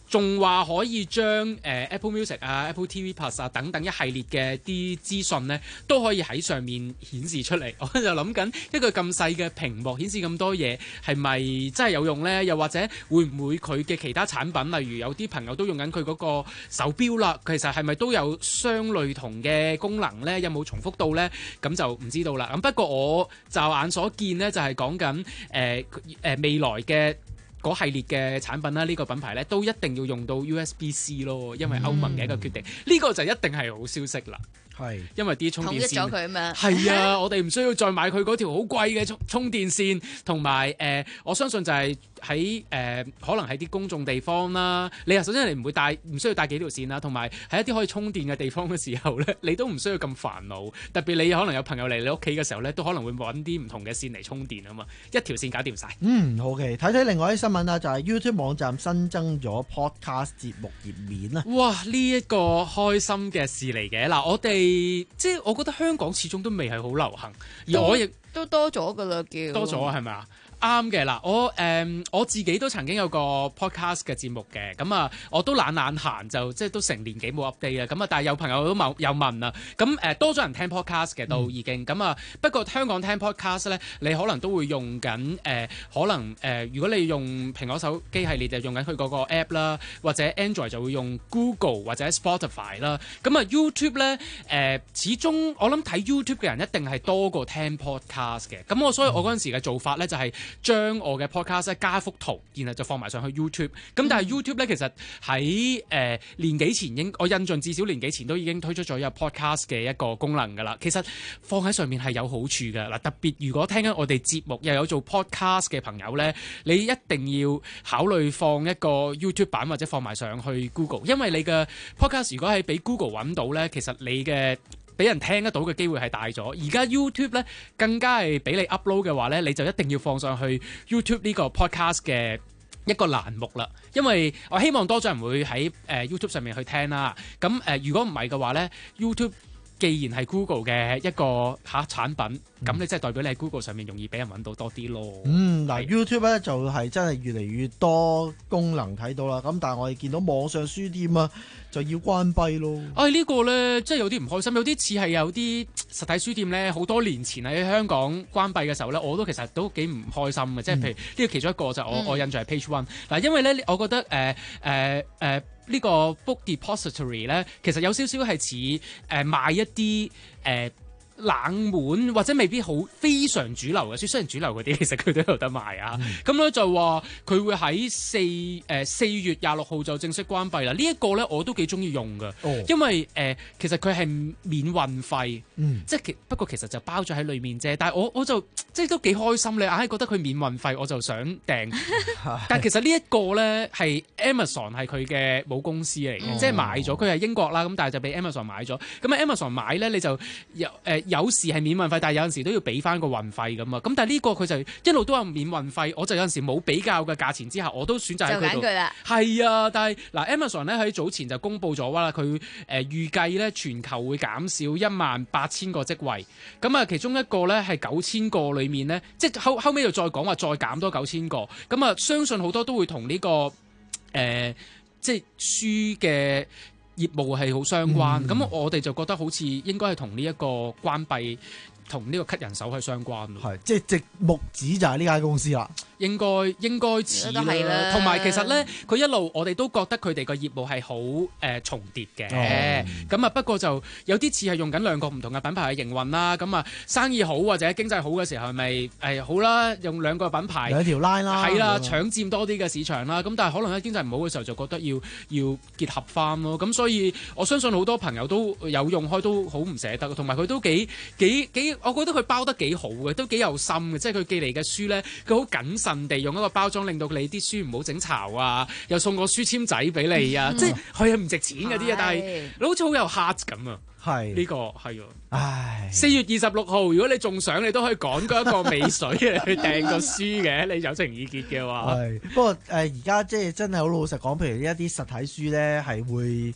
仲話可以將誒、呃、Apple Music 啊、Apple T V Plus 啊等等一系列嘅啲資訊咧，都可以喺上面顯示出嚟。我就諗緊一個咁細嘅屏幕顯示咁多嘢，係咪真係有用咧？又或者會唔會佢嘅其他產品，例如有啲朋友都用緊佢嗰個手錶啦，其實係咪都有相類同嘅功能咧？有冇重複到咧？咁就唔知道啦。咁不過我驟眼所見咧，就係講緊誒誒未來嘅嗰系列嘅產品啦，呢、這個品牌咧都一定要用到 U S B C 咯，因為歐盟嘅一個決定，呢、嗯、個就一定係好消息啦。係，因為啲充電線統一咗佢啊嘛。係啊，我哋唔需要再買佢嗰條好貴嘅充充電線，同埋誒，我相信就係喺誒可能喺啲公眾地方啦。你啊，首先你唔會帶，唔需要帶幾條線啦，同埋喺一啲可以充電嘅地方嘅時候咧，你都唔需要咁煩惱。特別你可能有朋友嚟你屋企嘅時候咧，都可能會揾啲唔同嘅線嚟充電啊嘛，一條線搞掂晒。 嗯，OK，睇睇另外啲新聞啦，就係 YouTube 網站新增咗 Podcast 節目頁面啦。 哇！呢、這、一個開心嘅事嚟嘅嗱，我哋。即係我覺得香港始終都未係好流行，而我亦都多咗噶啦，叫多咗係咪啊？啱嘅嗱，我誒、嗯、我自己都曾經有個 podcast 嘅節目嘅，咁啊我都懶懶閒就即係都成年幾冇 update 啊，咁啊但係有朋友都冇有問啊，咁誒、呃、多咗人聽 podcast 嘅都已經，咁、嗯、啊不過香港聽 podcast 咧，你可能都會用緊誒、呃，可能誒、呃、如果你用蘋果手機系列就用緊佢嗰個 app 啦，或者 Android 就會用 Google 或者 Spotify 啦，咁啊 YouTube 咧誒、呃、始終我諗睇 YouTube 嘅人一定係多過聽 podcast 嘅，咁我所以我嗰陣時嘅做法咧就係、是。將我嘅 podcast 加幅圖，然後就放埋上去 YouTube。咁但係 YouTube 咧，其實喺誒、呃、年幾前應我印象至少年幾前都已經推出咗有 podcast 嘅一個功能㗎啦。其實放喺上面係有好處嘅嗱，特別如果聽緊我哋節目又有做 podcast 嘅朋友咧，你一定要考慮放一個 YouTube 版或者放埋上去 Google，因為你嘅 podcast 如果係俾 Google 揾到咧，其實你嘅俾人聽得到嘅機會係大咗，而家 YouTube 咧更加係俾你 upload 嘅話咧，你就一定要放上去 YouTube 呢個 podcast 嘅一個欄目啦。因為我希望多咗人會喺誒、呃、YouTube 上面去聽啦。咁誒、呃，如果唔係嘅話咧 ，YouTube 既然係 Google 嘅一個嚇、啊、產品，咁、嗯、你即係代表你喺 Google 上面容易俾人揾到多啲咯。 嗯，嗱 YouTube 咧就係真係越嚟越多功能睇到啦。咁但係我哋見到網上書店啊就要關閉咯。 唉、哎，呢、呢個咧即係有啲唔開心，有啲似係有啲實體書店咧，好多年前喺香港關閉嘅時候咧，我都其實都幾唔開心嘅。即、嗯、係譬如呢個其中一個就係我、嗯、我印象係 Page One 嗱，因為咧我覺得誒誒誒。呃呃呃呢個 book depository 咧，其實有少少係似誒賣一啲誒、呃、冷門或者未必好非常主流嘅書，雖然主流嗰啲其實佢都有得賣啊。咁、嗯、咧就話佢會喺四誒四月廿六號就正式關閉啦。這個、呢一個咧我都幾中意用㗎、哦，因為誒、呃、其實佢係免運費，嗯、即係其不過其實就包咗喺裡面啫。但係我我就即係都幾開心，你硬係覺得佢免運費，我就想訂。但係其實呢一個咧係 Amazon 係佢嘅母公司嚟嘅、哦，即係買咗佢係英國啦，咁但係就俾 Amazon 買咗。咁啊 Amazon 買咧你就有誒。呃有時係免運費，但係有陣時都要俾翻個運費咁啊。咁但係呢個佢就一路都有免運費，我就有陣時冇比較嘅價錢之下，我都選擇喺佢度。就揀佢啦。係啊，但係嗱 Amazon 咧喺早前就公布咗啦，佢誒預計咧全球會減少一萬八千個職位。咁啊，其中一個咧係九千個裡面咧，即係後後尾又再講話再減多九千個。咁啊，相信好多都會同呢、這個誒、呃、即係書嘅業務係好相關，咁、嗯、我哋就覺得好似應該係同呢一個關閉同呢個 cut 人手係相關咯。係，即係直木子就係呢間公司啦。應該應該似啦，同埋其實咧，佢一路我哋都覺得佢哋個業務係好誒重疊嘅。咁、哦、啊，不過就有啲似係用緊兩個唔同嘅品牌去營運啦。咁啊，生意好或者經濟好嘅時候，係咪誒好啦？用兩個品牌兩條 line 啦，係啦，搶佔多啲嘅市場啦。咁但係可能喺經濟唔好嘅時候，就覺得要要結合翻咯。咁所以我相信好多朋友都有用開，都好唔捨得，同埋佢都幾幾幾，我覺得佢包得幾好嘅，都幾有心嘅。即係佢寄嚟嘅書咧，佢好謹慎地用一個包裝，令到你啲書唔好整巢啊，又送個書籤仔俾你啊，嗯、即係佢係唔值錢嗰啲啊，但係你好似好有 heart 咁啊，係呢、呢個係啊，唉，四月二十六號，如果你仲想，你都可以趕嗰一個尾水去訂個書嘅，你有情意結嘅話，係不過誒而家即係真係好老實講，譬如呢一啲實體書咧係會。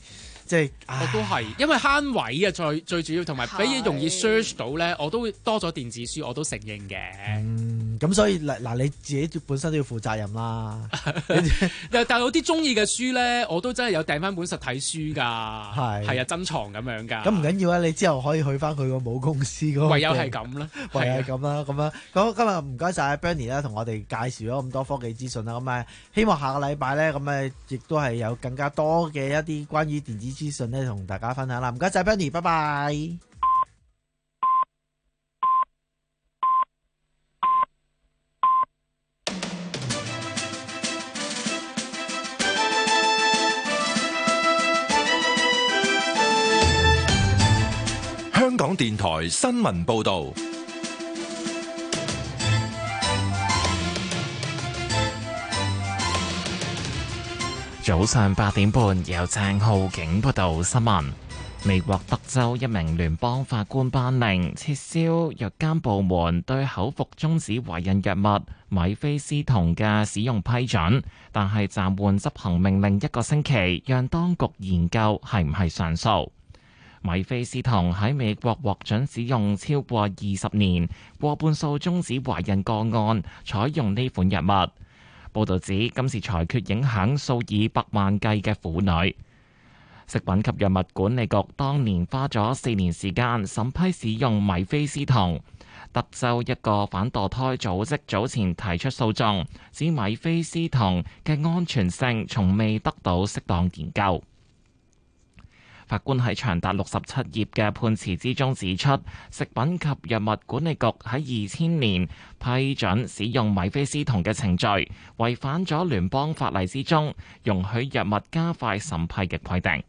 即係我都係，因為慳位啊，最最主要同埋比較容易 search 到咧，我都多咗電子書，我都承認嘅。 嗯，咁所以嗱嗱你自己本身都要負責任啦。 但係有啲中意嘅書咧，我都真係有訂翻本實體書㗎。 係係啊，珍藏咁樣㗎。 咁唔緊要啊，你之後可以去翻佢個母公司嗰個。 唯有係咁啦， 唯有係咁啦，咁樣。咁今日唔該晒 Bernie 啦，同我哋介紹咗咁多科技資訊啦。咁啊，希望下個禮拜咧，咁誒亦都係有更加多嘅一啲關於電子資訊咧，同大家分享啦。唔該晒 Bernie， 拜拜。 香港電台新聞報道。 早上八點半，由鄭浩景報道新聞。美國德州一名聯邦法官頒令撤銷藥監部門對口服終止懷孕藥物米非司酮嘅使用批准，但係暫緩執行命令一個星期，讓當局研究係唔係上訴。米非司酮喺美國獲准使用超過二十年，過半數終止懷孕個案採用呢款藥物。報導指今次裁決影響數以百萬計嘅婦女。食品及藥物管理局當年花咗四年時間審批使用米非司酮。德州一個反墮胎組織早前提出訴訟，指米非司酮嘅安全性從未得到適當研究。法官喺長達六十七頁嘅判詞之中指出，食品及藥物管理局喺二千年批准使用米非司酮嘅程序，違反咗聯邦法例之中容許藥物加快審批嘅規定。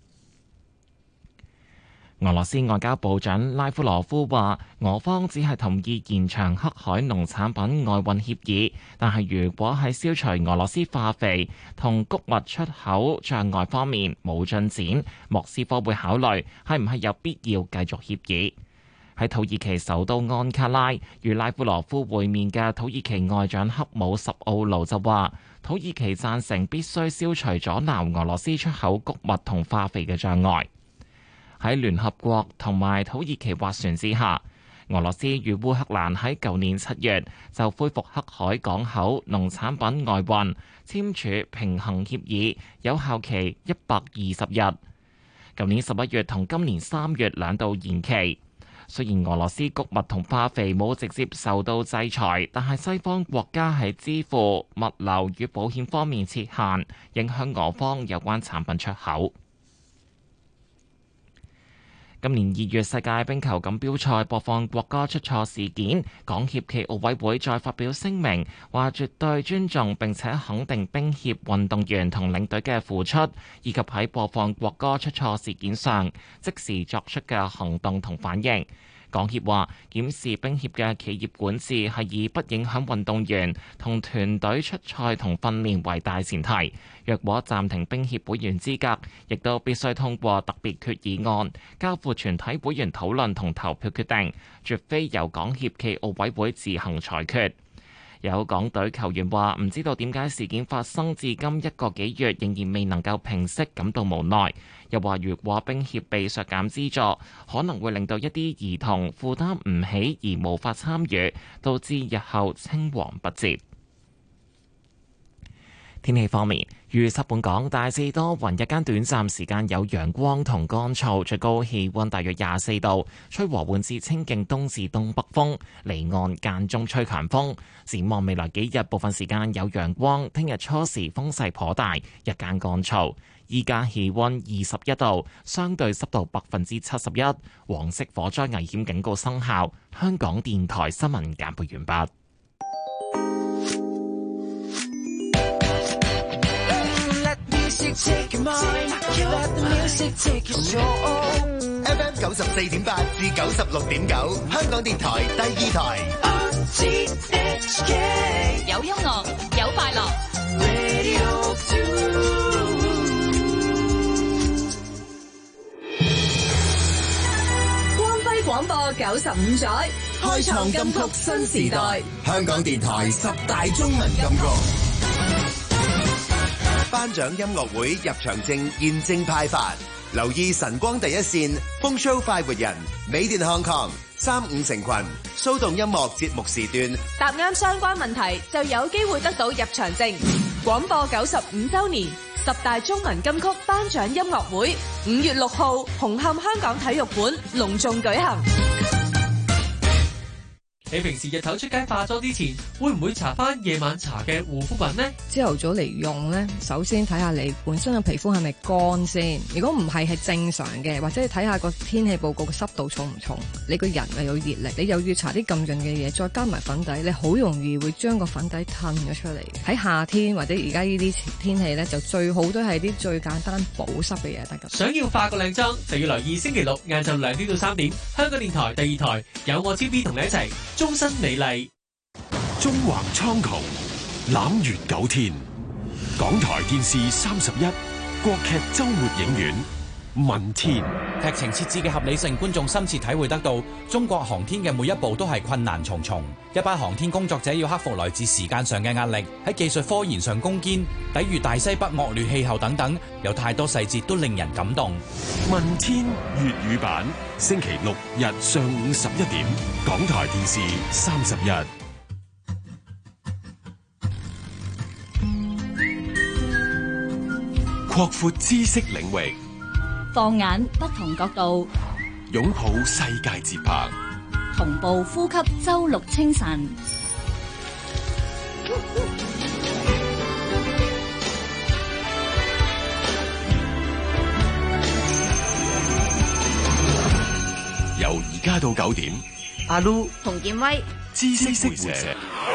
俄羅斯外交部長拉夫羅夫話，俄方只係同意延長黑海農產品外運協議，但係如果喺消除俄羅斯化肥同穀物出口障礙方面冇進展，莫斯科會考慮係唔係有必要繼續協議。喺土耳其首都安卡拉與拉夫羅夫會面嘅土耳其外長克姆什奧盧就話，土耳其贊成必須消除阻撓俄羅斯出口穀物同化肥嘅障礙。喺聯合國同埋土耳其斡旋之下，俄羅斯與烏克蘭喺舊年七月就恢復黑海港口農產品外運簽署平衡協議，有效期一百二十日。舊年十一月同今年三月兩度延期。雖然俄羅斯穀物同化肥冇直接受到制裁，但係西方國家喺支付、物流與保險方面設限，影響俄方有關產品出口。今年二月世界冰球錦標賽播放國歌出錯事件，港協暨奧委會再發表聲明，話絕對尊重並且肯定冰協運動員同領隊嘅付出，以及喺播放國歌出錯事件上即時作出嘅行動同反應。港協話檢視冰協嘅企業管治係以不影響運動員同團隊出賽同訓練為大前提。若果暫停冰協會員資格，亦都必須通過特別決議案，交付全體會員討論同投票決定，絕非由港協暨奧委會自行裁決。有港隊球員話唔知道點解事件發生至今一個幾月仍然未能夠平息，感到無奈。又話如果冰協被削減資助，可能會令到一啲兒童負擔唔起而無法參與，導致日後青黃不接。天氣方面，預測本港大致多雲，日間短暫時間有陽光同乾燥，最高氣溫大約廿四度，吹和緩至清勁東至東北風，離岸間中吹強風。展望未來幾日，部分時間有陽光，聽日初時風勢頗大，日間乾燥。依家氣溫二十一度，相對濕度百分之七十一，黃色火災危險警告生效。香港電台新聞簡報完畢。 F M 九十四點八至九十六點九，香港電台第二台。 有音樂，有快樂。光輝廣播九十五載，開創金曲新時代。 香港電台十大中文金曲。頒獎音樂會入場證現正派發， 留意晨光第一線、風 show 快活人、美電 Hong Kong、三五成群、騷動音樂節目時段， 答啱相關問題就有機會得到入場證。廣播九十五週年十大中文金曲頒獎音樂會，五月六號紅磡香港體育館隆重舉行。 你平時日頭出街化妝之前，會唔會搽翻夜晚搽嘅護膚品呢？ 朝頭早嚟用呢，首先睇下你本身嘅皮膚係咪乾先。如果唔係，係正常嘅，或者你睇下個天氣報告嘅濕度重唔重。你個人又有熱力，你又要搽啲咁潤嘅嘢，再加埋粉底，你好容易會將個粉底褪咗出嚟。喺夏天或者而家呢啲天氣呢，就最好都係啲最簡單保濕嘅嘢得㗎。 想要化個靚妝，就要留意星期六晏晝兩點到三點，香港電台第二台有我超 B 同你一齊。終身美麗， 縱橫蒼穹，攬月九天。港台電視三十一，國劇周末影院，問天。 劇情設置嘅合理性，觀眾深切體會得到。中國航天嘅每一步都係困難重重，一班航天工作者要克服來自時間上嘅壓力，喺技術科研上攻堅，抵禦大西北惡劣氣候等等，有太多細節都令人感動。 問天粵語版，星期六日上午十一點，港台電視三十一。擴闊知識領域， 放眼不同角度， 擁抱世界節拍， 同步呼吸周六清晨。 由而家到九點， 阿 Lu 同建威， 知識活社。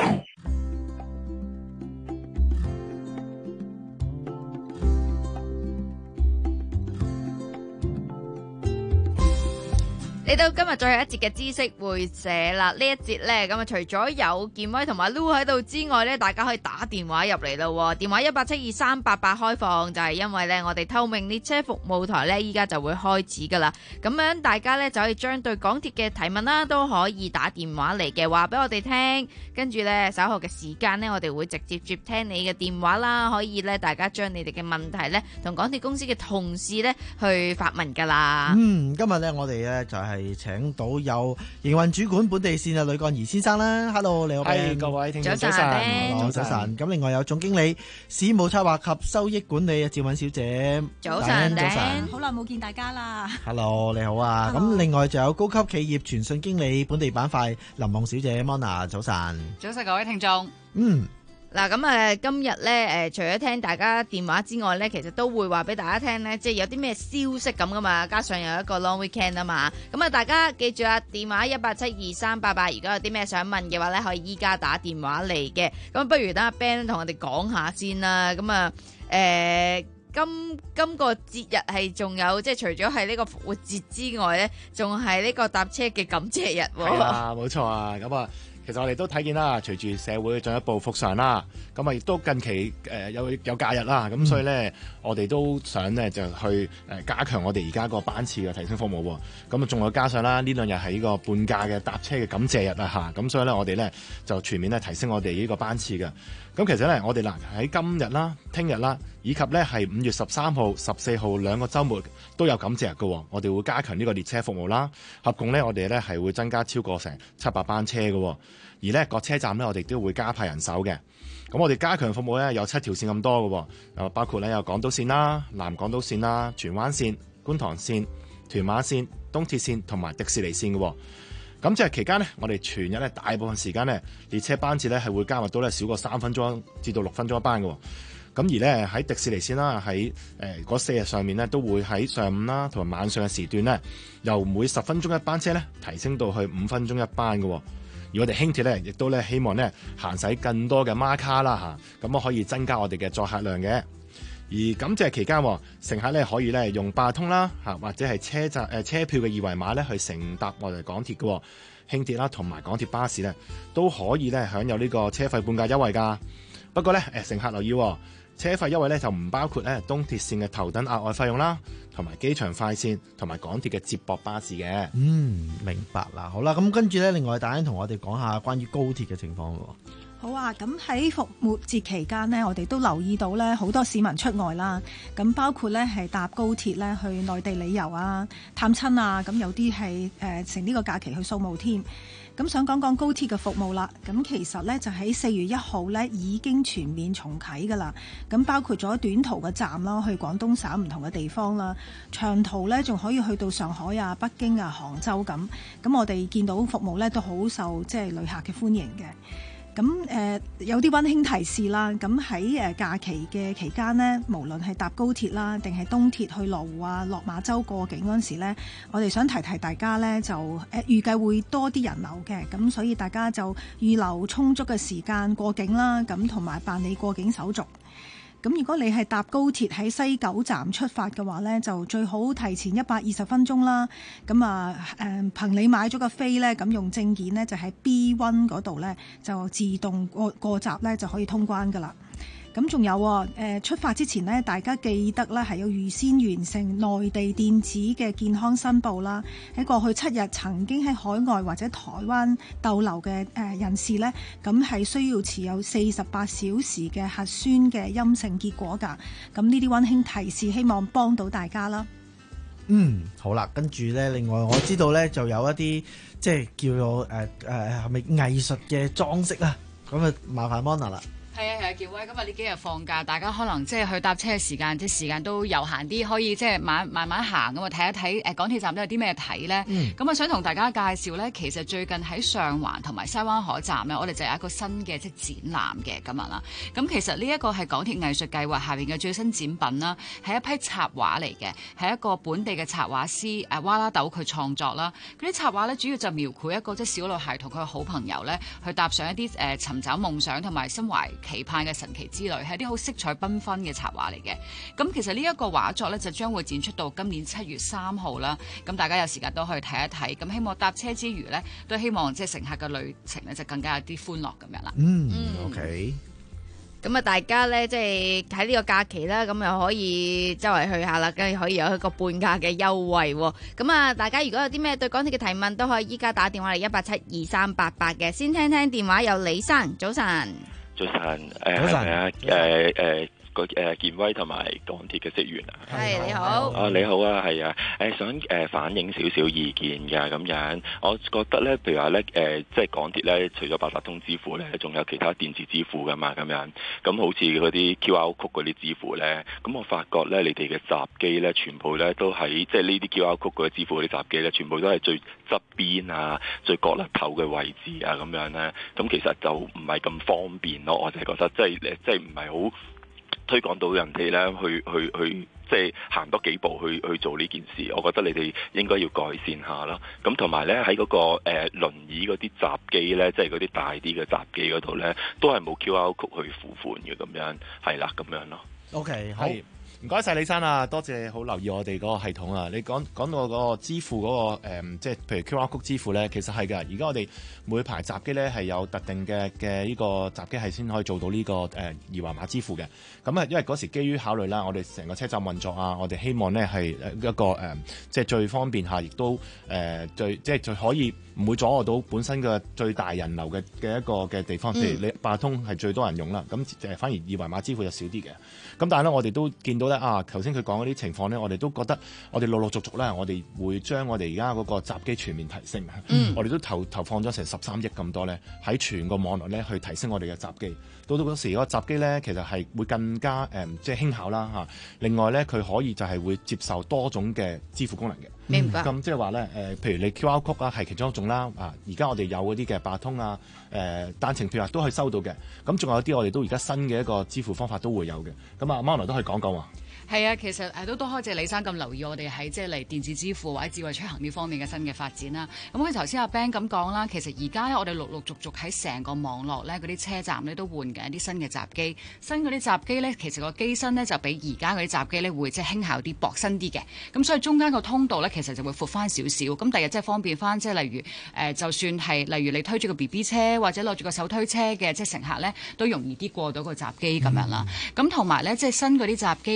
嚟到今日最後一節嘅知識會社啦，呢一節呢，咁啊除咗有建威同埋 Lu 喺度之外呢，大家可以打電話入嚟咯，電話一八七二三八八開放，就係因為呢，我哋透明列車服務台呢，依家就會開始噶啦，咁樣大家呢，就可以將對港鐵嘅提問啦，都可以打電話嚟嘅話俾我哋聽，跟住呢，稍後嘅時間呢，我哋會直接接聽你嘅電話啦，可以呢，大家將你哋嘅問題呢，同港鐵公司嘅同事呢，去發問噶啦。 嗯，今日呢，我哋呢，就係、是。係請到有營運主管本地線嘅呂幹儀先生啦 ，Hello， 你好， 係各位聽眾早晨， 早晨。咁另外有總經理市務策劃及收益管理嘅趙敏小姐， 早晨， 早晨， 好耐冇見大家啦 ，Hello， 你好啊。咁另外就有高級企業傳訊經理本地板塊林夢小姐 Mona， 早晨， 早晨各位聽眾， 嗯。 嗱咁誒，今日咧誒，除咗聽大家電話之外咧，其實都會話俾大家聽咧，即係有啲咩消息咁噶嘛。加上有一個 long weekend 啊嘛，咁啊，大家記住啊，電話一八七二三八八，如果有啲咩想問嘅話咧，可以依家打電話嚟嘅。咁不如等阿 Ben 同我哋講下先啦。咁啊，誒、呃，今今個節日係仲有，即係除咗係呢個復活節之外咧，仲係呢個搭車嘅感謝日。 係啊，冇錯啊，咁啊。其實我哋都睇見啦，隨住社會進一步復常啦，咁啊亦都近期誒、呃、有有假日啦，咁、嗯、所以咧我哋都想咧就去誒加強我哋而家個班次嘅提升服務喎，咁啊仲有加上啦呢兩日係呢個半價嘅搭車嘅感謝日啊嚇，咁所以咧我哋咧就全面咧提升我哋呢個班次嘅。咁其實咧我哋嗱喺今日啦、聽日啦，以及咧係五月十三號、十四號兩個週末都有感謝日嘅，我哋會加強呢個列車服務啦，合共咧我哋咧係會增加超過成七百班車嘅。而呢各車站呢，我哋都會加派人手嘅。咁我哋加強服務呢，有七條線咁多嘅，又包括呢有港島線啦、南港島線啦、荃灣線、觀塘線、屯馬線、東鐵線同埋迪士尼線嘅。咁即係期間呢，我哋全日呢大部分時間呢，列車班次呢係會加密到呢少過三分鐘至到六分鐘一班嘅。咁而呢，喺迪士尼線啦，喺誒嗰四日上面呢，都會喺上午啦同埋晚上嘅時段呢，由每十分鐘一班車呢提升到去五分鐘一班嘅。而我哋輕鐵咧，亦都咧希望咧行使更多嘅孖卡啦嚇，咁啊可以增加我哋嘅載客量嘅。而感謝期間，乘客咧可以咧用八達通啦嚇，或者係車站誒車票嘅二維碼咧去乘搭我哋港鐵嘅輕鐵啦，同埋港鐵巴士咧都可以咧享有呢個車費半價優惠㗎。不過咧誒乘客留意，車費優惠咧就唔包括咧東鐵線嘅頭等額外費用啦，同埋機場快線同埋港鐵嘅接駁巴士嘅。 嗯，明白啦。好啦，咁跟住咧，另外大家同我哋講下關於高鐵嘅情況喎。 好啊，咁喺復活節期間呢，我哋都留意到呢好多市民出外啦，咁包括呢係搭高鐵呢去內地旅遊啊、探親啊，咁有啲係誒乘呢個假期去掃墓添。咁想講講高鐵嘅服務啦，咁其實呢就喺四月一號呢已經全面重啟㗎啦。咁包括咗短途嘅站啦，去廣東省唔同嘅地方啦，長途呢仲可以去到上海啊、北京啊、杭州咁。咁我哋見到服務呢都好受即係旅客嘅歡迎嘅。咁誒、呃、有啲溫馨提示啦，咁喺誒假期嘅期間呢，無論係搭高鐵啦，定係東鐵去羅湖啊、落馬洲過境嗰陣時呢，我哋想提提大家呢，就誒、呃、預計會多啲人流嘅，咁所以大家就預留充足嘅時間過境啦，咁同埋辦理過境手續。咁如果你係搭高鐵喺西九站出發嘅話呢，就最好提前一百二十分鐘啦。咁啊誒，憑你買咗個飛呢，咁用證件呢，就喺 B 一 嗰度呢，就自動過過閘呢，就可以通關噶啦。咁仲有誒出發之前呢，大家記得咧係要預先完成內地電子嘅健康申報啦。喺過去七日曾經喺海外或者台灣逗留嘅誒人士呢，咁係需要持有四十八小時嘅核酸嘅陰性結果㗎。咁呢啲溫馨提示，希望幫到大家啦。 嗯，好啦，跟住呢，另外我知道呢，就有一啲即係叫做誒誒係咪藝術嘅裝飾啊？咁啊，麻煩 Mona 啦。 係啊係啊，傑威，今日呢幾日放假，大家可能即係去搭車嘅時間，即係時間都悠閒啲，可以即係慢慢慢行咁啊，睇一睇誒港鐵站都有啲咩睇咧。咁啊、嗯，想同大家介紹咧，其實最近喺上環同埋西灣河站咧，我哋就有一個新嘅即係展覽嘅咁樣啦。咁其實呢一個係港鐵藝術計劃下邊嘅最新展品啦，係一批插畫嚟嘅，係一個本地嘅插畫師誒娃娃豆佢創作啦。嗰啲插畫咧，主要就描繪一個即係小女孩同佢嘅好朋友咧，去踏上一啲誒尋找夢想同埋心懷期盼嘅神奇之旅，係啲好色彩繽紛嘅插畫嚟嘅。咁其實呢一個畫作呢，就將會展出到今年七月三號啦。咁大家有時間都可以睇一睇。咁希望搭車之餘呢，都希望即係乘客嘅旅程呢，就更加有啲歡樂咁樣啦。 嗯，OK。 咁啊，大家呢，即係喺呢個假期啦，咁又可以周圍去下啦，跟住可以有一個半價嘅優惠。咁啊，大家如果有啲咩對港鐵嘅提問，都可以依家打電話嚟一八七二三八八嘅。先聽聽電話，有李生，早晨。 早晨，誒係咪啊？誒誒個誒健威同埋港鐵嘅職員啊， 係你好。 啊你好啊，係啊，誒想誒反映少少意見㗎咁樣。我覺得咧，譬如話咧，誒即係港鐵咧，除咗八達通支付咧，仲有其他電子支付㗎嘛，咁樣。咁好似嗰啲 Q R code 嗰啲支付咧，咁我發覺咧，你哋嘅閘機咧，全部咧都喺即係呢啲 Q R code 嗰啲支付嗰啲閘機咧，全部都係最側邊啊、最角落頭嘅位置啊，咁樣咧。咁其實就唔係咁方便咯，我就係覺得即係誒，即係唔係好推廣到人哋咧，去去去，即係行多幾步去去做呢件事。我覺得你哋應該要改善下啦。咁同埋咧喺嗰個誒、呃、輪椅嗰啲閘機咧，即係嗰啲大啲嘅閘機嗰度咧，都係冇 Q R code 去付款嘅咁樣，係啦咁樣咯。 OK，好。 唔該晒李生啊，多謝好留意我哋嗰個系統啊！你講講到嗰個支付嗰、嗰個、呃、即係譬如 Q R code 支付咧，其實係㗎。而家我哋每排閘機咧係有特定嘅嘅呢個閘機係先可以做到呢、呢個誒、呃、二維碼支付嘅。咁啊，因為嗰時基於考慮啦，我哋成個車站運作啊，我哋希望咧係一個誒、呃、即係最方便下，亦都誒、呃、最即係最可以唔會阻礙到本身嘅最大人流嘅嘅一個嘅地方。譬如你八達通係最多人用啦，咁誒反而二維碼支付就少啲嘅。咁但係咧，我哋都見到咧啊，頭先佢講嗰啲情況咧，我哋都覺得我哋陸陸續續咧，我哋會將我哋而家嗰個閘機全面提升。嗯、我哋都投投放咗成十三億咁多咧，喺全個網絡咧去提升我哋嘅閘機。到到嗰時嗰個閘機咧，其實係會更加誒、嗯，即係輕巧啦嚇。另外咧，佢可以就係會接受多種嘅支付功能嘅。 明白。 咁即係話咧誒，譬如你 Q R code 啊，係其中一種啦。啊，而家我哋有嗰啲嘅八達通啊、誒、呃、單程票啊，都可以收到嘅。咁仲有啲我哋都而家新嘅一個支付方法都會有嘅。咁啊 Mona 都可以講講啊。 係啊，其實誒都多開謝李生咁留意我哋喺即係嚟電子支付或者智慧出行呢方面嘅新嘅發展啦。咁佢頭先阿 Ben 咁講啦，其實而家咧我哋陸陸續續喺成個網絡咧嗰啲車站咧都換緊一啲新嘅閘機，新嗰啲閘機咧其實個機身咧就比而家嗰啲閘機咧會即係輕巧啲、薄身啲嘅。咁所以中間個通道咧其實就會闊翻少少。咁第日即係方便翻，即係例如誒、呃，就算係例如你推住個 B B 車或者攞住個手推車嘅即係乘客咧，都容易啲過到個閘機咁樣啦。咁同埋咧即係新嗰啲閘機咧，即係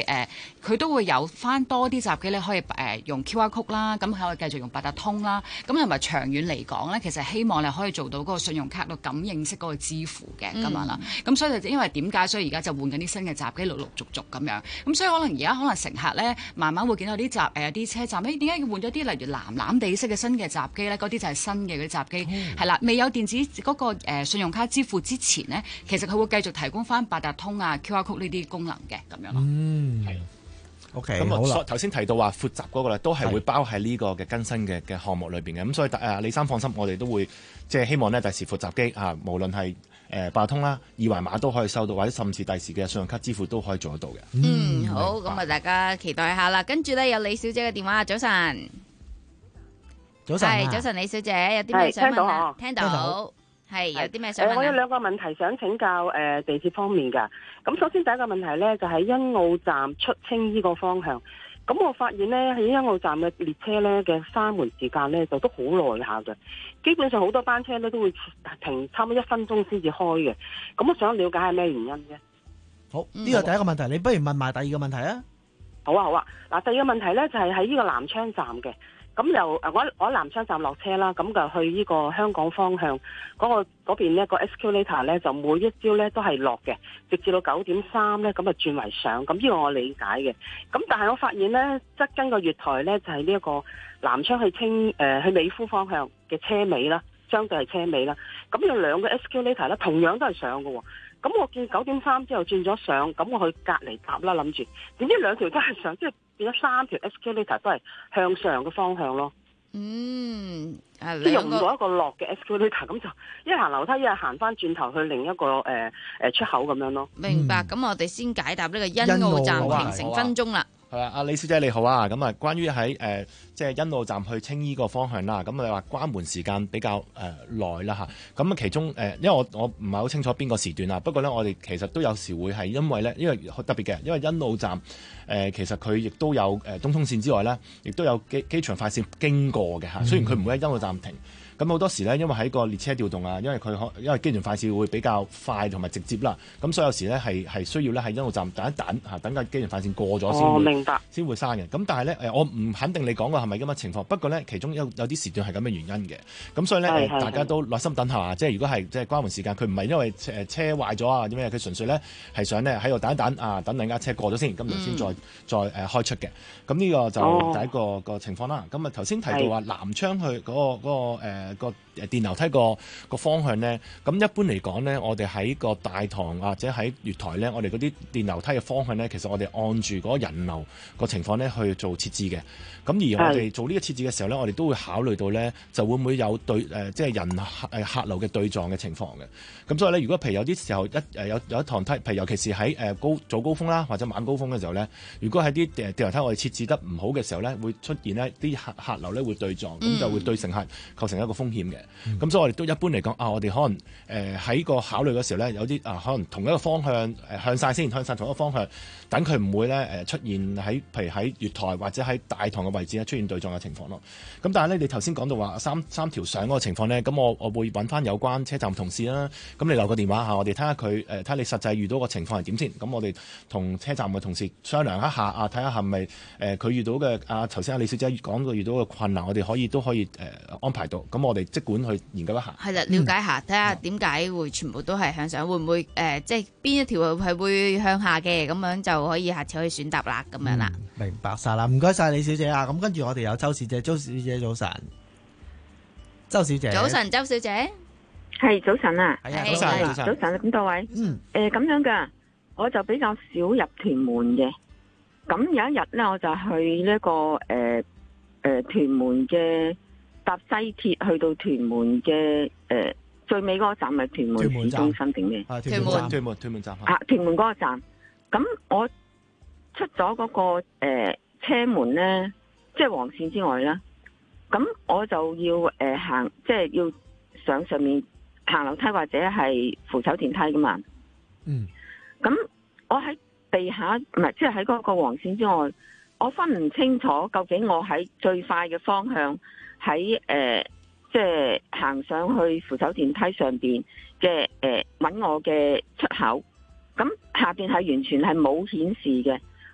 係誒佢都會有翻多啲閘機咧，可以誒、呃、用 Q R code 啦，咁可以繼續用八達通啦。咁同埋長遠嚟講咧，其實希望你可以做到嗰個信用卡度感應式嗰個支付嘅咁樣啦。咁所以就因為點解？所以而家就換緊啲新嘅閘機，陸陸續續咁樣。咁所以可能而家可能乘客咧，慢慢會見到啲閘誒啲車站，誒點解要換咗啲例如藍藍地式嘅新嘅閘機咧？嗰啲就係新嘅嗰啲閘機，係啦、嗯，未有電子嗰、嗰個、呃、信用卡支付之前咧，其實佢會繼續提供翻八達通啊、Q R code 呢啲功能嘅咁樣咯。 嗯，係。OK， 咁好啦。 頭先提到話闊閘嗰個咧，都係會包喺呢個嘅更新嘅嘅項目裏邊嘅。咁所以誒，李生放心，我哋都會即係希望咧，第時闊閘機啊，無論係誒八達通啦、二維碼都可以收到，或者甚至第時嘅信用卡支付都可以做得到嘅。 嗯，好，咁啊，大家期待下啦。跟住咧有李小姐嘅電話，早晨。 早晨、啊， 係早晨，李小姐，有啲咩想問啊？聽到，聽到，係有啲咩想問、啊呃？我有兩個問題想請教誒、呃、地鐵方面㗎。咁首先第一個問題咧，就喺、是、欣澳站出青衣個方向。咁我發現咧喺欣澳站嘅列車咧嘅閂門時間咧就都好耐下嘅，基本上好多班車咧都會停差唔多一分鐘先至開嘅。咁我想了解係咩原因啫？ 好，呢個第一個問題，你不如問埋第二個問題啊。 好啊，好啊。嗱，第二個問題咧就係喺呢個南昌站嘅。咁由我我喺南昌站落車啦，咁就去呢個香港方向嗰、嗰個嗰邊呢個 escalator 咧就每一朝咧都係落嘅，直至到九點三咧咁啊轉為上，咁呢個我理解嘅。咁但係我發現咧，側跟個月台咧就係呢一個南昌去青誒、呃、去美孚方向嘅車尾啦，相對係車尾啦。咁有兩個 escalator 咧，同樣都係上嘅喎。咁我見九點三之後轉咗上，咁我去隔離搭啦，諗住點知兩條都係上，即係變咗三條 escalator 都係向上嘅方向咯。 嗯， 即係用唔到一個落嘅 escalator，咁就一行樓梯，一係行翻轉頭去另一個誒誒、呃、出口咁樣咯。 明白。咁、嗯、我哋先解答呢個欣澳站停成分鐘啦。 係啊，阿李小姐你好啊，咁啊，關於喺誒即係欣澳站去青衣個方向啦，咁你話關門時間比較誒耐啦嚇，咁啊其中誒、呃，因為我我唔係好清楚邊個時段啊，不過咧我哋其實都有時會係因為咧，因為特別嘅，因為欣澳站誒、呃、其實佢亦都有誒、呃、東涌線之外咧，亦都有機機場快線經過嘅嚇，雖然佢唔會喺欣澳站停。咁好多時咧，因為喺個列車調動啊，因為佢可因為機場快線會比較快同埋直接啦，咁所以有時咧係係需要咧喺欣澳站等一等嚇，等緊機場快線過咗先會明白先會閂嘅。咁但係咧誒，我唔肯定你講嘅係咪咁嘅情況，不過咧其中有有啲時段係咁嘅原因嘅。咁所以咧誒，大家都耐心等下，即係如果係即係關門時間，佢唔係因為誒車壞咗啊點樣，佢純粹咧係想咧喺度等一等啊，等兩架車過咗先，咁就先再、嗯、再誒、呃、開出嘅。咁呢個就第一個、哦、個情況啦。咁啊頭先提到話南昌去嗰、嗰個嗰、嗰個誒、呃嗰個誒電樓梯個個方向咧，咁一般嚟講咧，我哋喺個大堂或者喺月台咧，我哋嗰啲電樓梯嘅方向咧，其實我哋按住嗰個人流個情況咧去做設置嘅。咁而我哋做呢個設置嘅時候咧，我哋都會考慮到咧，就會唔會有對誒、呃，即係人客誒客流嘅對撞嘅情況嘅。咁所以咧，如果譬如有啲時候一誒有有一堂梯，譬如尤其是喺誒高早高峰啦，或者晚高峰嘅時候咧，如果喺啲誒電樓梯我哋設置得唔好嘅時候咧，會出現呢啲客客流咧會對撞，咁、嗯、就會對乘客構成一個風險嘅。咁、嗯、所以我哋都一般嚟講啊，我哋可能誒喺、呃、個考慮嘅時候咧，有啲啊可能同一個方向誒、呃、向晒先，向晒同一個方向，等佢唔會咧誒、呃、出現喺譬如喺月台或者喺大堂嘅位置咧出現對撞嘅情況咯。咁但係咧，你頭先講到話三三條上嗰個情況咧，咁我我會揾翻有關車站同事啦。咁你留個電話嚇，我哋睇下佢誒睇下你實際遇到個情況係點先。咁我哋同車站嘅同事商量一下啊，睇下係咪誒佢遇到嘅啊頭先阿李小姐講過遇到嘅困難，我哋可以都可以誒、呃、安排到。咁我哋即管去研究一下。 係啦，了解下，睇下點解會全部都係向上，會唔會誒、呃、即係邊一條係會向下嘅，咁樣就可以下次可以選擇啦，咁樣啦、嗯。 明白晒啦，唔該晒李小姐啊。咁跟住我哋有周小姐，周小姐早晨，周小姐早晨，周小姐係早晨啊， 係啊，早晨，早晨， 早晨，咁多位，嗯，誒咁、呃、樣噶，我就比較少入屯門嘅。咁有一日咧，我就去呢、這個誒誒、呃呃、屯門嘅搭西鐵去到屯門嘅誒、呃、最尾嗰個站係屯門市中心定咩？ 屯門屯門屯門站啊，屯門嗰個站。咁我出咗嗰、那個誒、呃、車門咧，即係黃線之外啦。咁我就要誒、呃、行，即係要上上面行樓梯或者係扶手電梯噶嘛。 嗯。 咁我喺地下唔係，即係喺嗰個黃線之外，我分唔清楚究竟我喺最快嘅方向喺誒、呃，即係行上去扶手電梯上邊嘅誒揾我嘅出口。咁下邊係完全係冇顯示嘅，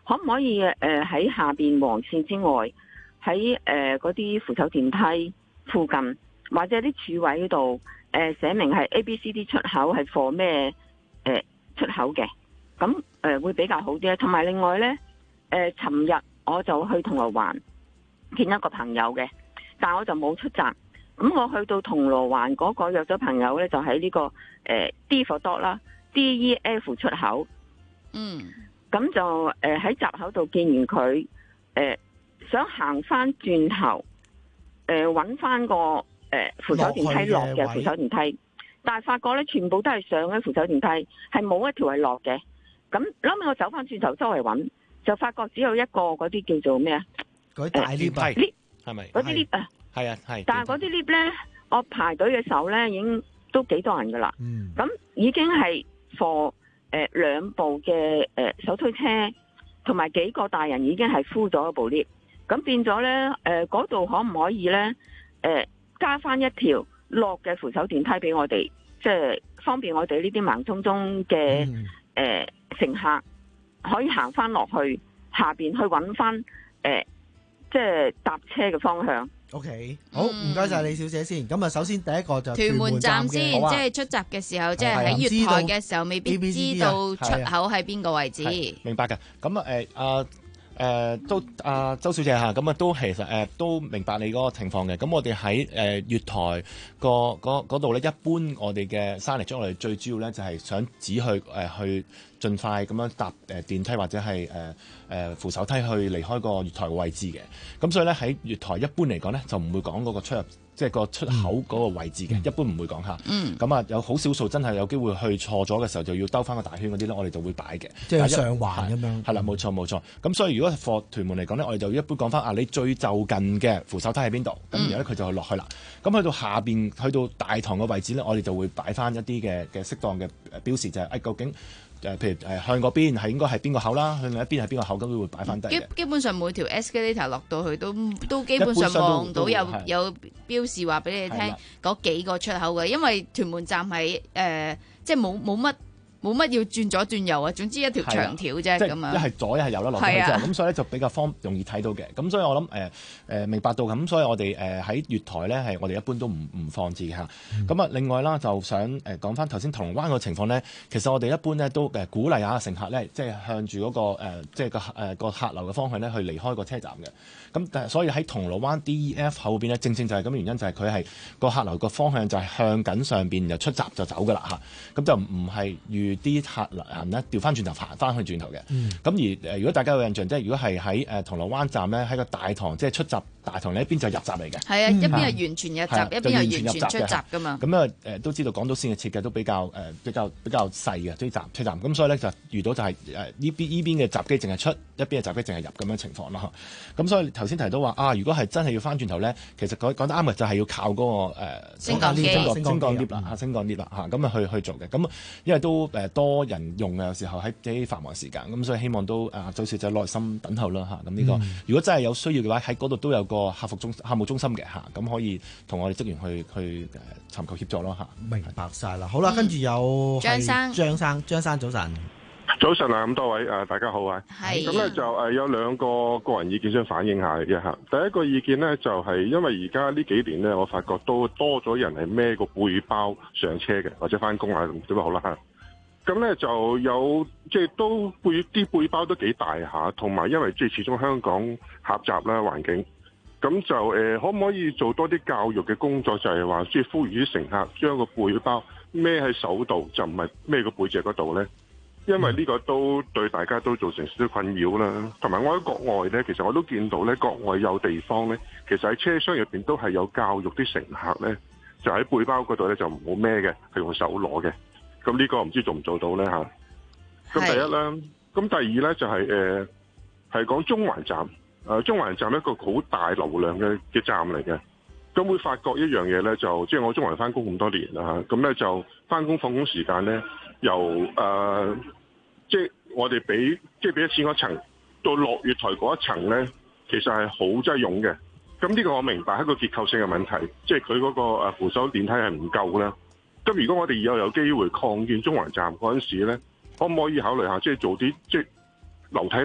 可唔可以誒喺下邊黃線之外，喺誒嗰啲扶手電梯附近或者啲柱位嗰度誒寫明係 A、B、C、D 出口係貨咩誒出口嘅，咁誒、呃、會比較好啲。同埋另外咧誒，尋、呃、日我就去銅鑼灣見一個朋友嘅，但我就冇出閘。咁我去到銅鑼灣嗰個約咗朋友咧，就喺呢、這個誒、呃、D for dog 啦 ，D E F 出口。 嗯， 咁就誒喺閘口度見完佢，誒、呃、想行翻轉頭，誒揾翻個誒、呃、扶手電梯落嘅扶手電梯，但係發覺咧全部都係上嘅扶手電梯，係冇一條係落嘅。咁後尾我走翻轉頭周圍揾，就發覺只有一個嗰啲叫做咩啊？ 嗰啲大 lift ，lift 係咪？ 嗰啲 lift 啊， 係啊係。 但係嗰啲 lift 咧，我排隊嘅時候咧，已經都幾多人噶啦。 嗯。 咁已經係 for 誒兩部嘅誒手推車，同埋幾個大人已經係敷咗一部 lift。咁變咗咧，誒嗰度可唔可以咧？誒、呃、加翻一條落嘅扶手電梯俾我哋，即係方便我哋呢啲盲中中嘅誒、嗯呃、乘客可以行翻落去下邊去揾翻誒。即係搭車嘅方向。 O、okay. K， 好，唔該晒李小姐先。咁啊，首先第一個就屯門站先， 啊、 即係出閘嘅時候，即係喺月台嘅時候，未必知道出口喺邊個位置。 明白嘅。咁啊，誒啊誒都啊周小姐嚇，咁啊都其實誒、呃、都明白你嗰個情況嘅。咁我哋喺誒月台個嗰度咧，一般我哋嘅山泥將我哋最主要咧就係想指去誒、呃、去盡快咁樣搭誒電梯或者係誒誒扶手梯去離開個月台嘅位置嘅。咁所以咧喺月台一般嚟講咧就唔會講嗰個出入。即係個出口嗰個位置嘅、嗯，一般唔會講下。 嗯。 咁啊，有好少數真係有機會去錯咗嘅時候，就要兜翻個大圈嗰啲咧，我哋就會擺嘅。 即係上環咁樣。係啦，冇錯冇錯。咁所以如果係貨屯門嚟講咧，我哋就一般講翻啊，你最就近嘅扶手梯喺邊度？咁、嗯、然後咧佢就去落去啦。咁去到下邊，去到大堂嘅位置咧，我哋就會擺翻一啲嘅嘅適當嘅標示，就係、是、誒、哎、究竟。誒，譬如誒向嗰邊係應該係邊個口啦，向另一邊係邊個口，咁都會擺翻低嘅。基基本上每條 escalator 落到去都都基本上望到有有標示話俾你聽嗰幾個出口嘅，因為屯門站係誒、呃、即係冇冇乜。冇乜要轉左轉右啊，總之一條長條啫咁啊。 一係左一係右啦，落去之後，咁所以咧就比較方容易睇到嘅。咁所以我諗誒誒明白到咁，所以我哋誒喺月台咧係我哋一般都唔唔放置嘅嚇。咁、嗯、啊，另外啦就想誒講翻頭先銅鑼灣個情況咧，其實我哋一般咧都誒鼓勵下乘客咧，即係向住嗰、那個、呃、即係個誒個客流嘅方向咧去離開個車站嘅。咁但係所以喺銅鑼灣 D E F 後邊咧，正正就係咁嘅原因，就係佢係個客流個方向就係向緊上邊，又出閘就走噶啦嚇。咁就唔係預啲客人咧調翻轉頭行翻去轉頭嘅。咁、嗯、而誒，如果大家有印象，即係如果係喺誒銅鑼灣站咧，喺個大堂即係出閘大堂呢一邊就入閘嚟嘅。係啊，一邊係完全入閘，一邊係完全出閘噶嘛。咁啊誒都知道港島線嘅設計都比較誒、呃、比較比較細嘅啲閘車站，咁所以咧就遇到就係誒呢邊呢邊嘅閘機淨係出，一邊嘅閘機淨係入咁樣情況咯。咁所以頭先提到話啊，如果係真係要翻轉頭咧，其實講講得啱嘅就係要靠嗰、那個誒、呃、升降機、升降 lift 啦嚇，升降 lift 啦嚇，咁啊去去做嘅。咁因為都誒多人用嘅，有時候喺啲繁忙時間，咁所以希望都啊周小姐耐心等候啦嚇。咁呢、這個、嗯、如果真係有需要嘅話，喺嗰度都有個客服中客務中心嘅嚇，咁可以同我哋職員去去誒尋求協助咯嚇。明白晒啦，好啦，跟、嗯、住有張生，張生，張生早晨。 早晨啊，咁多位誒，大家好啊。係。咁咧就誒有兩個個人意見想反映下嘅嚇。第一個意見咧就係因為而家呢幾年咧，我發覺都多咗人係孭個背包上車嘅，或者翻工啊咁點都好啦嚇。咁咧就有即係、就是、都背啲背包都幾大下，同埋因為即係始終香港狹窄啦環境，咁就誒、呃、可唔可以做多啲教育嘅工作，就係話即係呼籲啲乘客將個背包孭喺手度，就唔係孭個背脊嗰度咧。因為呢個都對大家都造成少少困擾啦，同埋我喺國外呢，其實我都見到呢，國外有地方呢，其實喺車廂入邊都係有教育啲乘客呢，就喺背包嗰度呢，就唔好孭嘅，係用手攞嘅。咁呢個唔知做唔做到呢？吓？咁第一啦，咁第二呢，就係誒係講中環站，誒、呃、中環站一個好大流量嘅嘅站嚟嘅。咁會發覺一樣嘢呢，就即係我中環翻工咁多年啦嚇，咁呢就翻工放工時間呢，由誒。呃即係我哋俾即係俾咗錢嗰層到落月台嗰一層咧，其實係好擠擁嘅。咁呢個我明白係一個結構性嘅問題，即係佢嗰個誒扶手電梯係唔夠啦。咁如果我哋以後有機會擴建中環站嗰陣時咧，可唔可以考慮下即係做啲即係樓梯咧？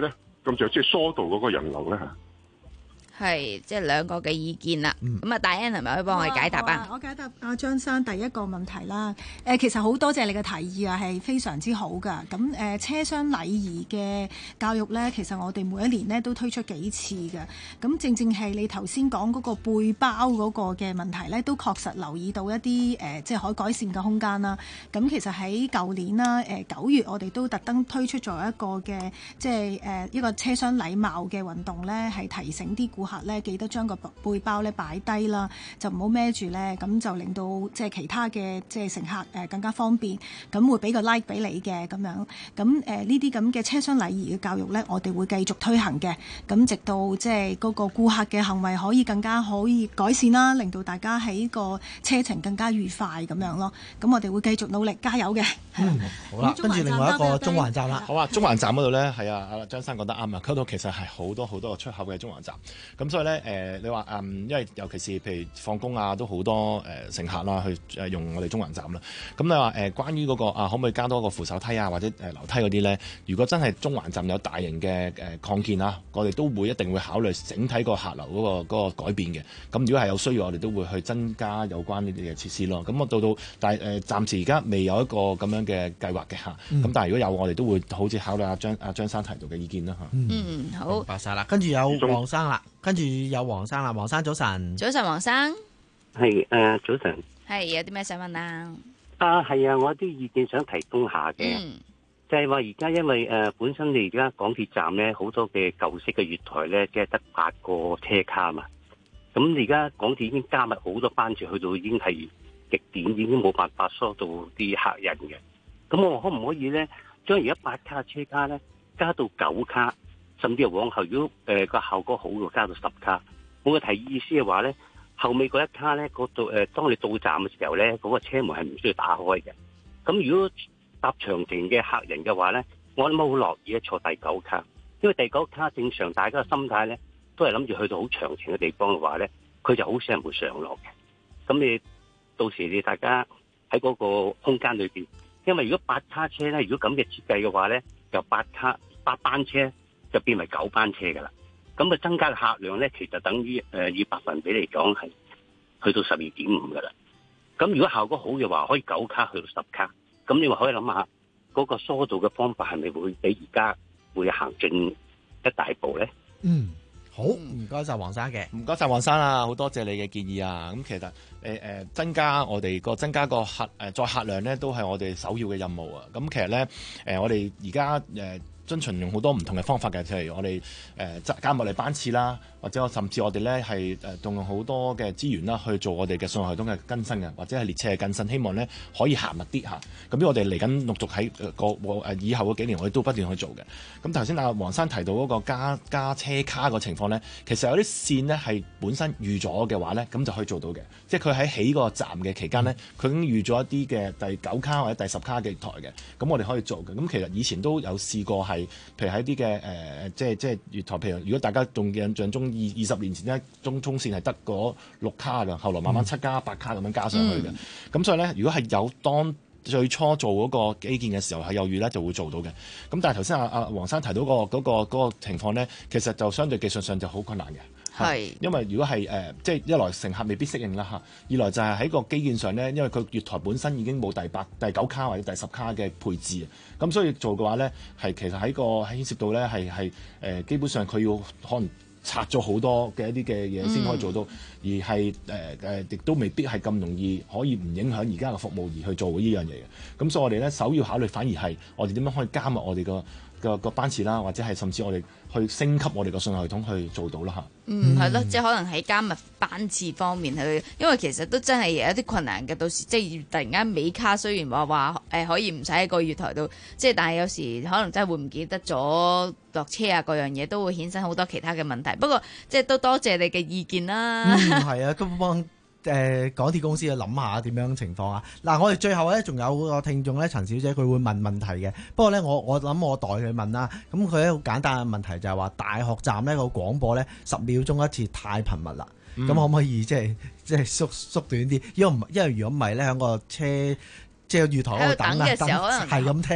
咁就即係疏導嗰個人流咧嚇。 係即係兩個嘅意見啦。咁啊，大 N 係咪可以幫我哋解答啊？ 我解答阿張生第一個問題啦。誒，其實好多謝你嘅提議啊，係非常之好噶。咁誒，車廂禮儀嘅教育呢，其實我哋每一年呢都推出幾次嘅。咁正正係你頭先講嗰個背包嗰個嘅問題呢，都確實留意到一啲誒，即係可改善嘅空間啦。咁其實喺舊年啦，誒九月我哋都特登推出咗一個嘅，即係誒一個車廂禮貌嘅運動呢，係提醒啲顧客咧記得將個背包咧擺低啦，就唔好孭住咧，咁就令到即係其他嘅即係乘客誒更加方便，咁會俾個 like 俾你嘅咁樣。咁誒呢啲咁嘅車廂禮儀嘅教育咧，我哋會繼續推行嘅。咁直到即係嗰個顧客嘅行為可以更加可以改善啦，令到大家喺個車程更加愉快咁樣咯。咁我哋會繼續努力加油嘅。 嗯，好啦，跟住另外一個中環站啦。 好啊，中環站嗰度咧係啊，阿張生講得啱啊，嗰度其實係好多好多個出口嘅中環站。咁所以咧誒、呃，你話嗯，因為尤其是譬如放工啊，都好多誒、呃、乘客啦去誒用我哋中環站啦。咁你話誒、呃，關於嗰、那個啊，可唔可以加多個扶手梯啊，或者誒、呃、樓梯嗰啲咧？如果真係中環站有大型嘅誒擴建啊，我哋都會一定會考慮整體個客流嗰、那個那個改變嘅。咁如果係有需要，我哋都會去增加有關呢啲嘅設施咯。咁我到到但係誒、呃，暫時而家未有一個咁樣嘅計劃嘅嚇。咁、嗯、但係如果有，我哋都會好似考慮阿張阿張生提到嘅意見啦嚇。 嗯，好， 白晒啦。跟住有黃生啦，跟住有黃生啦。黃生早晨， 早晨黃生， 係誒、呃、早晨， 係有啲咩想問啊？ 啊係啊，我有啲意見想提供下嘅、嗯，就係話而家因為誒、呃、本身你而家港鐵站咧好多嘅舊式嘅月台咧，即係得八個車卡嘛。咁而家港鐵已經加密好多班次，去到已經係極點，已經冇辦法疏導啲客人嘅。咁我可唔可以咧將而家八卡車卡咧加到九卡，甚至係往後如果誒個、呃、效果好嘅加到十卡？我嘅提議意思係話咧，後尾嗰一卡咧嗰度誒，當你到站嘅時候咧，嗰、那個車門係唔需要打開嘅。咁如果搭長程嘅客人嘅話咧，我諗好樂意坐第九卡，因為第九卡正常大家嘅心態咧都係諗住去到好長程嘅地方嘅話咧，佢就好少人會上落嘅。咁你到時你大家喺嗰個空間裏邊，因為如果八卡車咧，如果咁嘅設計嘅話咧，由八卡八班車就變為九班車噶啦。咁啊，增加嘅客量咧，其實等於誒、呃、以百分比嚟講係去到十二點五噶啦。咁如果效果好嘅話，可以九卡去到十卡。咁你話可以諗下嗰個疏導嘅方法係咪會比而家會行進一大步咧？ 嗯，好，唔該晒黃生嘅， 唔該晒黃生啊，好多謝你嘅建議啊。咁其實誒誒、呃、增加我哋個增加個客誒載客量咧，都係我哋首要嘅任務啊。咁其實咧誒、呃，我哋而家誒。呃遵循用好多唔同嘅方法嘅，譬如我哋誒加密嚟班次啦，或者我甚至我哋咧係誒動用好多嘅資源啦，去做我哋嘅信號系統嘅更新嘅，或者係列車嘅更新，希望咧可以行密啲嚇。咁呢我哋嚟緊陸續喺個誒以後嗰幾年，我哋都不斷去做嘅。咁頭先阿黃生提到嗰個加加車卡個情況咧，其實有啲線咧係本身預咗嘅話咧，咁就可以做到嘅。即係佢喺起個站嘅期間咧，佢、嗯、已經預咗一啲嘅第九卡或者第十卡嘅台嘅，咁我哋可以做嘅。咁其實以前都有試過係。譬如喺啲嘅誒，即係即係月台。譬如如果大家仲印象中二二十年前咧，中中線係得嗰六卡嘅，後來慢慢七加八卡咁樣加上去嘅。咁、嗯、所以咧，如果係有當最初做嗰個基建嘅時候係有預咧，就會做到嘅。咁但係頭先阿阿黃生提到、嗰個嗰、嗰個嗰、嗰個情況咧，其實就相對技術上就好困難嘅。係，因為如果係誒、呃，即係一來乘客未必適應啦嚇，二來就係喺個基建上咧，因為佢月台本身已經冇第八、第九卡或者第十卡嘅配置啊，咁所以做嘅話咧，係其實喺個牽涉到咧係係誒，基本上佢要可能拆咗好多嘅一啲嘅嘢先可以做到，嗯、而係誒誒，亦都未必係咁容易可以唔影響而家嘅服務而去做呢樣嘢嘅。咁所以我哋咧首要考慮反而係我哋點樣可以加密我哋個個個班次啦，或者係甚至我哋去升級我哋個信號系統去做到啦嚇。 嗯，係咯，即係可能喺加密班次方面去，因為其實都真係有一啲困難嘅。到時即係突然間尾卡，雖然話話誒可以唔使喺個月台度，即係但係有時可能真係會唔記得咗落車啊，各樣嘢都會衍生好多其他嘅問題。不過即係都多謝你嘅意見啦。 嗯，係啊，咁幫。誒、呃、港鐵公司去諗下點樣情況啊！嗱，我哋最後咧仲有個聽眾咧，陳小姐佢會問問題嘅。不過咧，我我諗我代佢問啦。咁佢咧好簡單嘅問題就係話，大學站呢個廣播咧十秒鐘一次太頻密啦。咁、嗯、可唔可以即係即係縮縮短啲？因為唔因為如果唔係咧，喺個車即係月台嗰度等啊，等係咁聽啊。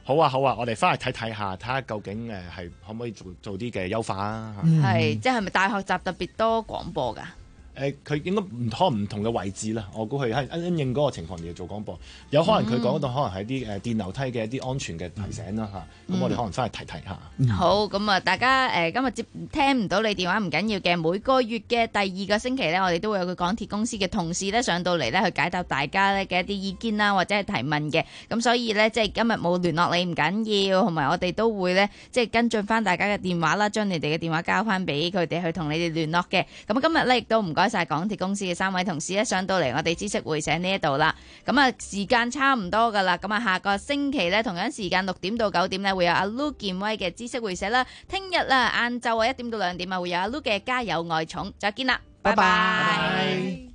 好啊好啊，我哋翻去睇睇下，睇下究竟誒係可唔可以做做啲嘅優化啊？ 係、嗯，即係咪大學集特別多廣播㗎？ 誒，佢應該唔可能唔同嘅位置啦，我估佢係因應嗰個情況嚟做廣播，有可能佢講到可能係啲誒電樓梯嘅一啲安全嘅提醒啦嚇，咁、嗯、我哋可能翻去提提下。 嗯、好，咁啊，大家誒、呃、今日接聽唔到你電話唔緊要嘅，每個月嘅第二個星期咧，我哋都會有個港鐵公司嘅同事咧上到嚟咧去解答大家咧嘅一啲意見啦，或者係提問嘅。咁所以咧，即係今日冇聯絡你唔緊要，同埋我哋都會咧即係跟進翻大家嘅電話啦，將你哋嘅電話交翻俾佢哋去同你哋聯絡嘅。咁今日咧亦都唔該晒港鐵公司嘅三位同事咧上到嚟我哋知識會社呢一度啦，咁啊時間差唔多噶啦，咁啊下個星期咧同樣時間六點到九點咧會有阿 Lu 健威嘅知識會社啦，聽日啦晏晝啊一點到兩點啊會有阿 Lu 嘅家有愛寵，再見啦，拜拜。